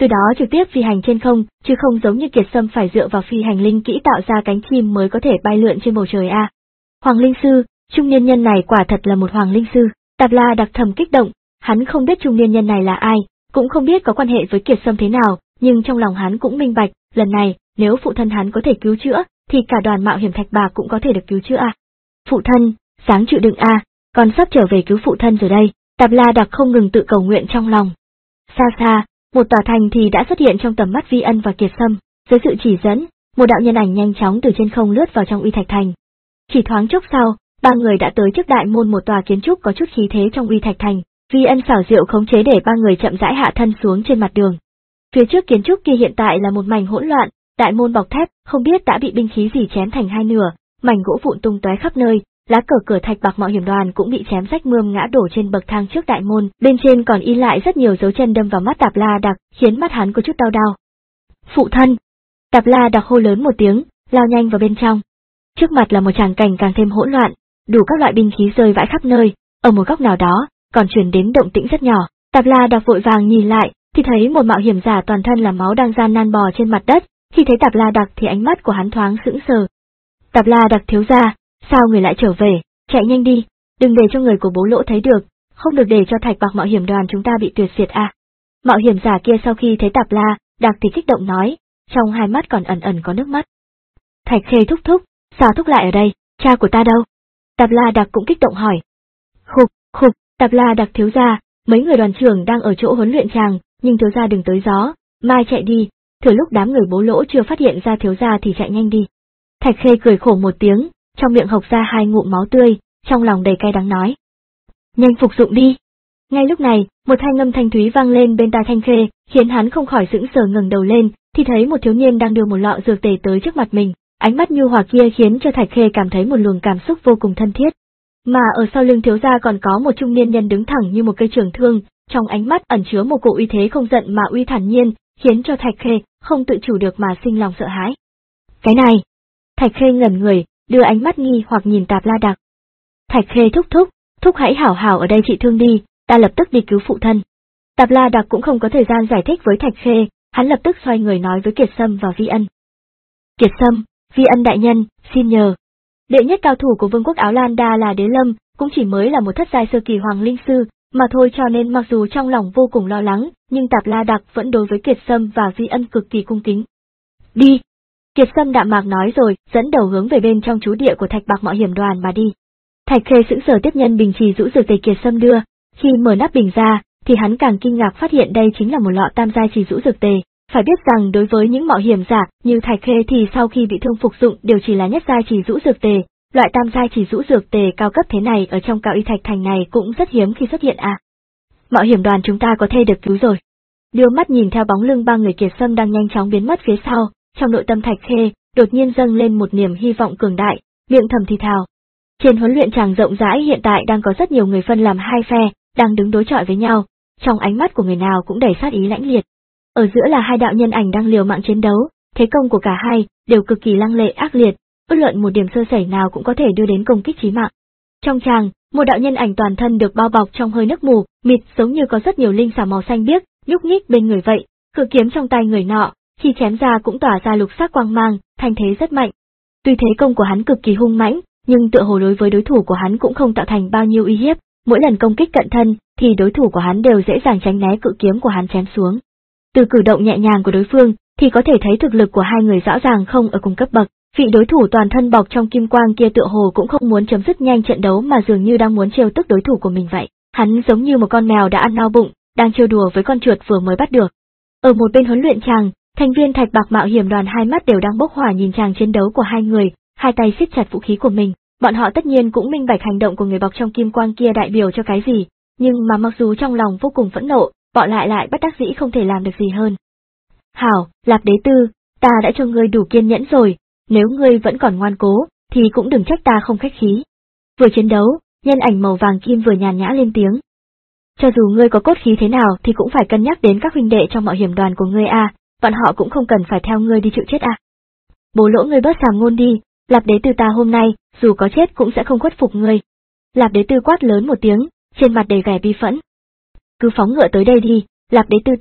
từ đó trực tiếp phi hành trên không, chứ không giống như Kiệt Sâm phải dựa vào phi hành linh kỹ tạo ra cánh chim mới có thể bay lượn trên bầu trời a. Hoàng linh sư, trung niên nhân này quả thật là một hoàng linh sư. Tạp La Đặc thầm kích động, hắn không biết trung niên nhân này là ai, cũng không biết có quan hệ với Kiệt Sâm thế nào, nhưng trong lòng hắn cũng minh bạch, lần này, nếu phụ thân hắn có thể cứu chữa, thì cả đoàn mạo hiểm Thạch Bạc cũng có thể được cứu chữa a. Phụ thân, sáng chịu đựng a, con sắp trở về cứu phụ thân rồi đây. Tạp La Đặc không ngừng tự cầu nguyện trong lòng. Xa xa, một tòa thành thì đã xuất hiện trong tầm mắt Vi Ân và Kiệt Sâm, dưới sự chỉ dẫn, một đạo nhân ảnh nhanh chóng từ trên không lướt vào trong Uy Thạch Thành. Chỉ thoáng chốc sau, ba người đã tới trước đại môn một tòa kiến trúc có chút khí thế trong Uy Thạch Thành. Vi Ân xảo diệu khống chế để ba người chậm rãi hạ thân xuống trên mặt đường. Phía trước kiến trúc kia hiện tại là một mảnh hỗn loạn, đại môn bọc thép, không biết đã bị binh khí gì chém thành hai nửa, mảnh gỗ vụn tung tóe khắp nơi, lá cờ cửa Thạch Bạc mạo hiểm đoàn cũng bị chém rách mươm ngã đổ trên bậc thang trước đại môn, bên trên còn in lại rất nhiều dấu chân đâm vào mắt Tạp La Đặc, khiến mắt hắn có chút đau đau. Phụ thân! Tạp La Đặc hô lớn một tiếng, lao nhanh vào bên trong. Trước mặt là một tràng cảnh càng thêm hỗn loạn, đủ các loại binh khí rơi vãi khắp nơi, ở một góc nào đó, còn truyền đến động tĩnh rất nhỏ. Tạp La Đặc vội vàng nhìn lại, thì thấy một mạo hiểm giả toàn thân là máu đang gian nan bò trên mặt đất, khi thấy Tạp La Đặc thì ánh mắt của hắn thoáng sững sờ. Tạp La Đặc thiếu gia, sao người lại trở về, chạy nhanh đi, đừng để cho người của Bố Lỗ thấy được, không được để cho Thạch Bạc mạo hiểm đoàn chúng ta bị tuyệt diệt à. Mạo hiểm giả kia sau khi thấy Tạp La Đặc thì kích động nói, trong hai mắt còn ẩn ẩn có nước mắt. Thạch Khê thúc thúc, sao thúc lại ở đây, cha của ta đâu? Tạp La Đặc cũng kích động hỏi. Khục, khục, Tạp La Đặc thiếu gia, mấy người đoàn trưởng đang ở chỗ huấn luyện chàng, nhưng thiếu gia đừng tới gió, mai chạy đi, thừa lúc đám người Bố Lỗ chưa phát hiện ra thiếu gia thì chạy nhanh đi. Thạch Khê cười khổ một tiếng, trong miệng hộc ra hai ngụm máu tươi, trong lòng đầy cay đắng nói. Nhanh phục dụng đi. Ngay lúc này, một thanh âm thanh thúy vang lên bên tai Thanh Khê, khiến hắn không khỏi sững sờ ngẩng đầu lên, thì thấy một thiếu niên đang đưa một lọ dược tề tới trước mặt mình, ánh mắt nhu hòa kia khiến cho Thạch Khê cảm thấy một luồng cảm xúc vô cùng thân thiết. Mà ở sau lưng thiếu gia còn có một trung niên nhân đứng thẳng như một cây trường thương, trong ánh mắt ẩn chứa một cổ uy thế không giận mà uy thản nhiên, khiến cho Thạch Khê không tự chủ được mà sinh lòng sợ hãi. Cái này, Thạch Khê ngẩn người, đưa ánh mắt nghi hoặc nhìn Tạp La Đặc. Thạch Khê thúc thúc, thúc hãy hảo hảo ở đây trị thương đi, ta lập tức đi cứu phụ thân. Tạp La Đặc cũng không có thời gian giải thích với Thạch Khê, hắn lập tức xoay người nói với Kiệt Sâm và Vi Ân. Kiệt Sâm, Vi Ân đại nhân, xin nhờ. Đệ nhất cao thủ của vương quốc Áo Lan Đa là Đế Lâm, cũng chỉ mới là một thất giai sơ kỳ hoàng linh sư, mà thôi, cho nên mặc dù trong lòng vô cùng lo lắng, nhưng Tạp La Đặc vẫn đối với Kiệt Sâm và Vi Ân cực kỳ cung kính. Đi! Kiệt Sâm đạm mạc nói rồi, dẫn đầu hướng về bên trong trú địa của Thạch Bạc mạo hiểm đoàn mà đi. Thạch Khê sững sờ tiếp nhân bình trì rũ dược tề Kiệt Sâm đưa, khi mở nắp bình ra, thì hắn càng kinh ngạc phát hiện đây chính là một lọ tam giai trì rũ dược tề. Phải biết rằng đối với những mạo hiểm giả như Thạch Khê thì sau khi bị thương phục dụng đều chỉ là nhất giai trì rũ dược tề, loại tam giai trì rũ dược tề cao cấp thế này ở trong Cao Y Thạch Thành này cũng rất hiếm khi xuất hiện à. Mạo hiểm đoàn chúng ta có thể được cứu rồi. Đưa mắt nhìn theo bóng lưng ba người Kiệt Sâm đang nhanh chóng biến mất phía sau, trong nội tâm Thạch Khê đột nhiên dâng lên một niềm hy vọng cường đại, miệng thầm thì thào. Trên huấn luyện tràng rộng rãi hiện tại đang có rất nhiều người phân làm hai phe, đang đứng đối chọi với nhau, trong ánh mắt của người nào cũng đầy sát ý lãnh liệt. Ở giữa là hai đạo nhân ảnh đang liều mạng chiến đấu, thế công của cả hai đều cực kỳ lăng lệ ác liệt, bất luận một điểm sơ sẩy nào cũng có thể đưa đến công kích chí mạng. Trong tràng, một đạo nhân ảnh toàn thân được bao bọc trong hơi nước mù mịt, giống như có rất nhiều linh xảo màu xanh biếc nhúc nhích bên người vậy, cự kiếm trong tay người nọ, khi chém ra cũng tỏa ra lục sắc quang mang, thanh thế rất mạnh. Tuy thế công của hắn cực kỳ hung mãnh, nhưng tựa hồ đối với đối thủ của hắn cũng không tạo thành bao nhiêu uy hiếp, mỗi lần công kích cận thân thì đối thủ của hắn đều dễ dàng tránh né cự kiếm của hắn chém xuống. Từ cử động nhẹ nhàng của đối phương thì có thể thấy thực lực của hai người rõ ràng không ở cùng cấp bậc. Vị đối thủ toàn thân bọc trong kim quang kia tựa hồ cũng không muốn chấm dứt nhanh trận đấu mà dường như đang muốn trêu tức đối thủ của mình vậy. Hắn giống như một con mèo đã ăn no bụng, đang trêu đùa với con chuột vừa mới bắt được. Ở một bên huấn luyện tràng, thành viên Thạch Bạc mạo hiểm đoàn hai mắt đều đang bốc hỏa nhìn tràng chiến đấu của hai người, hai tay siết chặt vũ khí của mình. Bọn họ tất nhiên cũng minh bạch hành động của người bọc trong kim quang kia đại biểu cho cái gì, nhưng mà mặc dù trong lòng vô cùng phẫn nộ, bọn lại lại bất đắc dĩ không thể làm được gì hơn. Hảo, Lạp Đế Tư, ta đã cho ngươi đủ kiên nhẫn rồi, nếu ngươi vẫn còn ngoan cố, thì cũng đừng trách ta không khách khí. Vừa chiến đấu, nhân ảnh màu vàng kim vừa nhàn nhã lên tiếng. Cho dù ngươi có cốt khí thế nào thì cũng phải cân nhắc đến các huynh đệ trong mạo hiểm đoàn của ngươi à, bọn họ cũng không cần phải theo ngươi đi chịu chết à. Bố Lỗ ngươi bớt sàm ngôn đi, Lạp Đế Tư ta hôm nay, dù có chết cũng sẽ không khuất phục ngươi. Lạp Đế Tư quát lớn một tiếng, trên mặt đầy vẻ bi phẫn. Cứ phóng ngựa tới đây đi, Lạp Đế Tư ta,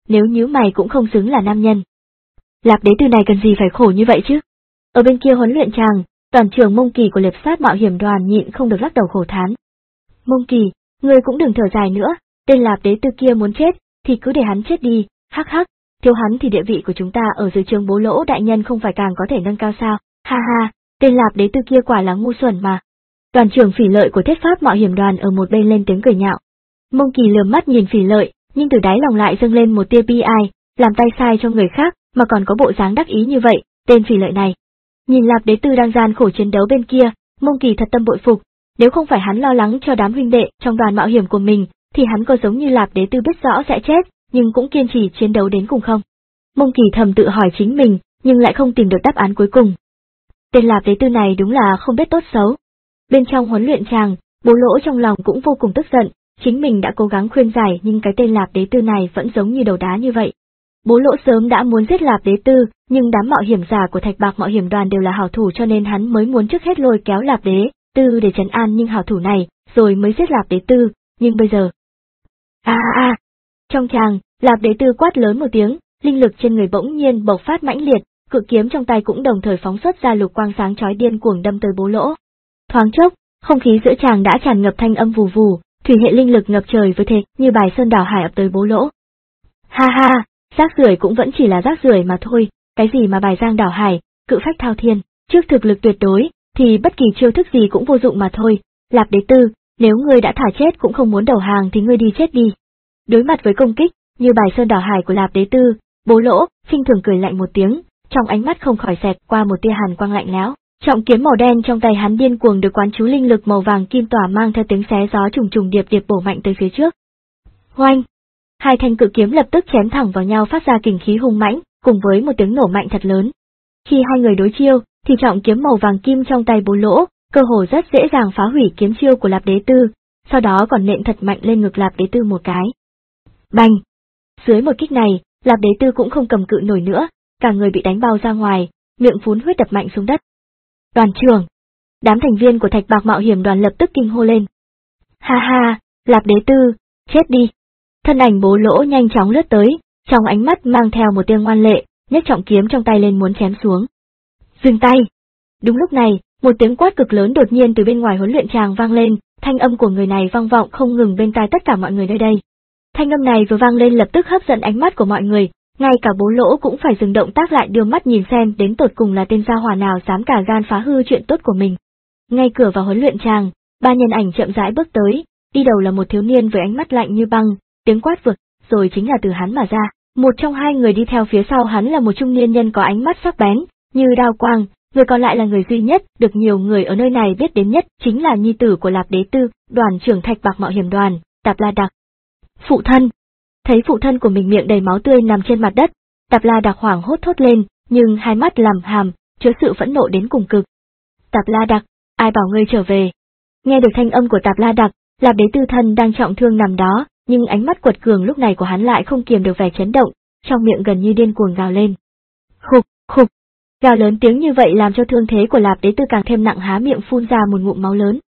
nếu nhíu mày cũng không xứng là nam nhân. Lạp đế tư này cần gì phải khổ như vậy chứ? Ở bên kia huấn luyện tràng, đoàn trưởng Mông Kỳ của Liệp Sát Mạo Hiểm Đoàn nhịn không được lắc đầu khổ thán. Mông Kỳ, ngươi cũng đừng thở dài nữa, tên Lạp đế tư kia muốn chết, thì cứ để hắn chết đi, hắc hắc, thiếu hắn thì địa vị của chúng ta ở dưới trướng Bố Lỗ đại nhân không phải càng có thể nâng cao sao, ha ha, tên Lạp đế tư kia quả là ngu xuẩn mà. Đoàn trưởng Phỉ Lợi của Thiết Pháp Mạo Hiểm Đoàn ở một bên lên tiếng cười nhạo. Mông Kỳ lườm mắt nhìn Phỉ Lợi, nhưng từ đáy lòng lại dâng lên một tia bi ai, làm tay sai cho người khác, mà còn có bộ dáng đắc ý như vậy, tên Phỉ Lợi này. Nhìn Lạp đế tư đang gian khổ chiến đấu bên kia, Mông Kỳ thật tâm bội phục, nếu không phải hắn lo lắng cho đám huynh đệ trong đoàn mạo hiểm của mình, thì hắn có giống như Lạp đế tư biết rõ sẽ chết, nhưng cũng kiên trì chiến đấu đến cùng không? Mông Kỳ thầm tự hỏi chính mình, nhưng lại không tìm được đáp án cuối cùng. Tên Lạp đế tư này đúng là không biết tốt xấu. Bên trong huấn luyện tràng, Bố Lỗ trong lòng cũng vô cùng tức giận, chính mình đã cố gắng khuyên giải nhưng cái tên Lạp đế tư này vẫn giống như đầu đá như vậy. Bố Lỗ sớm đã muốn giết Lạp đế tư, nhưng đám mạo hiểm giả của Thạch Bạc Mạo Hiểm Đoàn đều là hảo thủ cho nên hắn mới muốn trước hết lôi kéo Lạp đế tư để trấn an nhưng hảo thủ này, rồi mới giết Lạp đế tư, nhưng bây giờ... A a a! Trong tràng, Lạp đế tư quát lớn một tiếng, linh lực trên người bỗng nhiên bộc phát mãnh liệt, cự kiếm trong tay cũng đồng thời phóng xuất ra lục quang sáng chói điên cuồng đâm tới Bố Lỗ. Thoáng chốc, không khí giữa tràng đã tràn ngập thanh âm vù vù, thủy hệ linh lực ngập trời với thế như bài sơn đảo hải ập tới Bố Lỗ. Ha ha, rác rưởi cũng vẫn chỉ là rác rưởi mà thôi, cái gì mà bài giang đảo hải, cự phách thao thiên, trước thực lực tuyệt đối, thì bất kỳ chiêu thức gì cũng vô dụng mà thôi. Lạp đế tư, nếu ngươi đã thả chết cũng không muốn đầu hàng thì ngươi đi chết đi. Đối mặt với công kích, như bài sơn đảo hải của Lạp đế tư, Bố Lỗ, khinh thường cười lạnh một tiếng, trong ánh mắt không khỏi xẹt qua một tia hàn quang lạnh lẽo. Trọng kiếm màu đen trong tay hắn điên cuồng được quán chú linh lực màu vàng kim tỏa mang theo tiếng xé gió trùng trùng điệp điệp bổ mạnh tới phía trước. Oanh! Hai thanh cự kiếm lập tức chém thẳng vào nhau phát ra kình khí hung mãnh, cùng với một tiếng nổ mạnh thật lớn. Khi hai người đối chiêu, thì trọng kiếm màu vàng kim trong tay Bố Lỗ, cơ hồ rất dễ dàng phá hủy kiếm chiêu của Lạp đế tư, sau đó còn nện thật mạnh lên ngực Lạp đế tư một cái. Bành! Dưới một kích này, Lạp đế tư cũng không cầm cự nổi nữa, cả người bị đánh bao ra ngoài, miệng phun huyết đập mạnh xuống đất. Đoàn trưởng! Đám thành viên của Thạch Bạc Mạo Hiểm Đoàn lập tức kinh hô lên. Ha ha, Lạp đế tư, chết đi! Thân ảnh Bố Lỗ nhanh chóng lướt tới, trong ánh mắt mang theo một tia ngoan lệ, nhấc trọng kiếm trong tay lên muốn chém xuống. Dừng tay! Đúng lúc này, một tiếng quát cực lớn đột nhiên từ bên ngoài huấn luyện tràng vang lên, thanh âm của người này vang vọng không ngừng bên tai tất cả mọi người nơi đây. Thanh âm này vừa vang lên lập tức hấp dẫn ánh mắt của mọi người, ngay cả Bố Lỗ cũng phải dừng động tác lại đưa mắt nhìn xem đến tột cùng là tên gia hỏa nào dám cả gan phá hư chuyện tốt của mình. Ngay cửa vào huấn luyện tràng, ba nhân ảnh chậm rãi bước tới, đi đầu là một thiếu niên với ánh mắt lạnh như băng, tiếng quát vực, rồi chính là từ hắn mà ra. Một trong hai người đi theo phía sau hắn là một trung niên nhân có ánh mắt sắc bén, như đao quang, người còn lại là người duy nhất, được nhiều người ở nơi này biết đến nhất, chính là nhi tử của Lạp đế tư, đoàn trưởng Thạch Bạc Mạo Hiểm Đoàn, Tạp La Đặc. Phụ thân! Thấy phụ thân của mình miệng đầy máu tươi nằm trên mặt đất, Tạp La Đặc hoảng hốt thốt lên, nhưng hai mắt làm hàm, chứa sự phẫn nộ đến cùng cực. Tạp La Đặc, ai bảo ngươi trở về? Nghe được thanh âm của Tạp La Đặc, Lạp đế tư thân đang trọng thương nằm đó, nhưng ánh mắt quật cường lúc này của hắn lại không kiềm được vẻ chấn động, trong miệng gần như điên cuồng gào lên. Khục, khục! Gào lớn tiếng như vậy làm cho thương thế của Lạp đế tư càng thêm nặng, há miệng phun ra một ngụm máu lớn.